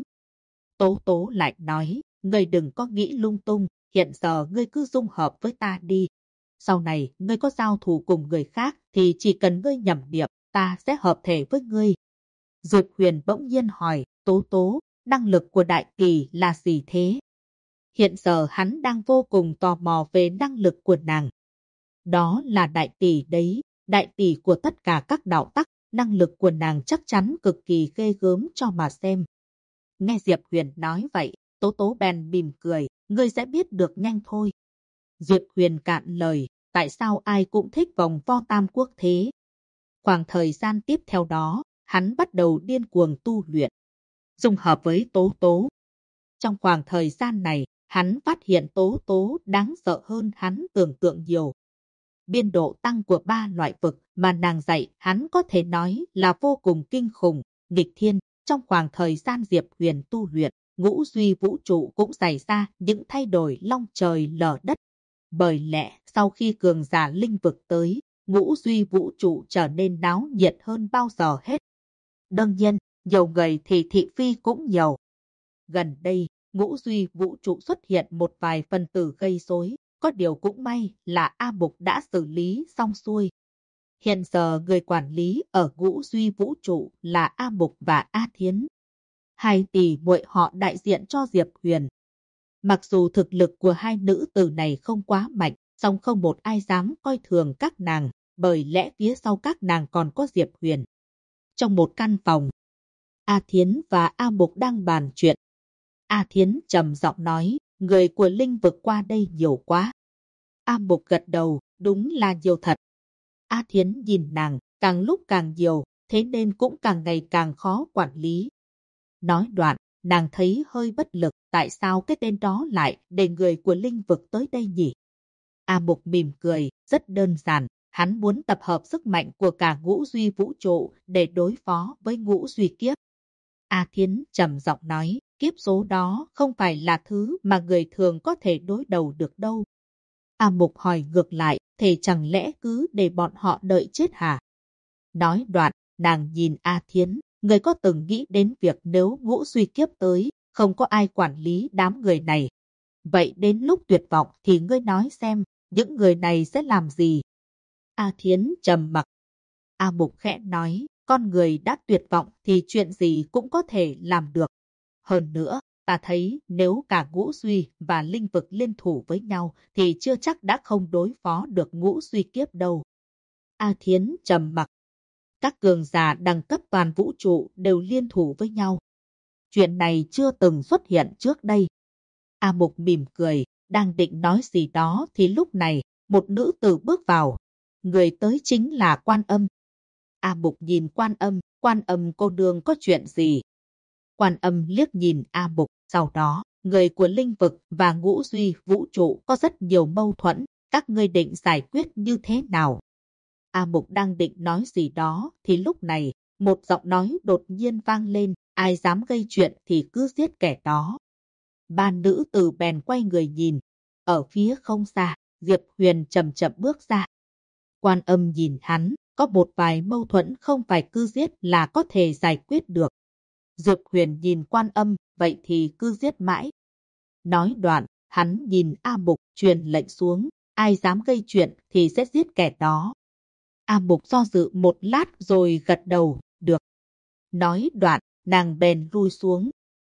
Tố lại nói, ngươi đừng có nghĩ lung tung, hiện giờ ngươi cứ dung hợp với ta đi. Sau này ngươi có giao thủ cùng người khác thì chỉ cần ngươi nhẩm niệm, ta sẽ hợp thể với ngươi. Diệp Huyền bỗng nhiên hỏi, Tố, năng lực của đại kỳ là gì thế? Hiện giờ hắn đang vô cùng tò mò về năng lực của nàng. Đó là đại tỷ đấy, đại tỷ của tất cả các đạo tắc, năng lực của nàng chắc chắn cực kỳ ghê gớm cho mà xem. Nghe Diệp Huyền nói vậy, Tố bèn mỉm cười, ngươi sẽ biết được nhanh thôi. Diệp Huyền cạn lời, tại sao ai cũng thích vòng vo tam quốc thế? Khoảng thời gian tiếp theo đó, hắn bắt đầu điên cuồng tu luyện, dung hợp với Tố. Trong khoảng thời gian này, hắn phát hiện Tố đáng sợ hơn hắn tưởng tượng nhiều. Biên độ tăng của 3 loại vực mà nàng dạy hắn có thể nói là vô cùng kinh khủng, nghịch thiên. Trong khoảng thời gian Diệp Huyền tu luyện, ngũ duy vũ trụ cũng xảy ra những thay đổi long trời lở đất. Bởi lẽ sau khi cường giả linh vực tới, ngũ duy vũ trụ trở nên náo nhiệt hơn bao giờ hết. Đương nhiên, nhiều người thì thị phi cũng nhiều. Gần đây, ngũ duy vũ trụ xuất hiện một vài phần tử gây rối, có điều cũng may là A Mục đã xử lý xong xuôi. Hiện giờ người quản lý ở ngũ duy vũ trụ là A Mục và A Thiến. Hai tỷ muội họ đại diện cho Diệp Huyền. Mặc dù thực lực của hai nữ tử này không quá mạnh, song không một ai dám coi thường các nàng, bởi lẽ phía sau các nàng còn có Diệp Huyền. Trong một căn phòng, A Thiến và A Mục đang bàn chuyện. A Thiến trầm giọng nói, người của linh vực qua đây nhiều quá. A Mục gật đầu, đúng là nhiều thật. A Thiến nhìn nàng, càng lúc càng nhiều, thế nên cũng càng ngày càng khó quản lý. Nói đoạn, nàng thấy hơi bất lực, tại sao cái tên đó lại để người của linh vực tới đây nhỉ? A Mục mỉm cười, rất đơn giản, hắn muốn tập hợp sức mạnh của cả ngũ duy vũ trụ để đối phó với ngũ duy kiếp. A Thiến trầm giọng nói, kiếp số đó không phải là thứ mà người thường có thể đối đầu được đâu. A Mục hỏi ngược lại, thế chẳng lẽ cứ để bọn họ đợi chết hả? Nói đoạn, nàng nhìn A Thiến, người có từng nghĩ đến việc nếu ngũ duy kiếp tới, không có ai quản lý đám người này. Vậy đến lúc tuyệt vọng thì ngươi nói xem, những người này sẽ làm gì? A Thiến trầm mặc. A Mục khẽ nói, con người đã tuyệt vọng thì chuyện gì cũng có thể làm được. Hơn nữa, ta thấy nếu cả ngũ duy và linh vực liên thủ với nhau thì chưa chắc đã không đối phó được ngũ duy kiếp đâu. A Thiến trầm mặc. Các cường giả đẳng cấp toàn vũ trụ đều liên thủ với nhau. Chuyện này chưa từng xuất hiện trước đây. A Mục mỉm cười, đang định nói gì đó thì lúc này, một nữ tử bước vào. Người tới chính là Quan Âm. A Mục nhìn Quan Âm cô nương có chuyện gì? Quan Âm liếc nhìn A Mục, sau đó, người của linh vực và ngũ duy vũ trụ có rất nhiều mâu thuẫn, các ngươi định giải quyết như thế nào? A Mục đang định nói gì đó thì lúc này, một giọng nói đột nhiên vang lên, ai dám gây chuyện thì cứ giết kẻ đó. Ba nữ tử bèn quay người nhìn, ở phía không xa, Diệp Huyền chậm chậm bước ra. Quan Âm nhìn hắn, có một vài mâu thuẫn không phải cứ giết là có thể giải quyết được. Diệp Huyền nhìn Quan Âm, vậy thì cứ giết mãi. Nói đoạn, hắn nhìn A Mục truyền lệnh xuống, ai dám gây chuyện thì sẽ giết kẻ đó. A Mục do dự một lát rồi gật đầu, được. Nói đoạn, nàng bèn lui xuống.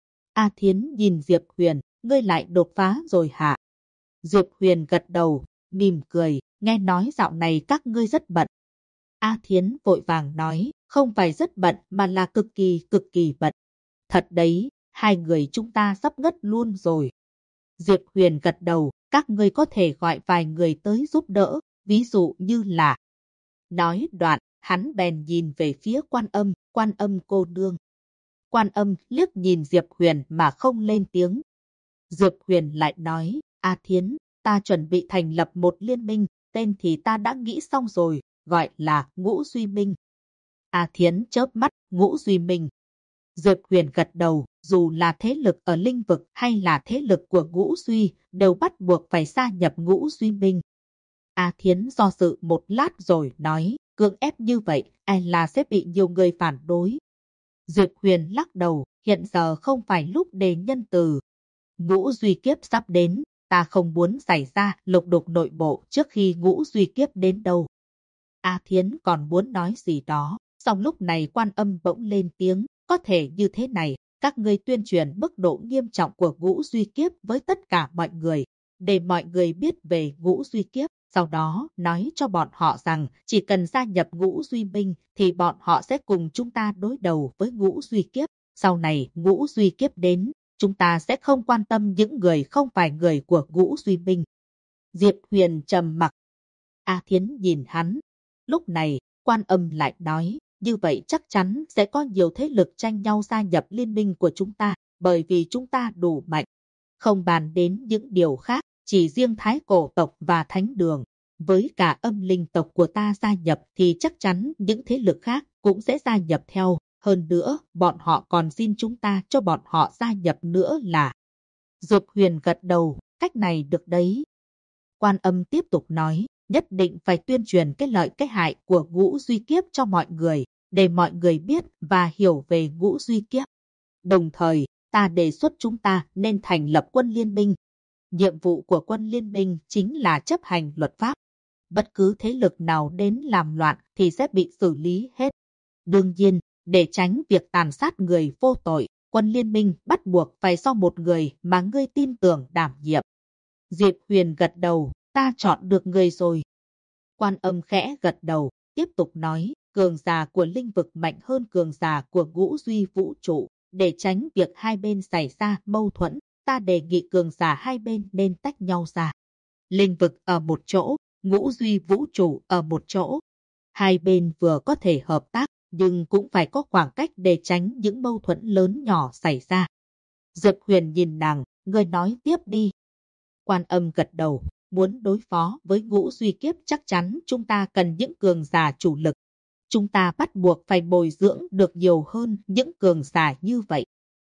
A Thiến nhìn Diệp Huyền, ngươi lại đột phá rồi hả? Diệp Huyền gật đầu, mỉm cười, nghe nói dạo này các ngươi rất bận. A Thiến vội vàng nói, không phải rất bận mà là cực kỳ bận. Thật đấy, hai người chúng ta sắp ngất luôn rồi. Diệp Huyền gật đầu, các ngươi có thể gọi vài người tới giúp đỡ, ví dụ như là. Nói đoạn, hắn bèn nhìn về phía Quan Âm cô nương. Quan Âm liếc nhìn Diệp Huyền mà không lên tiếng. Diệp Huyền lại nói, A Thiến, ta chuẩn bị thành lập một liên minh, tên thì ta đã nghĩ xong rồi, gọi là Ngũ Duy Minh. A Thiến chớp mắt, Ngũ Duy Minh. Diệp Huyền gật đầu, dù là thế lực ở linh vực hay là thế lực của Ngũ Duy, đều bắt buộc phải gia nhập Ngũ Duy Minh. A Thiến do dự một lát rồi nói, cưỡng ép như vậy, ai là sẽ bị nhiều người phản đối. Diệp Huyền lắc đầu, hiện giờ không phải lúc đề nhân từ. Ngũ duy kiếp sắp đến, ta không muốn xảy ra lục đục nội bộ trước khi ngũ duy kiếp đến đâu. A Thiến còn muốn nói gì đó, song lúc này Quan Âm bỗng lên tiếng, có thể như thế này, các ngươi tuyên truyền mức độ nghiêm trọng của ngũ duy kiếp với tất cả mọi người, để mọi người biết về ngũ duy kiếp, sau đó nói cho bọn họ rằng chỉ cần gia nhập ngũ duy minh thì bọn họ sẽ cùng chúng ta đối đầu với ngũ duy kiếp, sau này ngũ duy kiếp đến, chúng ta sẽ không quan tâm những người không phải người của ngũ duy minh. Diệp Huyền trầm mặc. A Thiến nhìn hắn. Lúc này, Quan Âm lại nói, như vậy chắc chắn sẽ có nhiều thế lực tranh nhau gia nhập liên minh của chúng ta, bởi vì chúng ta đủ mạnh. Không bàn đến những điều khác, chỉ riêng Thái Cổ tộc và Thánh Đường. Với cả Âm Linh tộc của ta gia nhập thì chắc chắn những thế lực khác cũng sẽ gia nhập theo. Hơn nữa, bọn họ còn xin chúng ta cho bọn họ gia nhập nữa là. Diệp Huyền gật đầu, cách này được đấy. Quan Âm tiếp tục nói, nhất định phải tuyên truyền cái lợi cái hại của ngũ duy kiếp cho mọi người, để mọi người biết và hiểu về Ngũ Duy Kiếp. Đồng thời, ta đề xuất chúng ta nên thành lập quân liên minh. Nhiệm vụ của quân liên minh chính là chấp hành luật pháp. Bất cứ thế lực nào đến làm loạn thì sẽ bị xử lý hết. Đương nhiên, để tránh việc tàn sát người vô tội, quân liên minh bắt buộc phải do một người mà ngươi tin tưởng đảm nhiệm. Diệp Huyền gật đầu, ta chọn được người rồi. Quan Âm khẽ gật đầu, tiếp tục nói, cường giả của linh vực mạnh hơn cường giả của Ngũ Duy vũ trụ. Để tránh việc hai bên xảy ra mâu thuẫn, ta đề nghị cường giả hai bên nên tách nhau ra. Linh vực ở một chỗ, Ngũ Duy vũ trụ ở một chỗ. Hai bên vừa có thể hợp tác, nhưng cũng phải có khoảng cách để tránh những mâu thuẫn lớn nhỏ xảy ra. Diệp Huyền nhìn nàng, ngươi nói tiếp đi. Quan Âm gật đầu, muốn đối phó với Ngũ Duy Kiếp chắc chắn chúng ta cần những cường giả chủ lực. Chúng ta bắt buộc phải bồi dưỡng được nhiều hơn những cường giả như vậy.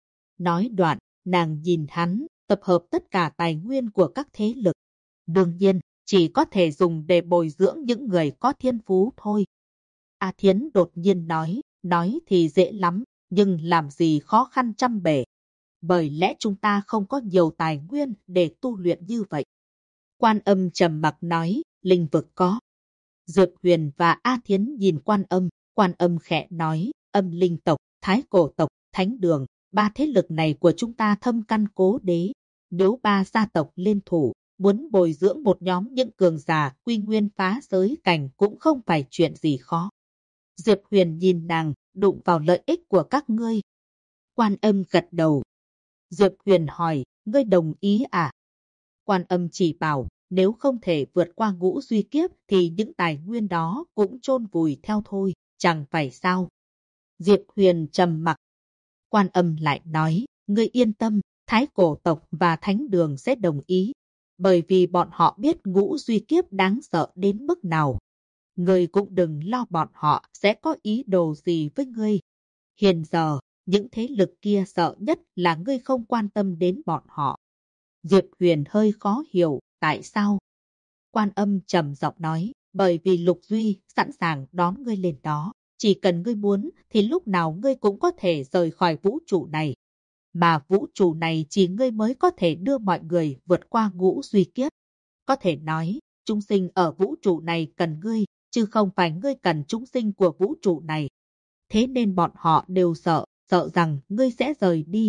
Nói đoạn, nàng nhìn hắn, tập hợp tất cả tài nguyên của các thế lực. Đương nhiên, chỉ có thể dùng để bồi dưỡng những người có thiên phú thôi. A Thiến đột nhiên nói thì dễ lắm, nhưng làm gì khó khăn trăm bề. Bởi lẽ chúng ta không có nhiều tài nguyên để tu luyện như vậy. Quan Âm trầm mặc nói, linh vực có. Diệp Huyền và A Thiến nhìn Quan Âm khẽ nói, Âm Linh tộc, Thái Cổ tộc, Thánh Đường, ba thế lực này của chúng ta thâm căn cố đế. Nếu ba gia tộc liên thủ, muốn bồi dưỡng một nhóm những cường giả quy nguyên phá giới cảnh cũng không phải chuyện gì khó. Diệp Huyền nhìn nàng, đụng vào lợi ích của các ngươi. Quan Âm gật đầu. Diệp Huyền hỏi, ngươi đồng ý à? Quan Âm chỉ bảo, nếu không thể vượt qua Ngũ Duy Kiếp thì những tài nguyên đó cũng chôn vùi theo thôi, chẳng phải sao? Diệp Huyền trầm mặc. Quan Âm lại nói, ngươi yên tâm, Thái Cổ tộc và Thánh Đường sẽ đồng ý, bởi vì bọn họ biết Ngũ Duy Kiếp đáng sợ đến mức nào. Ngươi cũng đừng lo bọn họ sẽ có ý đồ gì với ngươi. Hiện giờ, những thế lực kia sợ nhất là ngươi không quan tâm đến bọn họ. Diệp Huyền hơi khó hiểu, tại sao? Quan Âm trầm giọng nói, bởi vì Lục Duy sẵn sàng đón ngươi lên đó. Chỉ cần ngươi muốn thì lúc nào ngươi cũng có thể rời khỏi vũ trụ này. Mà vũ trụ này chỉ ngươi mới có thể đưa mọi người vượt qua Ngũ Duy Kiếp. Có thể nói, chúng sinh ở vũ trụ này cần ngươi, chứ không phải ngươi cần chúng sinh của vũ trụ này. Thế nên bọn họ đều sợ rằng ngươi sẽ rời đi.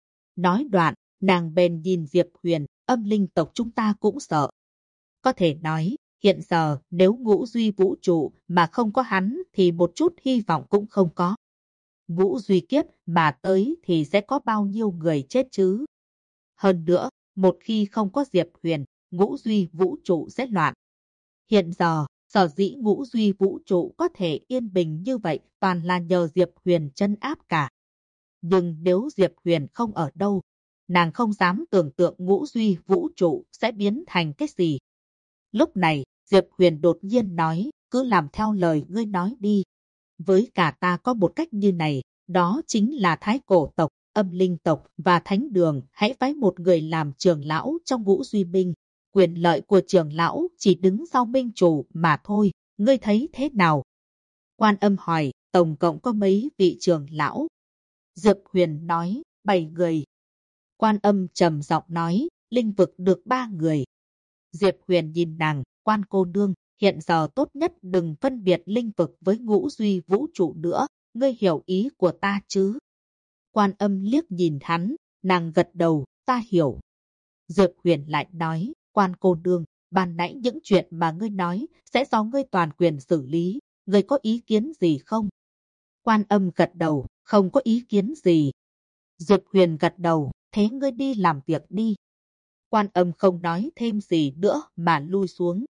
Nói đoạn, nàng bèn nhìn Diệp Huyền, Âm Linh tộc chúng ta cũng sợ. Có thể nói, hiện giờ nếu Ngũ Duy vũ trụ mà không có hắn thì một chút hy vọng cũng không có. Ngũ Duy Kiếp mà tới thì sẽ có bao nhiêu người chết chứ? Hơn nữa, một khi không có Diệp Huyền, Ngũ Duy vũ trụ sẽ loạn. Hiện giờ, sở dĩ Ngũ Duy vũ trụ có thể yên bình như vậy toàn là nhờ Diệp Huyền trấn áp cả. Nhưng nếu Diệp Huyền không ở đâu, nàng không dám tưởng tượng Ngũ Duy vũ trụ sẽ biến thành cái gì. Lúc này, Diệp Huyền đột nhiên nói, cứ làm theo lời ngươi nói đi. Với cả ta có một cách như này, đó chính là Thái Cổ tộc, Âm Linh tộc và Thánh Đường hãy phái một người làm trưởng lão trong Ngũ Duy Minh. Quyền lợi của trưởng lão chỉ đứng sau minh chủ mà thôi, ngươi thấy thế nào? Quan Âm hỏi, tổng cộng có mấy vị trưởng lão? Diệp Huyền nói, 7 người. Quan Âm trầm giọng nói, linh vực được 3 người. Diệp Huyền nhìn nàng, Quan cô nương, hiện giờ tốt nhất đừng phân biệt linh vực với Ngũ Duy vũ trụ nữa, ngươi hiểu ý của ta chứ? Quan Âm liếc nhìn hắn, nàng gật đầu, ta hiểu. Diệp Huyền lại nói, Quan cô nương, ban nãy những chuyện mà ngươi nói sẽ do ngươi toàn quyền xử lý, ngươi có ý kiến gì không? Quan Âm gật đầu, không có ý kiến gì. Diệp Huyền gật đầu, thế ngươi đi làm việc đi. Quan Âm không nói thêm gì nữa mà lui xuống.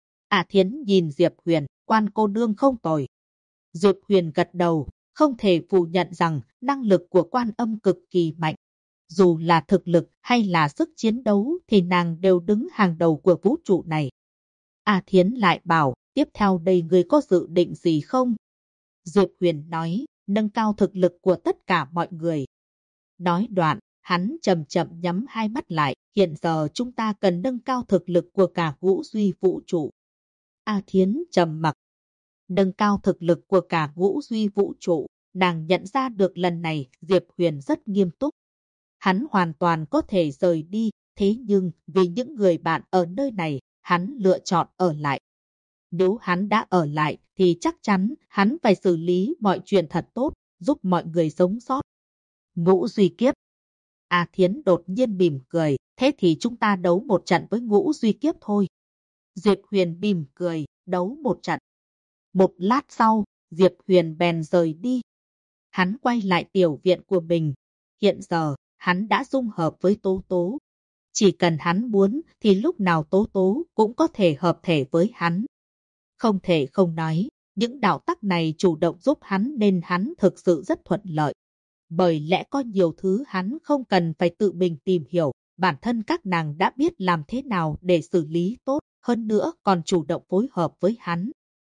A Thiến nhìn Diệp Huyền, Quan cô nương không tồi. Diệp Huyền gật đầu, không thể phủ nhận rằng năng lực của Quan Âm cực kỳ mạnh. Dù là thực lực hay là sức chiến đấu thì nàng đều đứng hàng đầu của vũ trụ này. A Thiến lại bảo, tiếp theo đây người có dự định gì không? Diệp Huyền nói, nâng cao thực lực của tất cả mọi người. Nói đoạn, hắn chậm chậm nhắm hai mắt lại, hiện giờ chúng ta cần nâng cao thực lực của cả Ngũ Duy vũ trụ. A Thiến trầm mặc. Nâng cao thực lực của cả ngũ duy vũ trụ, nàng nhận ra được lần này Diệp Huyền rất nghiêm túc. Hắn hoàn toàn có thể rời đi, thế nhưng vì những người bạn ở nơi này, hắn lựa chọn ở lại. Nếu hắn đã ở lại thì chắc chắn hắn phải xử lý mọi chuyện thật tốt, giúp mọi người sống sót. Ngũ duy kiếp. A Thiến đột nhiên mỉm cười, thế thì chúng ta đấu một trận với ngũ duy kiếp thôi. Diệp Huyền mỉm cười, đấu một trận. Một lát sau, Diệp Huyền bèn rời đi. Hắn quay lại tiểu viện của mình. Hiện giờ, hắn đã dung hợp với Tố Tố. Chỉ cần hắn muốn thì lúc nào Tố Tố cũng có thể hợp thể với hắn. Không thể không nói, những đạo tắc này chủ động giúp hắn nên hắn thực sự rất thuận lợi. Bởi lẽ có nhiều thứ hắn không cần phải tự mình tìm hiểu, bản thân các nàng đã biết làm thế nào để xử lý tốt, hơn nữa còn chủ động phối hợp với hắn.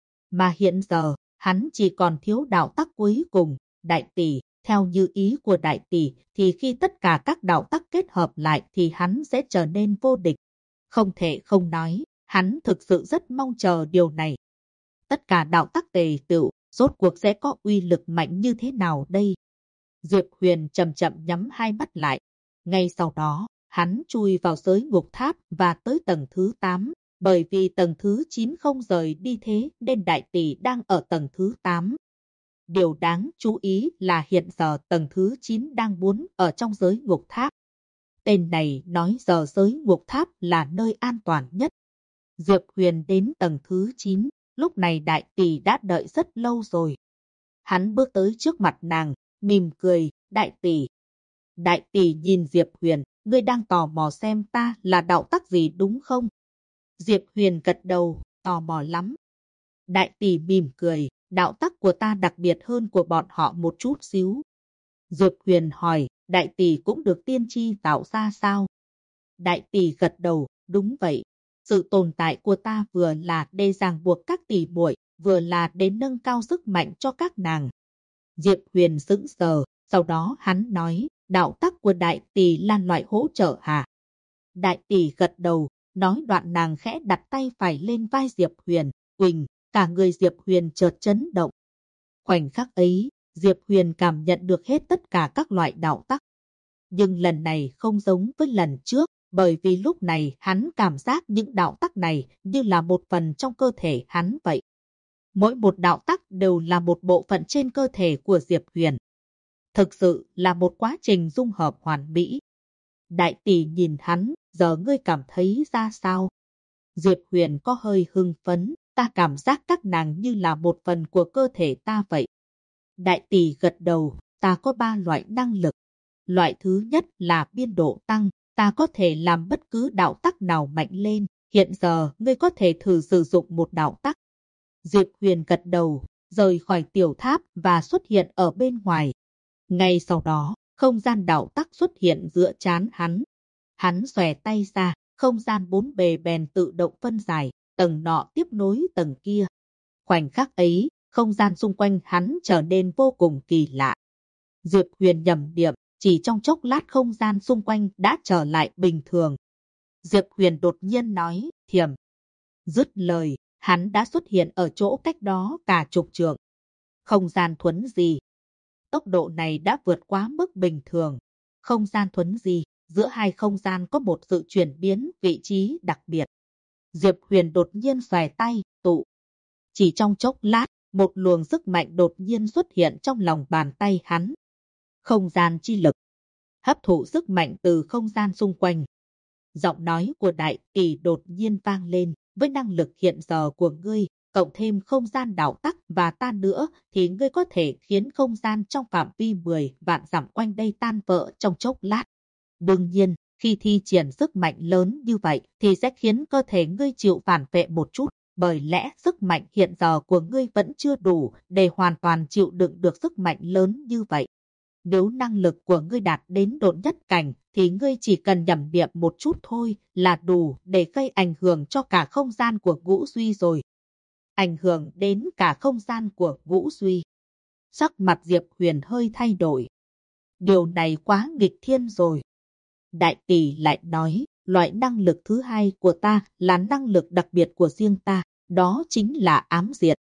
Mà hiện giờ, hắn chỉ còn thiếu đạo tắc cuối cùng, đại tỷ. Theo như ý của đại tỷ thì khi tất cả các đạo tắc kết hợp lại thì hắn sẽ trở nên vô địch. Không thể không nói, hắn thực sự rất mong chờ điều này. Tất cả đạo tắc tề tựu, rốt cuộc sẽ có uy lực mạnh như thế nào đây? Diệp Huyền chậm chậm nhắm hai mắt lại. Ngay sau đó, hắn chui vào giới ngục tháp và tới tầng thứ 8. Bởi vì tầng thứ 9 không rời đi thế nên đại tỷ đang ở tầng thứ 8. Điều đáng chú ý là hiện giờ tầng thứ 9 đang muốn ở trong giới ngục tháp. Tên này nói giờ giới ngục tháp là nơi an toàn nhất. Diệp Huyền đến tầng thứ 9, lúc này đại tỷ đã đợi rất lâu rồi. Hắn bước tới trước mặt nàng, mỉm cười, đại tỷ. Đại tỷ nhìn Diệp Huyền, ngươi đang tò mò xem ta là đạo tắc gì đúng không? Diệp Huyền gật đầu, tò mò lắm. Đại tỷ mỉm cười, đạo tắc của ta đặc biệt hơn của bọn họ một chút xíu. Diệp Huyền hỏi, đại tỷ cũng được tiên tri tạo ra sao? Đại tỷ gật đầu, đúng vậy. Sự tồn tại của ta vừa là để ràng buộc các tỷ muội, vừa là để nâng cao sức mạnh cho các nàng. Diệp Huyền sững sờ, sau đó hắn nói, đạo tắc của đại tỷ là loại hỗ trợ hả? Đại tỷ gật đầu, nói đoạn nàng khẽ đặt tay phải lên vai Diệp Huyền, Quỳnh, cả người Diệp Huyền chợt chấn động. Khoảnh khắc ấy, Diệp Huyền cảm nhận được hết tất cả các loại đạo tắc. Nhưng lần này không giống với lần trước, bởi vì lúc này hắn cảm giác những đạo tắc này như là một phần trong cơ thể hắn vậy. Mỗi một đạo tắc đều là một bộ phận trên cơ thể của Diệp Huyền. Thực sự là một quá trình dung hợp hoàn mỹ. Đại tỷ nhìn hắn, giờ ngươi cảm thấy ra sao? Diệp Huyền có hơi hưng phấn, ta cảm giác các nàng như là một phần của cơ thể ta vậy. Đại tỷ gật đầu, ta có 3 loại năng lực. Loại thứ nhất là biên độ tăng, ta có thể làm bất cứ đạo tắc nào mạnh lên. Hiện giờ ngươi có thể thử sử dụng một đạo tắc. Diệp Huyền gật đầu, rời khỏi tiểu tháp và xuất hiện ở bên ngoài. Ngay sau đó, không gian đạo tắc xuất hiện giữa trán hắn. Hắn xòe tay ra, không gian bốn bề bèn tự động phân giải, tầng nọ tiếp nối tầng kia. Khoảnh khắc ấy, không gian xung quanh hắn trở nên vô cùng kỳ lạ. Diệp Huyền nhẩm niệm, chỉ trong chốc lát không gian xung quanh đã trở lại bình thường. Diệp Huyền đột nhiên nói, thiểm. Dứt lời, hắn đã xuất hiện ở chỗ cách đó cả chục trượng. Không gian thuấn di. Tốc độ này đã vượt quá mức bình thường. Không gian thuấn di, giữa hai không gian có một sự chuyển biến vị trí đặc biệt. Diệp Huyền đột nhiên xòe tay, tụ. Chỉ trong chốc lát, một luồng sức mạnh đột nhiên xuất hiện trong lòng bàn tay hắn. Không gian chi lực. Hấp thụ sức mạnh từ không gian xung quanh. Giọng nói của đại tỷ đột nhiên vang lên, với năng lực hiện giờ của ngươi, cộng thêm không gian đạo tắc và ta nữa, thì ngươi có thể khiến không gian trong phạm vi 10 vạn dặm quanh đây tan vỡ trong chốc lát. Đương nhiên, khi thi triển sức mạnh lớn như vậy thì sẽ khiến cơ thể ngươi chịu phản vệ một chút, bởi lẽ sức mạnh hiện giờ của ngươi vẫn chưa đủ để hoàn toàn chịu đựng được sức mạnh lớn như vậy. Nếu năng lực của ngươi đạt đến độn nhất cảnh thì ngươi chỉ cần nhẩm niệm một chút thôi là đủ để gây ảnh hưởng cho cả không gian của Ngũ Duy rồi. Ảnh hưởng đến cả không gian của Ngũ Duy. Sắc mặt Diệp Huyền hơi thay đổi. Điều này quá nghịch thiên rồi. Đại tỷ lại nói, loại năng lực thứ hai của ta là năng lực đặc biệt của riêng ta, đó chính là ám diệt.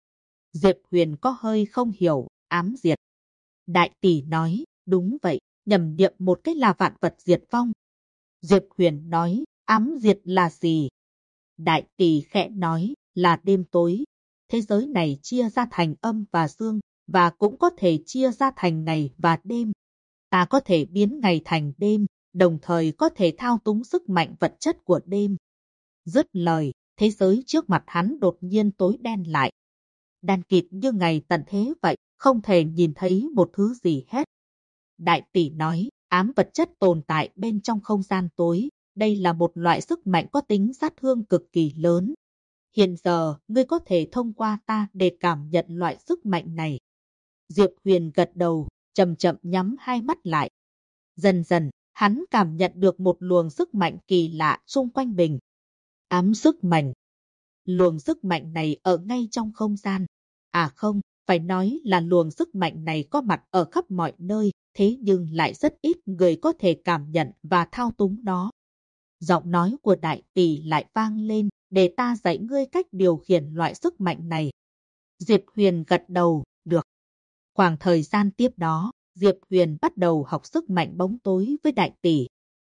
Diệp Huyền có hơi không hiểu, ám diệt. Đại tỷ nói, đúng vậy, nhầm niệm một cái là vạn vật diệt vong. Diệp Huyền nói, ám diệt là gì? Đại tỷ khẽ nói, là đêm tối. Thế giới này chia ra thành âm và dương, và cũng có thể chia ra thành ngày và đêm. Ta có thể biến ngày thành đêm, đồng thời có thể thao túng sức mạnh vật chất của đêm. Dứt lời, thế giới trước mặt hắn đột nhiên tối đen lại. Đen kịt như ngày tận thế vậy, không thể nhìn thấy một thứ gì hết. Đại tỷ nói, ám vật chất tồn tại bên trong không gian tối. Đây là một loại sức mạnh có tính sát thương cực kỳ lớn. Hiện giờ, ngươi có thể thông qua ta để cảm nhận loại sức mạnh này. Diệp Huyền gật đầu, chậm chậm nhắm hai mắt lại. Dần dần, hắn cảm nhận được một luồng sức mạnh kỳ lạ xung quanh mình. Ám sức mạnh. Luồng sức mạnh này ở ngay trong không gian. À không, phải nói là luồng sức mạnh này có mặt ở khắp mọi nơi, thế nhưng lại rất ít người có thể cảm nhận và thao túng nó. Giọng nói của đại tỷ lại vang lên, để ta dạy ngươi cách điều khiển loại sức mạnh này. Diệp Huyền gật đầu, được. Khoảng thời gian tiếp đó, Diệp Huyền bắt đầu học sức mạnh bóng tối với đại tỷ.